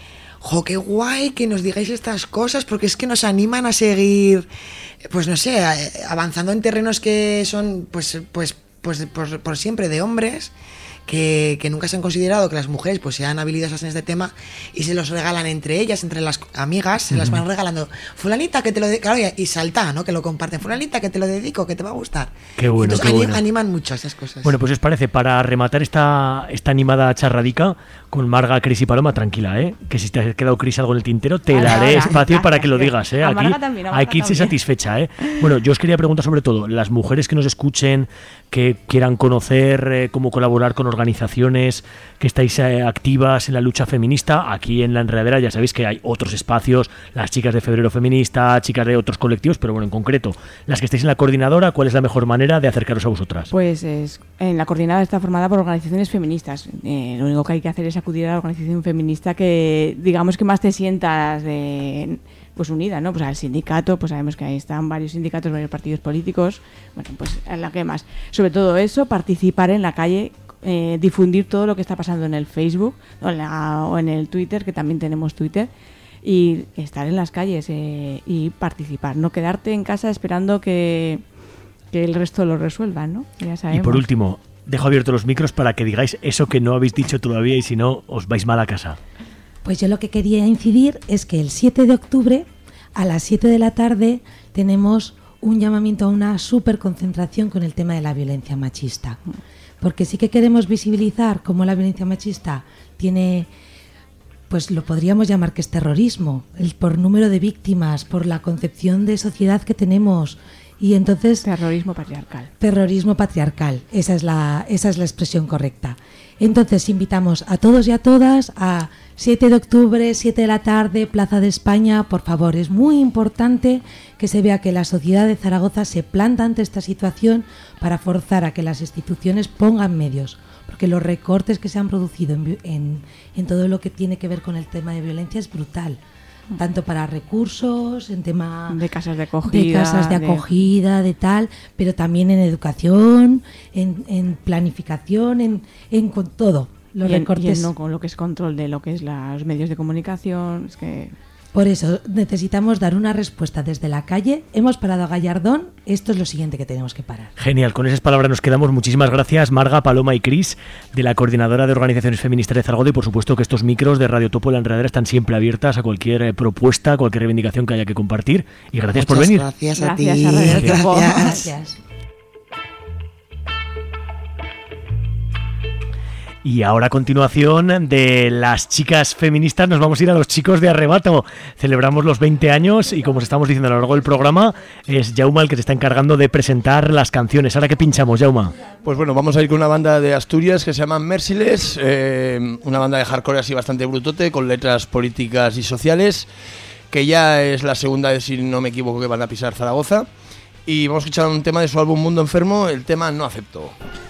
[SPEAKER 23] jo, qué guay que nos digáis estas cosas, porque es que nos animan a seguir, pues no sé, avanzando en terrenos que son, pues, pues, pues por, por siempre de hombres. Que, que nunca se han considerado que las mujeres pues sean habilidosas en este tema y se los regalan entre ellas, entre las amigas, se las van regalando. Fulanita, que te lo dedico, claro, y salta, ¿no? Que lo comparten. Fulanita, que te lo dedico, que te va a gustar.
[SPEAKER 3] Qué bueno,
[SPEAKER 23] entonces,
[SPEAKER 3] qué bueno.
[SPEAKER 23] Animan mucho esas cosas.
[SPEAKER 3] Bueno, pues os parece, para rematar esta, esta animada charradica con Marga, Cris y Paloma, tranquila, ¿eh? Que si te ha quedado, Cris, algo en el tintero, te
[SPEAKER 4] Ahora,
[SPEAKER 3] daré
[SPEAKER 4] ahora.
[SPEAKER 3] espacio para que lo digas, ¿eh?
[SPEAKER 4] A
[SPEAKER 3] Aquí
[SPEAKER 4] Marga también, a Marga
[SPEAKER 3] hay que irse
[SPEAKER 4] también.
[SPEAKER 3] satisfecha, ¿eh? Bueno, yo os quería preguntar sobre todo, las mujeres que nos escuchen, que quieran conocer eh, cómo colaborar con organizaciones, que estáis eh, activas en la lucha feminista, aquí en La Enredadera ya sabéis que hay otros espacios, las chicas de Febrero Feminista, chicas de otros colectivos, pero bueno, en concreto, las que estáis en la coordinadora, ¿cuál es la mejor manera de acercaros a vosotras?
[SPEAKER 4] Pues es, en la coordinadora está formada por organizaciones feministas. Eh, lo único que hay que hacer es acudir a la organización feminista que, digamos, que más te sientas de, pues unida, ¿no? Pues al sindicato, pues sabemos que ahí están varios sindicatos, varios partidos políticos. Bueno, pues a la que más. Sobre todo eso, participar en la calle, eh, difundir todo lo que está pasando en el Facebook o en, la, o en el Twitter, que también tenemos Twitter, y estar en las calles eh, y participar. No quedarte en casa esperando que, que el resto lo resuelva, ¿no? Ya sabemos.
[SPEAKER 3] Y por último, dejo abiertos los micros para que digáis eso que no habéis dicho todavía y si no, os vais mal a casa.
[SPEAKER 24] Pues yo lo que quería incidir es que el siete de octubre a las siete de la tarde tenemos un llamamiento a una superconcentración con el tema de la violencia machista. Porque sí que queremos visibilizar cómo la violencia machista tiene, pues lo podríamos llamar que es terrorismo, el, por número de víctimas, por la concepción de sociedad que tenemos. Y entonces
[SPEAKER 4] terrorismo patriarcal.
[SPEAKER 24] Terrorismo patriarcal, esa es la, esa es la expresión correcta. Entonces invitamos a todos y a todas a siete de octubre, siete de la tarde, Plaza de España. Por favor, es muy importante que se vea que la sociedad de Zaragoza se planta ante esta situación para forzar a que las instituciones pongan medios, porque los recortes que se han producido en, en, en todo lo que tiene que ver con el tema de violencia es brutal. Tanto para recursos, en tema
[SPEAKER 4] de casas de acogida,
[SPEAKER 24] de, casas de, acogida, de... de tal, pero también en educación, en, en planificación, en, en con todo. Los
[SPEAKER 4] y en,
[SPEAKER 24] recortes.
[SPEAKER 4] Y en no con lo que es control de lo que es los medios de comunicación. Es que...
[SPEAKER 24] Por eso necesitamos dar una respuesta desde la calle. Hemos parado a Gallardón, esto es lo siguiente que tenemos que parar.
[SPEAKER 3] Genial, con esas palabras nos quedamos. Muchísimas gracias, Marga, Paloma y Cris, de la Coordinadora de Organizaciones Feministas de Zaragoza, y por supuesto que estos micros de Radio Topo La Enredadera están siempre abiertas a cualquier eh, propuesta, cualquier reivindicación que haya que compartir. Y gracias
[SPEAKER 23] Muchas
[SPEAKER 3] por venir.
[SPEAKER 23] Gracias a
[SPEAKER 4] gracias
[SPEAKER 23] ti.
[SPEAKER 4] A Radio Topo.
[SPEAKER 23] Gracias.
[SPEAKER 24] Gracias.
[SPEAKER 3] Y ahora a continuación de las chicas feministas nos vamos a ir a los chicos de Arrebato. Celebramos los veinte años y como os estamos diciendo a lo largo del programa, es Jauma el que se está encargando de presentar las canciones. ¿Ahora qué pinchamos, Jauma?
[SPEAKER 5] Pues bueno, vamos a ir con una banda de Asturias que se llama Merciless, eh, una banda de hardcore así bastante brutote, con letras políticas y sociales, que ya es la segunda vez, si no me equivoco, que van a pisar Zaragoza. Y vamos a escuchar un tema de su álbum Mundo Enfermo, el tema No Acepto.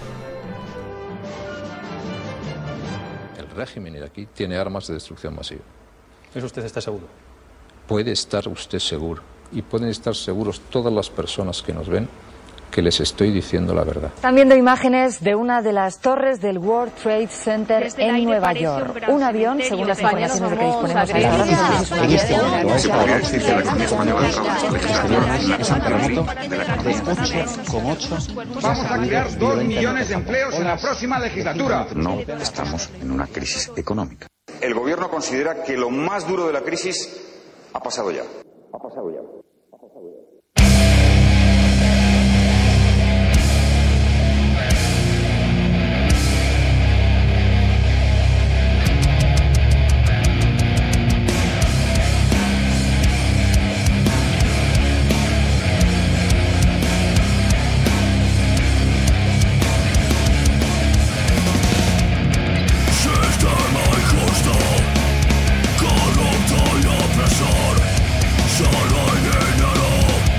[SPEAKER 9] El régimen iraquí tiene armas de destrucción masiva.
[SPEAKER 10] ¿Eso usted está seguro?
[SPEAKER 9] Puede estar usted seguro, y pueden estar seguros todas las personas que nos ven, que les estoy diciendo la verdad.
[SPEAKER 11] Están viendo imágenes de una de las torres del World Trade Center
[SPEAKER 25] Desde
[SPEAKER 11] en Nueva York. Un, un avión, según las informaciones de que disponemos a esta hora,
[SPEAKER 25] en este momento ese país dice la economía española
[SPEAKER 26] es un terremoto de ocho coma ocho.
[SPEAKER 27] Vamos a crear dos millones de empleos en la próxima legislatura.
[SPEAKER 26] No estamos en una crisis económica.
[SPEAKER 25] El gobierno considera que lo más duro de la crisis ha pasado ya. Ha pasado ya.
[SPEAKER 28] Solo hay dinero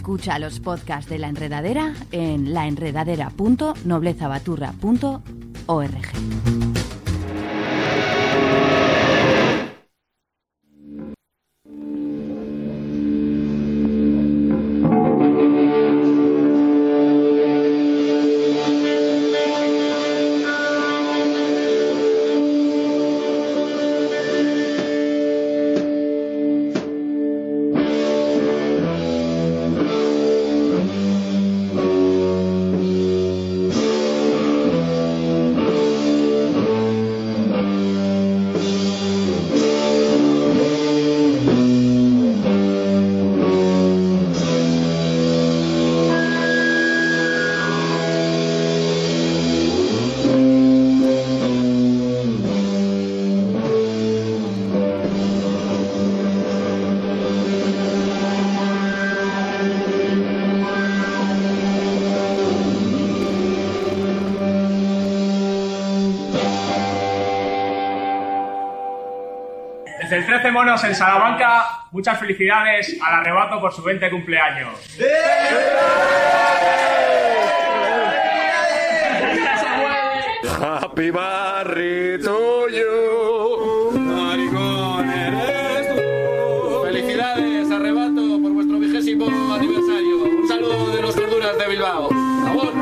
[SPEAKER 21] Escucha los podcasts de La Enredadera en la enredadera punto nobleza baturra punto org.
[SPEAKER 1] Desde el trece Monos en Salamanca, muchas felicidades al Arrebato por su veinte cumpleaños.
[SPEAKER 12] Happy birthday to you. Maricón eres tú. Felicidades, Arrebato, por vuestro vigésimo aniversario. Un saludo de los Gorduras de Bilbao. ¡Amor!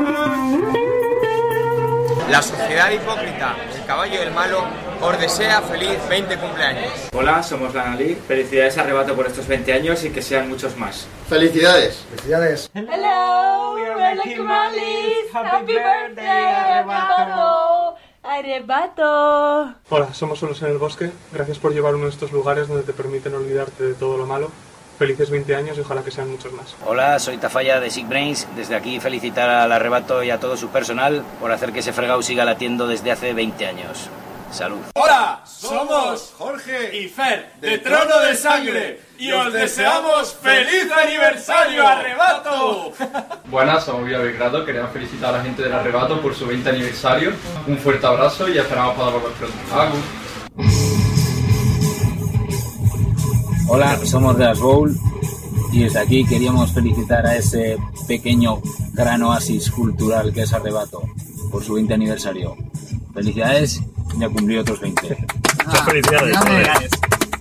[SPEAKER 13] La sociedad hipócrita, el caballo del malo, os desea feliz veinte cumpleaños.
[SPEAKER 14] Hola, somos la Nali. Felicidades, Arrebato, por estos veinte años y que sean muchos más.
[SPEAKER 15] ¡Felicidades! ¡Felicidades!
[SPEAKER 16] Hello, we're like Malis. Happy birthday, Arrebato. Arrebato.
[SPEAKER 20] Hola, somos Solos en el Bosque. Gracias por llevar uno de estos lugares donde te permiten olvidarte de todo lo malo. Felices veinte años y ojalá que sean muchos más.
[SPEAKER 28] Hola, soy Tafalla de Sick Brains. Desde aquí felicitar al Arrebato y a todo su personal por hacer que ese fregado siga latiendo desde hace veinte años. Salud.
[SPEAKER 12] Hola, somos Jorge y Fer de Trono de Sangre y os deseamos feliz aniversario, Arrebato.
[SPEAKER 29] Buenas, somos Vía Belgrado. Queremos felicitar a la gente del Arrebato por su veinte aniversario. Un fuerte abrazo y esperamos poder volver pronto. Agus.
[SPEAKER 30] Hola, somos de As Bowl y desde aquí queríamos felicitar a ese pequeño gran oasis cultural que es Arrebato por su veinte aniversario. Felicidades y a cumplir otros veinte.
[SPEAKER 3] Muchas felicidades. felicidades.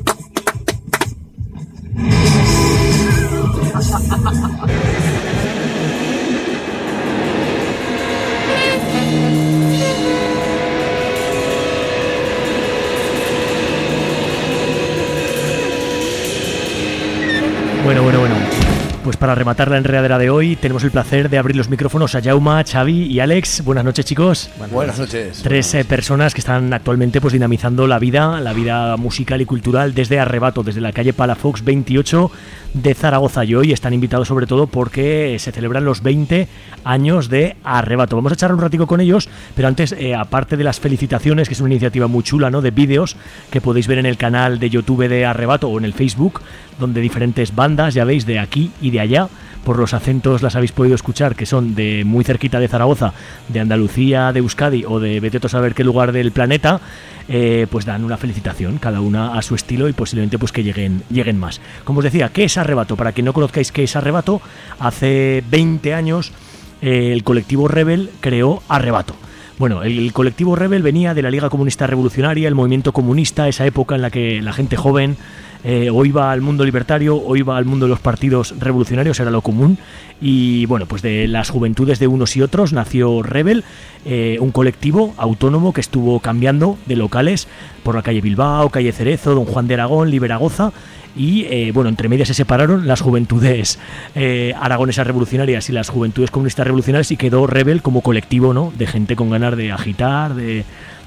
[SPEAKER 3] Bueno, bueno, bueno. Pues para rematar la enredadera de hoy, tenemos el placer de abrir los micrófonos a Jauma, Xavi y Alex. Buenas noches, chicos.
[SPEAKER 5] Buenas, Buenas noches.
[SPEAKER 3] Tres eh, personas que están actualmente pues dinamizando la vida, la vida musical y cultural desde Arrebato, desde la calle Palafox veintiocho de Zaragoza. Y hoy están invitados sobre todo porque se celebran los veinte años de Arrebato. Vamos a echar un ratico con ellos, pero antes, eh, aparte de las felicitaciones, que es una iniciativa muy chula, ¿no?, de vídeos que podéis ver en el canal de YouTube de Arrebato o en el Facebook, donde diferentes bandas, ya veis, de aquí y de allá, por los acentos las habéis podido escuchar, que son de muy cerquita de Zaragoza, de Andalucía, de Euskadi o de vete a saber qué lugar del planeta, eh, pues dan una felicitación, cada una a su estilo y posiblemente pues que lleguen, lleguen más. Como os decía, ¿qué es Arrebato? Para quien no conozcáis qué es Arrebato, hace veinte años eh, el colectivo Rebel creó Arrebato. Bueno, el colectivo Rebel venía de la Liga Comunista Revolucionaria, el movimiento comunista, esa época en la que la gente joven eh, o iba al mundo libertario o iba al mundo de los partidos revolucionarios, era lo común. Y bueno, pues de las juventudes de unos y otros nació Rebel, eh, un colectivo autónomo que estuvo cambiando de locales por la calle Bilbao, calle Cerezo, Don Juan de Aragón, Liberagoza. Y eh, bueno, entre medias se separaron las juventudes eh, aragonesas revolucionarias y las juventudes comunistas revolucionarias y quedó Rebel como colectivo, ¿no?, de gente con ganas de agitar, de,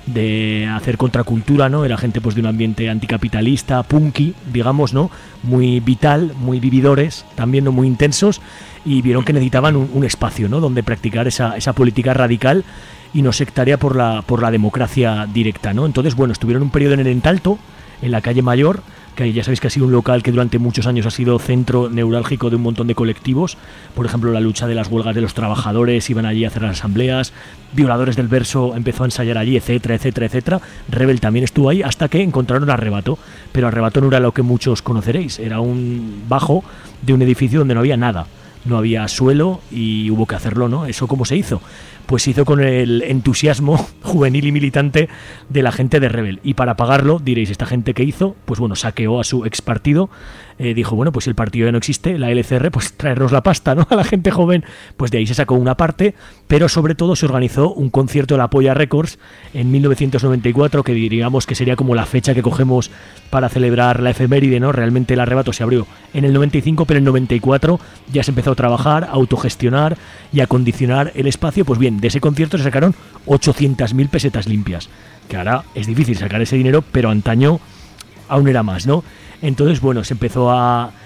[SPEAKER 3] de hacer contracultura, ¿no? Era gente pues de un ambiente anticapitalista, punky, digamos, ¿no?, muy vital, muy vividores, también no muy intensos, y vieron que necesitaban un, un espacio, ¿no?, donde practicar esa, esa política radical y no sectaria por la, por la democracia directa, ¿no? Entonces, bueno, estuvieron un periodo en el Entalto, en la calle Mayor, que ya sabéis que ha sido un local que durante muchos años ha sido centro neurálgico de un montón de colectivos. Por ejemplo, la lucha de las huelgas de los trabajadores, iban allí a hacer las asambleas, Violadores del Verso empezó a ensayar allí, etcétera, etcétera, etcétera. Rebel también estuvo ahí hasta que encontraron Arrebato, pero Arrebato no era lo que muchos conoceréis, era un bajo de un edificio donde no había nada. no había suelo y hubo que hacerlo, ¿no? ¿Eso cómo se hizo? Pues se hizo con el entusiasmo juvenil y militante de la gente de Rebel. Y para pagarlo, diréis, ¿esta gente qué hizo? Pues bueno, saqueó a su ex partido, eh, dijo, bueno, pues si el partido ya no existe, la L C R, pues traernos la pasta, ¿no? A la gente joven, pues de ahí se sacó una parte, pero sobre todo se organizó un concierto de la Polla Records en mil novecientos noventa y cuatro, que diríamos que sería como la fecha que cogemos para celebrar la efeméride, ¿no? Realmente el Arrebato se abrió en el noventa y cinco, pero en el noventa y cuatro ya se empezó a trabajar, a autogestionar y a acondicionar el espacio. Pues bien, de ese concierto se sacaron ochocientas mil pesetas limpias, que ahora es difícil sacar ese dinero, pero antaño aún era más, ¿no? Entonces, bueno, se empezó a, a,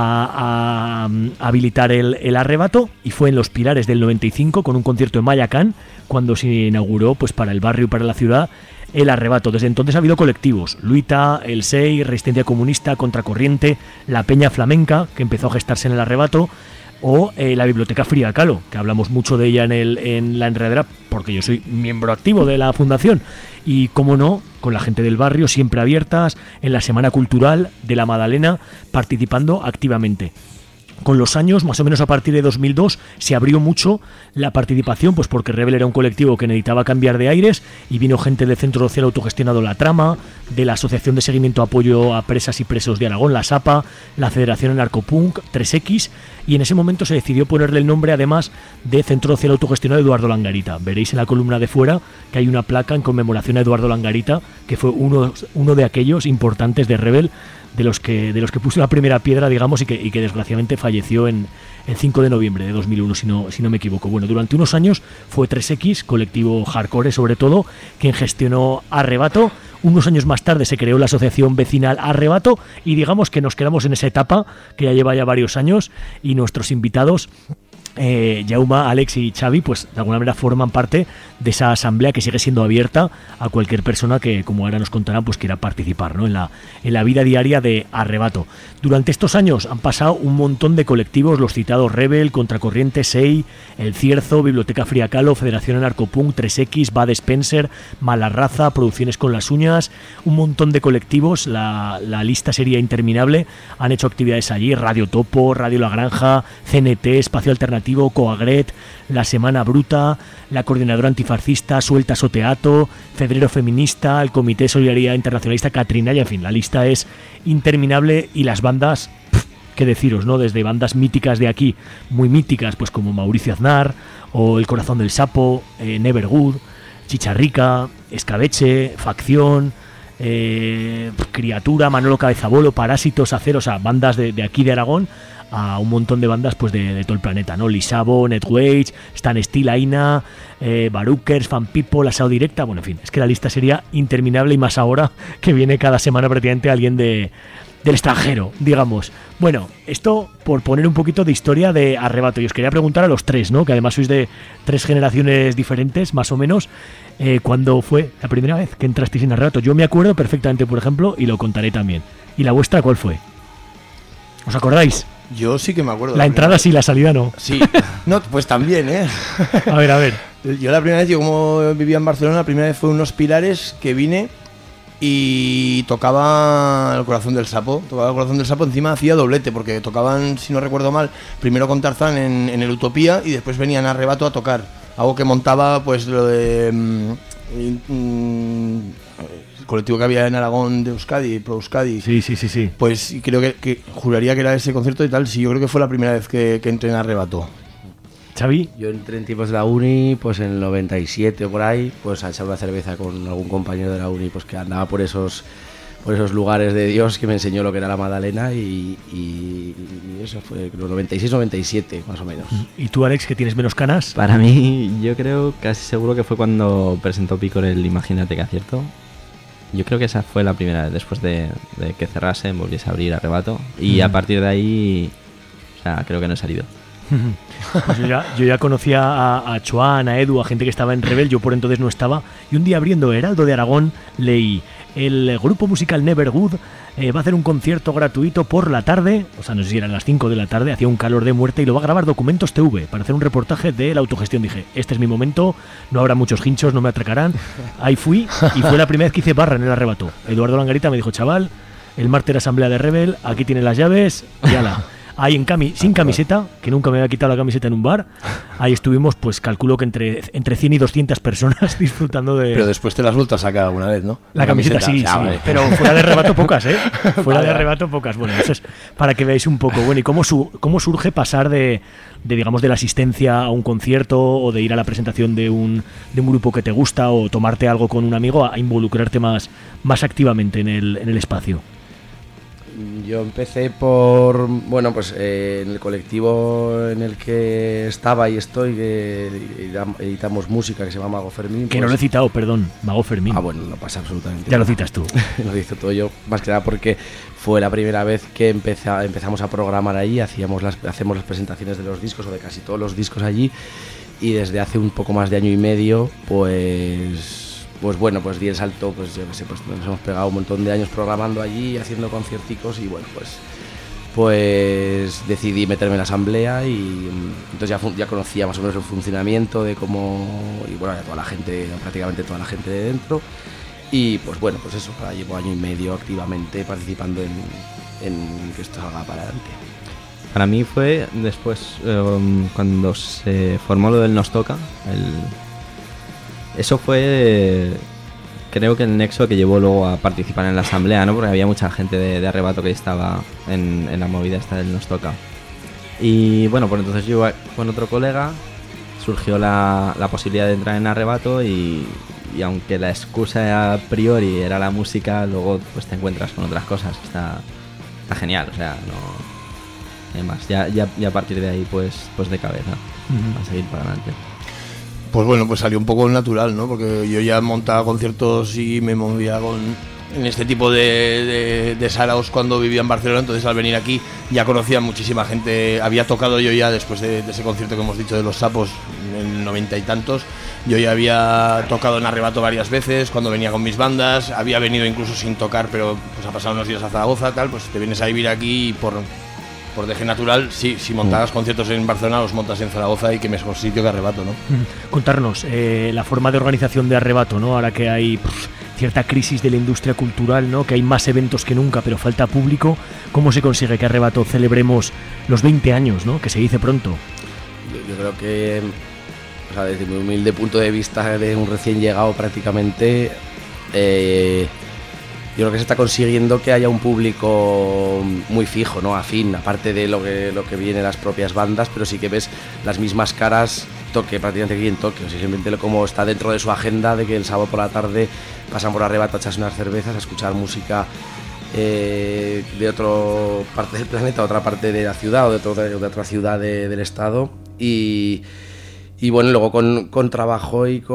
[SPEAKER 3] a, a habilitar el, el Arrebato, y fue en Los Pilares del noventa y cinco, con un concierto en Mayacán, cuando se inauguró, pues para el barrio y para la ciudad, el Arrebato. Desde entonces ha habido colectivos: Luita, El Sei, Resistencia Comunista, Contracorriente, la Peña Flamenca, que empezó a gestarse en el Arrebato, o eh, la Biblioteca Frida Kahlo, que hablamos mucho de ella en, el, en La Enredadera, porque yo soy miembro activo de la fundación, y cómo no, con la gente del barrio, siempre abiertas, en la Semana Cultural de la Madalena, participando activamente. Con los años, más o menos a partir de dos mil dos, se abrió mucho la participación, pues porque Rebel era un colectivo que necesitaba cambiar de aires, y vino gente del Centro Social Autogestionado La Trama, de la Asociación de Seguimiento Apoyo a Presas y Presos de Aragón, la SAPA, la Federación Anarcopunk, tres equis, y en ese momento se decidió ponerle el nombre, además, de Centro Social Autogestionado Eduardo Langarita. Veréis en la columna de fuera que hay una placa en conmemoración a Eduardo Langarita, que fue uno, uno de aquellos importantes de Rebel, de los que de los que puso la primera piedra, digamos, y que, y que desgraciadamente falleció en el cinco de noviembre de dos mil uno, si no, si no me equivoco. Bueno, durante unos años fue tres equis, colectivo hardcore sobre todo, quien gestionó Arrebato. Unos años más tarde se creó la asociación vecinal Arrebato, y digamos que nos quedamos en esa etapa que ya lleva ya varios años, y nuestros invitados, Eh, Jauma, Alex y Xavi, pues de alguna manera forman parte de esa asamblea que sigue siendo abierta a cualquier persona que, como ahora nos contarán, pues quiera participar, ¿no? en, la, en la vida diaria de Arrebato. Durante estos años han pasado un montón de colectivos, los citados Rebel, Contracorriente, Sei, El Cierzo, Biblioteca Frida Kahlo, Federación Anarcopunk, tres equis, Bad Spencer, Mala Raza, Producciones con las Uñas, un montón de colectivos, la, la lista sería interminable. Han hecho actividades allí: Radio Topo, Radio La Granja, C N T, Espacio Alternativo, Coagret, La Semana Bruta, la Coordinadora Antifascista, Sueltas o Teatro, Febrero Feminista, el Comité de Solidaridad Internacionalista Catrinaya. En fin, la lista es interminable, y las bandas, pff, qué deciros, ¿no? Desde bandas míticas de aquí, muy míticas, pues como Mauricio Aznar, o El Corazón del Sapo, eh, Nevergood, Chicharrica, Escabeche, Facción, eh, Criatura, Manolo Cabezabolo, Parásitos, Acero, o sea, bandas de, de aquí de Aragón, a un montón de bandas pues de, de todo el planeta, ¿no? Lisabo, Netwage, Stan Steel, Aina, eh, Barookers, Fan People, Asao Directa. Bueno, en fin, es que la lista sería interminable, y más ahora que viene cada semana prácticamente alguien de, del extranjero, digamos. Bueno, esto por poner un poquito de historia de Arrebato. Y os quería preguntar a los tres, ¿no? Que además sois de tres generaciones diferentes, más o menos. Eh, ¿Cuándo fue la primera vez que entrasteis en Arrebato? Yo me acuerdo perfectamente, por ejemplo, y lo contaré también. ¿Y la vuestra cuál fue? ¿Os acordáis?
[SPEAKER 5] Yo sí que me acuerdo.
[SPEAKER 3] La entrada sí, la salida no.
[SPEAKER 5] Sí. No, pues también, ¿eh?
[SPEAKER 3] A ver, a ver.
[SPEAKER 5] Yo la primera vez, yo como vivía en Barcelona, la primera vez fue Unos Pilares, que vine y tocaba El Corazón del Sapo. Tocaba El Corazón del Sapo, encima hacía doblete, porque tocaban, si no recuerdo mal, primero con Tarzán en, en el Utopía, y después venían a Arrebato a tocar. Algo que montaba, pues, lo de... Mmm, mmm, el colectivo que había en Aragón de Euskadi, Pro Euskadi.
[SPEAKER 3] Sí, sí, sí, sí.
[SPEAKER 5] Pues creo que, que juraría que era ese concierto y tal. Sí, yo creo que fue la primera vez que, que entré en Arrebato.
[SPEAKER 3] ¿Xavi?
[SPEAKER 2] Yo entré en tiempos de la uni, pues en el noventa y siete o por ahí, pues a echar una cerveza con algún compañero de la uni, pues que andaba por esos por esos lugares de Dios, que me enseñó lo que era la Madalena, y, y, y eso fue creo noventa y seis noventa y siete más o menos.
[SPEAKER 3] ¿Y tú, Alex, que tienes menos canas?
[SPEAKER 4] Para mí, yo creo casi seguro que fue cuando presentó Picor el Imagínate que acierto. Yo creo que esa fue la primera vez, después de, de que cerrasen, volviese a abrir Arrebato, y a partir de ahí, o sea, creo que no he salido.
[SPEAKER 3] Pues yo ya, yo ya conocía a, a Chuan, a Edu, a gente que estaba en Rebel, yo por entonces no estaba, y un día abriendo Heraldo de Aragón leí: el grupo musical Nevergood eh, va a hacer un concierto gratuito por la tarde, o sea, no sé si eran las cinco de la tarde, hacía un calor de muerte, y lo va a grabar Documentos T V para hacer un reportaje de la autogestión. Dije, este es mi momento, no habrá muchos hinchos, no me atracarán. Ahí fui, y fue la primera vez que hice barra en el Arrebato. Eduardo Langarita me dijo: chaval, el martes asamblea de Rebel, aquí tienes las llaves, y ala. ahí en cami sin camiseta, que nunca me había quitado la camiseta en un bar. Ahí estuvimos, pues calculo que entre, entre cien y doscientas personas disfrutando de...
[SPEAKER 5] Pero después te las has vuelto a sacar alguna vez, ¿no?
[SPEAKER 3] La, la camiseta, camiseta, sí, sí, vale. Pero fuera de arrebato pocas, ¿eh? Fuera de arrebato pocas. Bueno, eso es para que veáis un poco. Bueno, ¿y cómo, su cómo surge pasar de, de, digamos, de la asistencia a un concierto o de ir a la presentación de un, de un grupo que te gusta o tomarte algo con un amigo a involucrarte más, más activamente en el, en el espacio?
[SPEAKER 2] Yo empecé por, bueno, pues eh, en el colectivo en el que estaba y estoy, que editamos música, que se llama Mago Fermín.
[SPEAKER 3] Que
[SPEAKER 2] pues,
[SPEAKER 3] no lo he citado, perdón, Mago Fermín.
[SPEAKER 2] Ah, bueno, no pasa absolutamente
[SPEAKER 3] Ya
[SPEAKER 2] nada.
[SPEAKER 3] Lo citas tú.
[SPEAKER 2] Lo hice todo yo, más que nada porque fue la primera vez que empeza, empezamos a programar allí, hacíamos las, hacemos las presentaciones de los discos o de casi todos los discos allí, y desde hace un poco más de año y medio, pues... Pues bueno, pues di el salto, pues yo qué sé, pues nos hemos pegado un montón de años programando allí, haciendo concierticos y bueno, pues pues decidí meterme en la asamblea y entonces ya, ya conocía más o menos el funcionamiento de cómo, y bueno, de toda la gente, prácticamente toda la gente de dentro, y pues bueno, pues eso, ahora llevo año y medio activamente participando en, en que esto salga para adelante.
[SPEAKER 4] Para mí fue después, um, cuando se formó lo del Nos Toca, el... Eso fue, creo que el nexo que llevó luego a participar en la asamblea, ¿no? Porque había mucha gente de, de Arrebato que estaba en, en la movida esta del Nos Toca. Y bueno, pues entonces yo con otro colega surgió la, la posibilidad de entrar en Arrebato y, y aunque la excusa a priori era la música, luego pues te encuentras con otras cosas. Está, está genial, o sea, no hay más. Ya, ya, ya a partir de ahí pues, pues de cabeza, uh-huh. a seguir para adelante.
[SPEAKER 5] Pues bueno, pues salió un poco natural, ¿no? Porque yo ya montaba conciertos y me movía con, en este tipo de, de, de saraos cuando vivía en Barcelona, entonces al venir aquí ya conocía muchísima gente. Había tocado yo ya después de, de ese concierto que hemos dicho de Los Sapos en el noventa y tantos. Yo ya había tocado en Arrebato varias veces cuando venía con mis bandas, había venido incluso sin tocar, pero pues ha pasado unos días a Zaragoza, tal, pues te vienes a vivir aquí y por... Por deje natural, sí, si montabas conciertos en Barcelona, los montas en Zaragoza y qué mejor sitio que Arrebato, ¿no?
[SPEAKER 3] Contarnos eh, la forma de organización de Arrebato, ¿no? Ahora que hay pff, cierta crisis de la industria cultural, ¿no? Que hay más eventos que nunca, pero falta público. ¿Cómo se consigue que Arrebato celebremos los veinte años, ¿no? Que se dice pronto.
[SPEAKER 2] Yo, yo creo que, o sea, desde mi humilde punto de vista de un recién llegado prácticamente... Eh, Yo creo que se está consiguiendo que haya un público muy fijo, ¿no? Afín, aparte de lo que, lo que viene las propias bandas, pero sí que ves las mismas caras, toque prácticamente aquí en Tokio. O sea, simplemente como está dentro de su agenda de que el sábado por la tarde pasan por Arrebato a echarse unas cervezas, a escuchar música eh, de otra parte del planeta, otra parte de la ciudad o de, otro, de otra ciudad de, del estado. Y... Y bueno, luego con, con trabajo y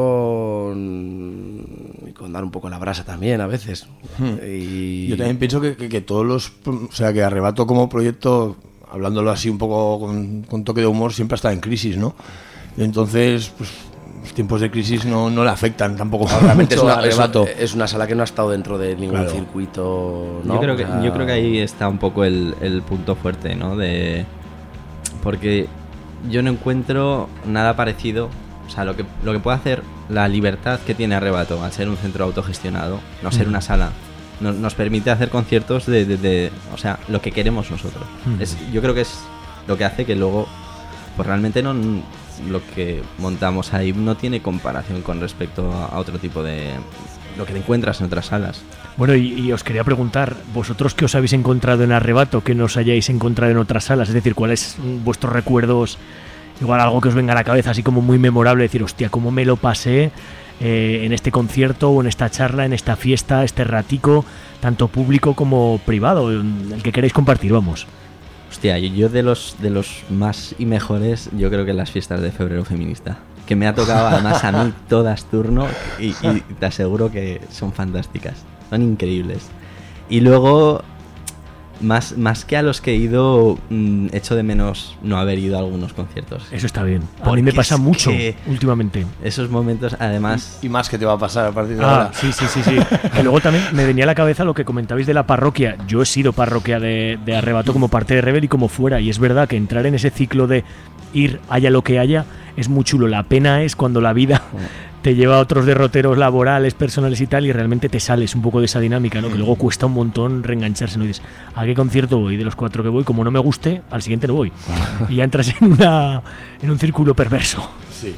[SPEAKER 2] con, y con dar un poco la brasa también a veces.
[SPEAKER 5] Hmm.
[SPEAKER 2] Y...
[SPEAKER 5] Yo también pienso que, que, que todos los... O sea, que Arrebato como proyecto, hablándolo así un poco con, con toque de humor, siempre está en crisis, ¿no? Y entonces, pues los tiempos de crisis no, no le afectan tampoco.
[SPEAKER 2] Realmente es, una, es, una, es una sala que no ha estado dentro de ningún claro. circuito, ¿no?
[SPEAKER 4] Yo creo, que,
[SPEAKER 2] o sea...
[SPEAKER 4] yo creo que ahí está un poco el, el punto fuerte, ¿no? De... Porque... yo no encuentro nada parecido, o sea, lo que, lo que puede hacer la libertad que tiene Arrebato al ser un centro autogestionado, no ser mm. una sala, no, nos permite hacer conciertos de, de, de, o sea, lo que queremos nosotros. Mm. Es, yo creo que es lo que hace que luego, pues realmente no, lo que montamos ahí no tiene comparación con respecto a, a otro tipo de... lo que te encuentras en otras salas.
[SPEAKER 3] Bueno, y, y os quería preguntar, ¿vosotros qué os habéis encontrado en Arrebato que no os hayáis encontrado en otras salas? Es decir, ¿cuáles vuestros recuerdos, igual algo que os venga a la cabeza así como muy memorable, decir, hostia, cómo me lo pasé eh, en este concierto o en esta charla, en esta fiesta, este ratico, tanto público como privado, el que queréis compartir, vamos?
[SPEAKER 4] Hostia, yo de los, de los más y mejores, yo creo que las fiestas de Febrero Feminista, que me ha tocado además a mí todas turno y, y te aseguro que son fantásticas. Son increíbles. Y luego, más, más que a los que he ido, mmm, echo de menos no haber ido a algunos conciertos.
[SPEAKER 3] Eso está bien. A mí me pasa mucho últimamente.
[SPEAKER 4] Esos momentos, además...
[SPEAKER 5] Y, y más que te va a pasar a partir de
[SPEAKER 3] ah,
[SPEAKER 5] ahora.
[SPEAKER 3] Sí, sí, sí, sí. Que luego también me venía a la cabeza lo que comentabais de la parroquia. Yo he sido parroquia de, de Arrebato como parte de Rebel y como fuera. Y es verdad que entrar en ese ciclo de ir haya lo que haya es muy chulo. La pena es cuando la vida te lleva a otros derroteros laborales, personales y tal, y realmente te sales un poco de esa dinámica, ¿no? Que luego cuesta un montón reengancharse, ¿no? Y dices, ¿a qué concierto voy? De los cuatro que voy, como no me guste, al siguiente no voy. Y ya entras en una en un círculo perverso.
[SPEAKER 5] Sí.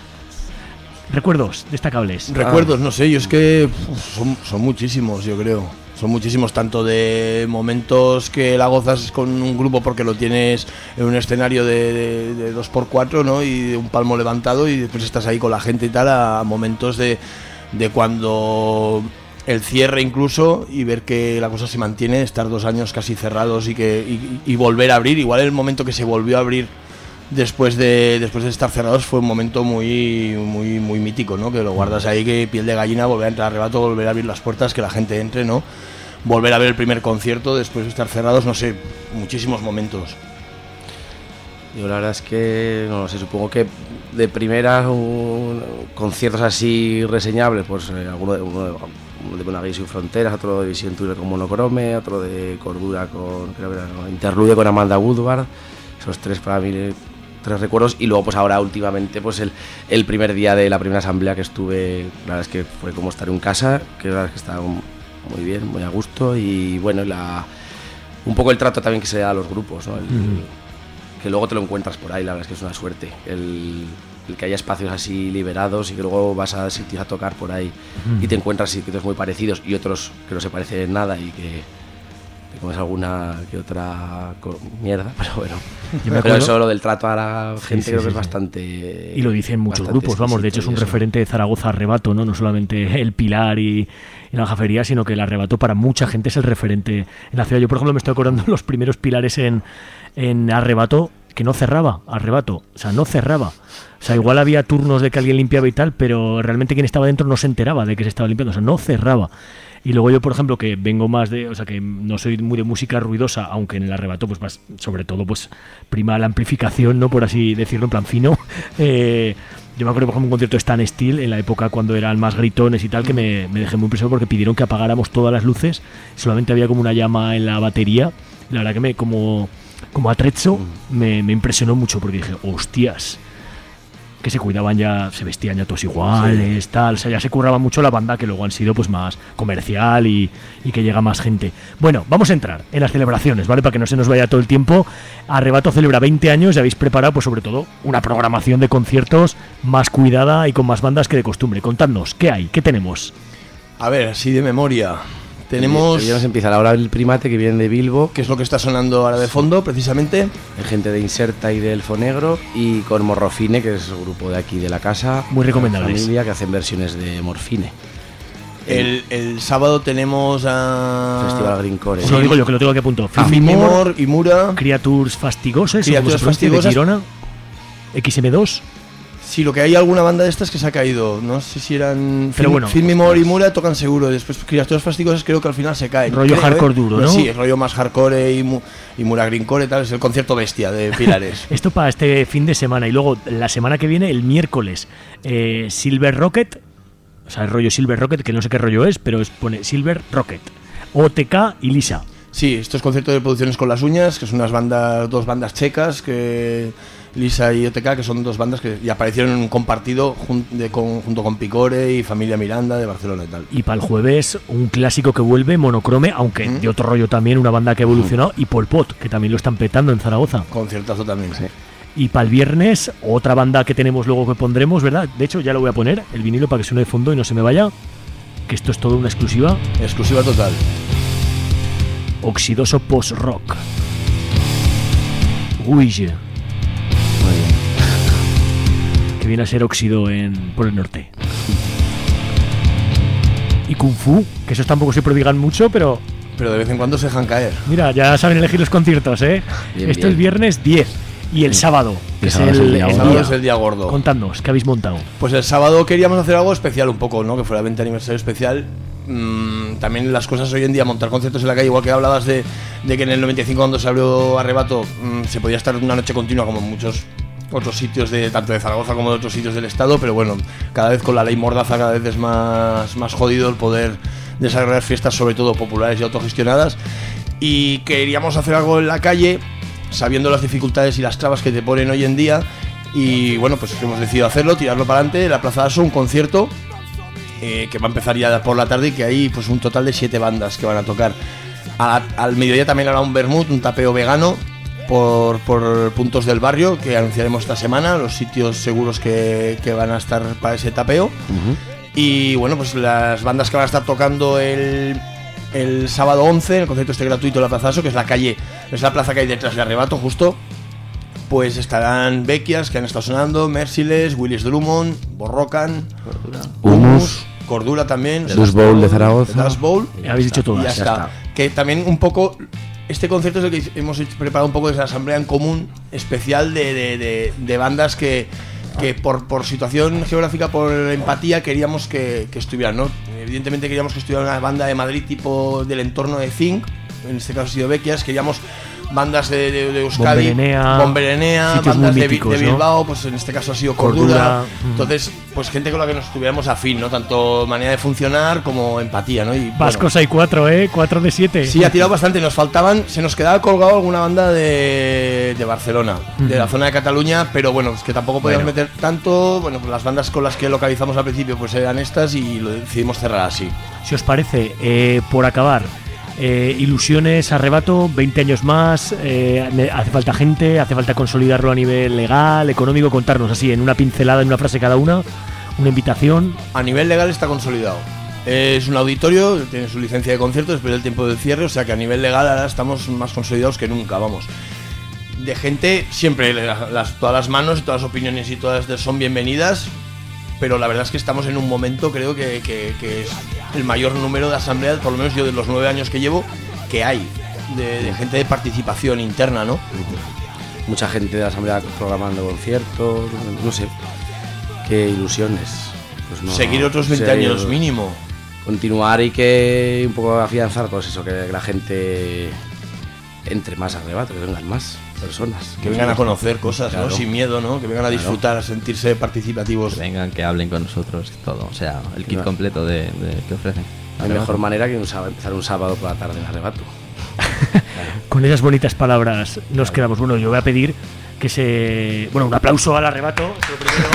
[SPEAKER 3] ¿Recuerdos destacables?
[SPEAKER 5] Recuerdos, no sé, yo es que uf, son, son muchísimos, yo creo. Son muchísimos, tanto de momentos que la gozas con un grupo porque lo tienes en un escenario de, de, de dos por cuatro, ¿no? Y de un palmo levantado y después estás ahí con la gente y tal, a momentos de, de cuando el cierre incluso y ver que la cosa se mantiene, estar dos años casi cerrados y, que, y, y volver a abrir. Igual el momento que se volvió a abrir después de después de estar cerrados fue un momento muy muy muy mítico, ¿no? Que lo guardas ahí, que piel de gallina, volver a entrar a Arrebato, volver a abrir las puertas, que la gente entre, ¿no? Volver a ver el primer concierto después de estar cerrados, no sé, muchísimos momentos.
[SPEAKER 2] Yo la verdad es que, no sé, supongo que de primera un, conciertos así reseñables, pues eh, alguno de, uno de, uno de Monaguillo sin Fronteras, otro de Visión Tuya con Monocrome, otro de Cordura con, creo que era, no, Interlude con Amanda Woodward, esos tres para mí, tres recuerdos. Y luego pues ahora últimamente pues el, el primer día de la primera asamblea que estuve, la verdad es que fue como estar en casa, que la verdad es que estaba muy bien, muy a gusto, y bueno, la, un poco el trato también que se da a los grupos, ¿no? El, uh-huh. Que luego te lo encuentras por ahí, la verdad es que es una suerte el, el que haya espacios así liberados y que luego vas a sitios a tocar por ahí uh-huh. y te encuentras sitios muy parecidos y otros que no se parecen en nada y que te comes alguna que otra mierda, pero bueno. Pero eso, lo del trato a la gente, sí, sí, creo que sí, es bastante...
[SPEAKER 3] Y lo dicen muchos grupos, vamos, de hecho es un referente de Zaragoza Arrebato, ¿no? No solamente el Pilar y, y la Jafería, sino que el Arrebato para mucha gente es el referente en la ciudad. Yo, por ejemplo, me estoy acordando de los primeros Pilares en, en Arrebato, que no cerraba, Arrebato, o sea, no cerraba. O sea, igual había turnos de que alguien limpiaba y tal, pero realmente quien estaba dentro no se enteraba de que se estaba limpiando, o sea, no cerraba. Y luego yo, por ejemplo, que vengo más de, o sea, que no soy muy de música ruidosa, aunque en el Arrebato, pues más, sobre todo, pues prima la amplificación, ¿no? Por así decirlo, en plan fino. Eh, yo me acuerdo, por ejemplo, un concierto de Stan Steel, en la época cuando eran más gritones y tal, que me, me dejé muy impresionado porque pidieron que apagáramos todas las luces, solamente había como una llama en la batería. La verdad que me, como, como atrezzo, me, me impresionó mucho porque dije, hostias, que se cuidaban ya, se vestían ya todos iguales, sí. tal, o sea, ya se curraba mucho la banda, que luego han sido pues más comercial y, y que llega más gente. Bueno, vamos a entrar en las celebraciones, ¿vale? Para que no se nos vaya todo el tiempo. Arrebato celebra veinte años y habéis preparado, pues sobre todo, una programación de conciertos más cuidada y con más bandas que de costumbre. Contadnos, ¿qué hay? ¿Qué tenemos?
[SPEAKER 5] A ver, así de memoria... Tenemos...
[SPEAKER 2] Ya nos empieza ahora el Primate, que viene de Bilbo,
[SPEAKER 5] que es lo que está sonando ahora de fondo, precisamente.
[SPEAKER 2] Hay gente de Inserta y de Elfo Negro, y con Morrofine, que es el grupo de aquí de la casa.
[SPEAKER 3] Muy recomendables.
[SPEAKER 2] Familia, que hacen versiones de Morfine.
[SPEAKER 5] El, el sábado tenemos a...
[SPEAKER 2] Festival Greencore.
[SPEAKER 3] Os lo digo yo, que lo tengo aquí a punto.
[SPEAKER 5] Filmimor, Imura...
[SPEAKER 3] Creatures Fastigosas,
[SPEAKER 5] Creatures Fastigosas
[SPEAKER 3] de Girona, X M dos...
[SPEAKER 5] Sí, lo que hay alguna banda de estas que se ha caído. No sé si eran
[SPEAKER 3] Pero bueno,
[SPEAKER 5] Filmimor y Mura tocan seguro. Después Criaturas Fastigosas creo que al final se caen.
[SPEAKER 3] Rollo
[SPEAKER 5] creo,
[SPEAKER 3] hardcore
[SPEAKER 5] ¿eh?
[SPEAKER 3] duro, ¿no?
[SPEAKER 5] Sí, rollo más hardcore y, mu y Mura Greencore, tal. Es el concierto bestia de Pilares.
[SPEAKER 3] Esto para este fin de semana. Y luego la semana que viene, el miércoles, eh, Silver Rocket. O sea, el rollo Silver Rocket, que no sé qué rollo es, pero es, pone Silver Rocket. O T K y Lisa.
[SPEAKER 5] Sí, estos conciertos de Producciones con las Uñas, que son unas bandas, dos bandas checas, que Lisa y O T K, que son dos bandas que ya aparecieron en un compartido jun de, con, junto con Picore y Familia Miranda de Barcelona y tal.
[SPEAKER 3] Y para el jueves, un clásico que vuelve, Monocrome, aunque ¿Mm? de otro rollo también, una banda que ha evolucionado, ¿Mm? y Pol Pot, que también lo están petando en Zaragoza.
[SPEAKER 5] Conciertazo también, sí.
[SPEAKER 3] Y para el viernes, otra banda que tenemos luego que pondremos, ¿verdad? De hecho, ya lo voy a poner, el vinilo, para que suene de fondo y no se me vaya, que esto es todo una exclusiva.
[SPEAKER 5] Exclusiva total.
[SPEAKER 3] Oxidoso post-rock. Uy, que viene a ser óxido en, por el norte. Y Kung Fu, que esos tampoco se prodigan mucho, pero...
[SPEAKER 5] Pero de vez en cuando se dejan caer.
[SPEAKER 3] Mira, ya saben elegir los conciertos, ¿eh? Bien, Esto bien. Es viernes diez. Y el sábado, que el es, el,
[SPEAKER 5] es, el
[SPEAKER 3] día,
[SPEAKER 5] el sábado es el día gordo.
[SPEAKER 3] Contadnos, ¿qué habéis montado?
[SPEAKER 5] Pues el sábado queríamos hacer algo especial un poco, ¿no? Que fuera veinte aniversario especial. Mm, también las cosas hoy en día, montar conciertos en la calle, igual que hablabas de, de que en el noventa y cinco cuando se abrió Arrebato mm, se podía estar una noche continua como en muchos otros sitios, de tanto de Zaragoza como de otros sitios del estado, pero bueno, cada vez con la ley Mordaza cada vez es más, más jodido el poder desarrollar fiestas, sobre todo populares y autogestionadas, y queríamos hacer algo en la calle sabiendo las dificultades y las trabas que te ponen hoy en día, Y bueno, pues hemos decidido hacerlo, tirarlo para adelante. La Plaza Aso, un concierto eh, que va a empezar ya por la tarde y que hay pues un total de siete bandas que van a tocar. A, al mediodía también habrá un vermut, un tapeo vegano por, por puntos del barrio que anunciaremos esta semana, los sitios seguros que, que van a estar para ese tapeo. Uh-huh. Y bueno, pues las bandas que van a estar tocando el, el sábado once, el concierto este gratuito de la Plaza Aso, que es la calle, es la plaza que hay detrás de Arrebato justo, pues estarán Bequias, que han estado sonando, Merciless, Willis Drummond, Borrocan, Humus, Cordura también,
[SPEAKER 2] Dust Bowl de Zaragoza.
[SPEAKER 5] Dust Bowl.
[SPEAKER 3] Ya habéis dicho todo.
[SPEAKER 5] Ya, ya está. está. Que también un poco, este concierto es el que hemos preparado un poco de la asamblea en común especial de, de, de, de bandas que, que por, por situación geográfica, por empatía, queríamos que, que estuvieran, ¿no? Evidentemente queríamos que estuviera una banda de Madrid tipo del entorno de Zinc, en este caso ha sido Bequias, queríamos bandas de, de, de Euskadi,
[SPEAKER 3] Bomberenea,
[SPEAKER 5] Bomberenea bandas
[SPEAKER 3] míticos,
[SPEAKER 5] de, de Bilbao,
[SPEAKER 3] ¿no?
[SPEAKER 5] Pues en este caso ha sido Cordura, Cordura. Entonces, pues gente con la que nos estuviéramos afín, ¿no? Tanto manera de funcionar como empatía, ¿no? Y,
[SPEAKER 3] Vascos
[SPEAKER 5] bueno,
[SPEAKER 3] hay cuatro, ¿eh? Cuatro de siete.
[SPEAKER 5] Sí, ha tirado bastante, nos faltaban, se nos quedaba colgado alguna banda de, de Barcelona, uh-huh. de la zona de Cataluña, pero bueno, es que tampoco podíamos bueno. meter tanto, bueno, pues las bandas con las que localizamos al principio pues eran estas y lo decidimos cerrar así.
[SPEAKER 3] Si os parece, eh, por acabar, Eh, ilusiones, Arrebato, veinte años más, eh, hace falta gente, hace falta consolidarlo a nivel legal, económico, contarnos así en una pincelada, en una frase cada una, una invitación.
[SPEAKER 5] A nivel legal está consolidado, es un auditorio, tiene su licencia de concierto después del tiempo del cierre, o sea que a nivel legal ahora estamos más consolidados que nunca, vamos. De gente, siempre las, todas las manos, todas las opiniones y todas son bienvenidas, pero la verdad es que estamos en un momento, creo que, que, que es el mayor número de asambleas, por lo menos yo de los nueve años que llevo, que hay, de, de gente de participación interna, ¿no?
[SPEAKER 2] Mucha gente de la asamblea programando conciertos, no sé, qué ilusiones. Pues no,
[SPEAKER 5] seguir otros veinte seguir, años mínimo.
[SPEAKER 2] Continuar y que un poco afianzar, pues eso, que la gente entre más a Arrebato, que vengan más personas.
[SPEAKER 5] Que vengan a conocer cosas, claro. ¿no? Sin miedo, ¿no? Que vengan a disfrutar, claro. a sentirse participativos.
[SPEAKER 4] Que vengan, que hablen con nosotros, todo. O sea, el kit claro. completo de, de que ofrecen.
[SPEAKER 2] La mejor manera que un sábado, empezar un sábado por la tarde en Arrebato.
[SPEAKER 3] Claro. Con esas bonitas palabras nos claro. quedamos. Bueno, yo voy a pedir que se... Bueno, un aplauso al Arrebato. Lo primero.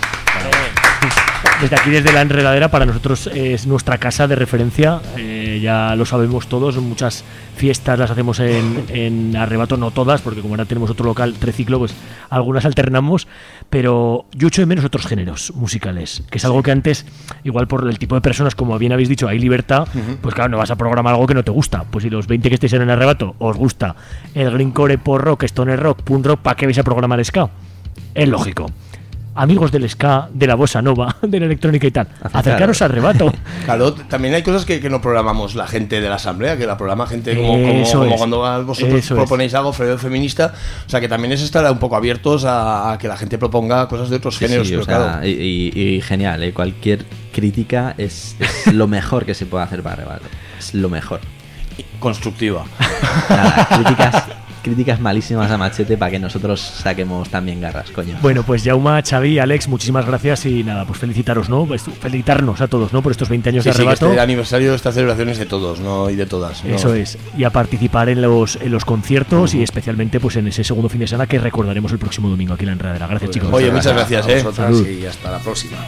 [SPEAKER 3] Desde aquí, desde La Enredadera, para nosotros es nuestra casa de referencia, eh, ya lo sabemos todos, muchas fiestas las hacemos en, en Arrebato, no todas, porque como ahora tenemos otro local, Treciclo, pues algunas alternamos, pero yo echo de menos otros géneros musicales, que es algo que antes, igual por el tipo de personas, como bien habéis dicho, hay libertad, uh-huh. pues claro, no vas a programar algo que no te gusta, pues si los veinte que estáis en Arrebato os gusta el greencore, pop rock, stoner rock, punk rock, ¿para qué vais a programar ska? Es lógico. Amigos del ska, de la bossa nova, de la electrónica y tal, acercaros a Arrebato.
[SPEAKER 5] Claro, también hay cosas que, que no programamos la gente de la asamblea, que la programa gente como, como, como cuando vosotros Eso proponéis es. algo feminista, o sea que también es estar un poco abiertos a, a que la gente proponga cosas de otros sí, géneros.
[SPEAKER 4] Sí,
[SPEAKER 5] pero
[SPEAKER 4] o sea,
[SPEAKER 5] claro.
[SPEAKER 4] y, y genial, ¿eh? Cualquier crítica es, es lo mejor que se puede hacer para Arrebato, es lo mejor.
[SPEAKER 5] Constructiva.
[SPEAKER 4] Nada, críticas... Críticas malísimas a machete para que nosotros saquemos también garras, coño.
[SPEAKER 3] Bueno, pues Jaume, Xavi, Alex, muchísimas gracias y nada, pues felicitaros, ¿no? Pues felicitarnos a todos, ¿no? Por estos veinte años
[SPEAKER 5] sí,
[SPEAKER 3] de Arrebato.
[SPEAKER 5] Sí, que este aniversario de estas celebraciones de todos, ¿no? Y de todas, ¿no?
[SPEAKER 3] Eso es. Y a participar en los, en los conciertos uh-huh. y especialmente pues en ese segundo fin de semana que recordaremos el próximo domingo aquí en La Enredadera. Gracias, pues, chicos.
[SPEAKER 5] Oye, muchas gracias, gracias
[SPEAKER 2] ¿eh? A vosotras y hasta la próxima.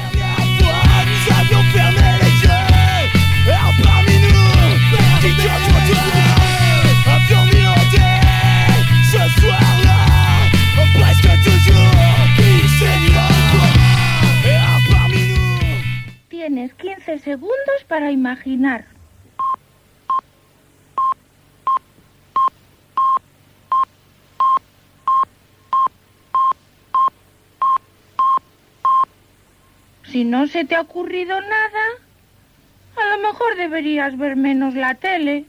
[SPEAKER 16] Tienes quince segundos para imaginar. Si no se te ha ocurrido nada, a lo mejor deberías ver menos la tele.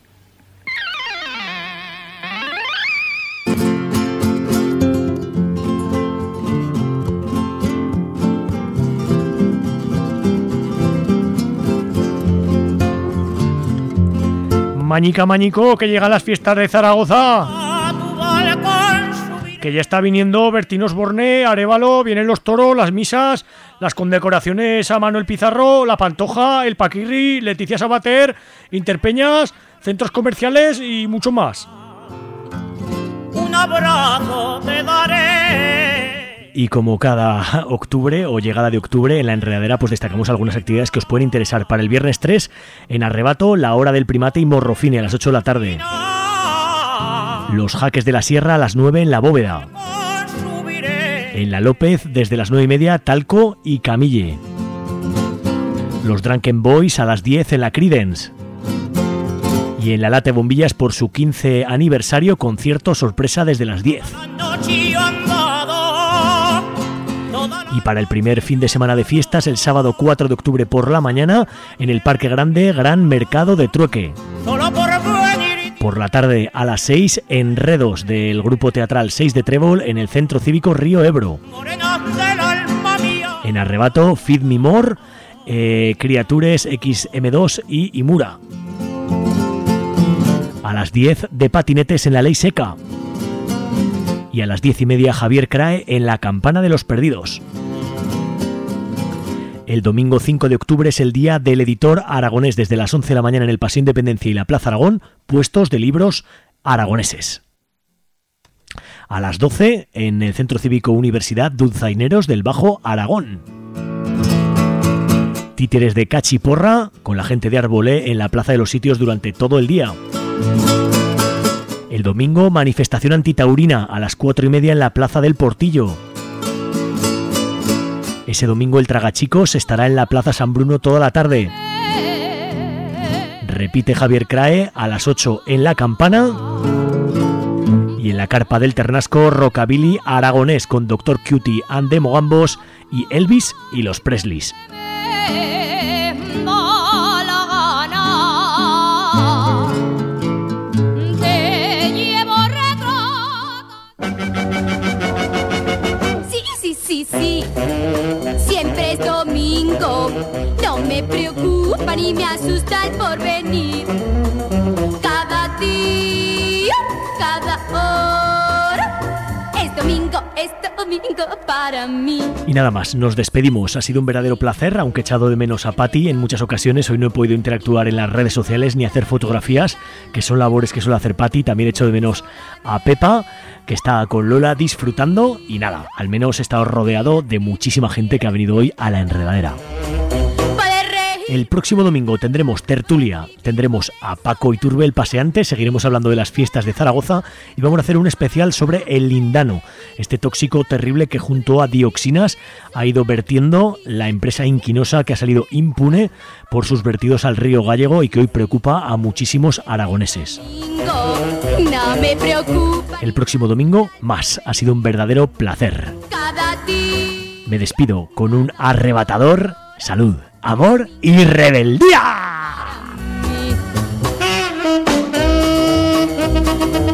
[SPEAKER 3] Mañica, mañico, que llegan las fiestas de Zaragoza. Que ya está viniendo Bertín Osborne, Arévalo, vienen los toros, las misas, las condecoraciones a Manuel Pizarro, la Pantoja, el Paquirri, Leticia Sabater, Interpeñas, centros comerciales y mucho más.
[SPEAKER 6] Un abrazo te daré.
[SPEAKER 3] Y como cada octubre o llegada de octubre en la enredadera, pues destacamos algunas actividades que os pueden interesar. Para el viernes tres, en Arrebato, la hora del primate y morrofine a las ocho de la tarde. Los jaques de la sierra a las nueve en la Bóveda. En la López, desde las nueve y media, Talco y Camille. Los Drunken Boys a las diez en la Credence. Y en la Late Bombillas, por su quince aniversario, concierto sorpresa desde las diez. Y para el primer fin de semana de fiestas, el sábado cuatro de octubre por la mañana, en el Parque Grande, gran mercado de trueque. Por la tarde a las seis, enredos del grupo teatral seis de Trébol en el Centro Cívico Río Ebro. En Arrebato, Feed Me More, eh, Criatures X M dos y Imura. A las diez, de patinetes en la Ley Seca. Y a las diez y media, Javier Crae en la Campana de los Perdidos. El domingo cinco de octubre es el día del editor aragonés, desde las once de la mañana en el Paseo Independencia y la Plaza Aragón, puestos de libros aragoneses. A las doce, en el Centro Cívico Universidad Dulzaineros del Bajo Aragón. Títeres de cachiporra con la gente de Arbolé en la Plaza de los Sitios durante todo el día. El domingo, manifestación antitaurina a las cuatro y media en la Plaza del Portillo. Ese domingo el Tragachicos estará en la Plaza San Bruno toda la tarde. Repite Javier Crae a las ocho en la Campana. Y en la Carpa del Ternasco, Rockabilly aragonés con doctor Cutie and the Mogambos y Elvis y los Presleys.
[SPEAKER 6] Sí, sí, siempre es domingo, no me preocupa ni me asusta el porvenir. Cada día, cada hora, es domingo, es domingo para mí.
[SPEAKER 3] Y nada más, nos despedimos. Ha sido un verdadero placer, aunque he echado de menos a Patti en muchas ocasiones. Hoy no he podido interactuar en las redes sociales ni hacer fotografías, que son labores que suele hacer Patti. También he hecho de menos a Pepa, que está con Lola disfrutando, y nada, al menos he estado rodeado de muchísima gente que ha venido hoy a la enredadera. El próximo domingo tendremos tertulia, tendremos a Paco Iturbe, el paseante, seguiremos hablando de las fiestas de Zaragoza y vamos a hacer un especial sobre el lindano, este tóxico terrible que junto a dioxinas ha ido vertiendo la empresa Inquinosa, que ha salido impune por sus vertidos al río Gallego y que hoy preocupa a muchísimos aragoneses.
[SPEAKER 6] No me preocupa.
[SPEAKER 3] El próximo domingo más, ha sido un verdadero placer. Me despido con un arrebatador salud, amor y rebeldía.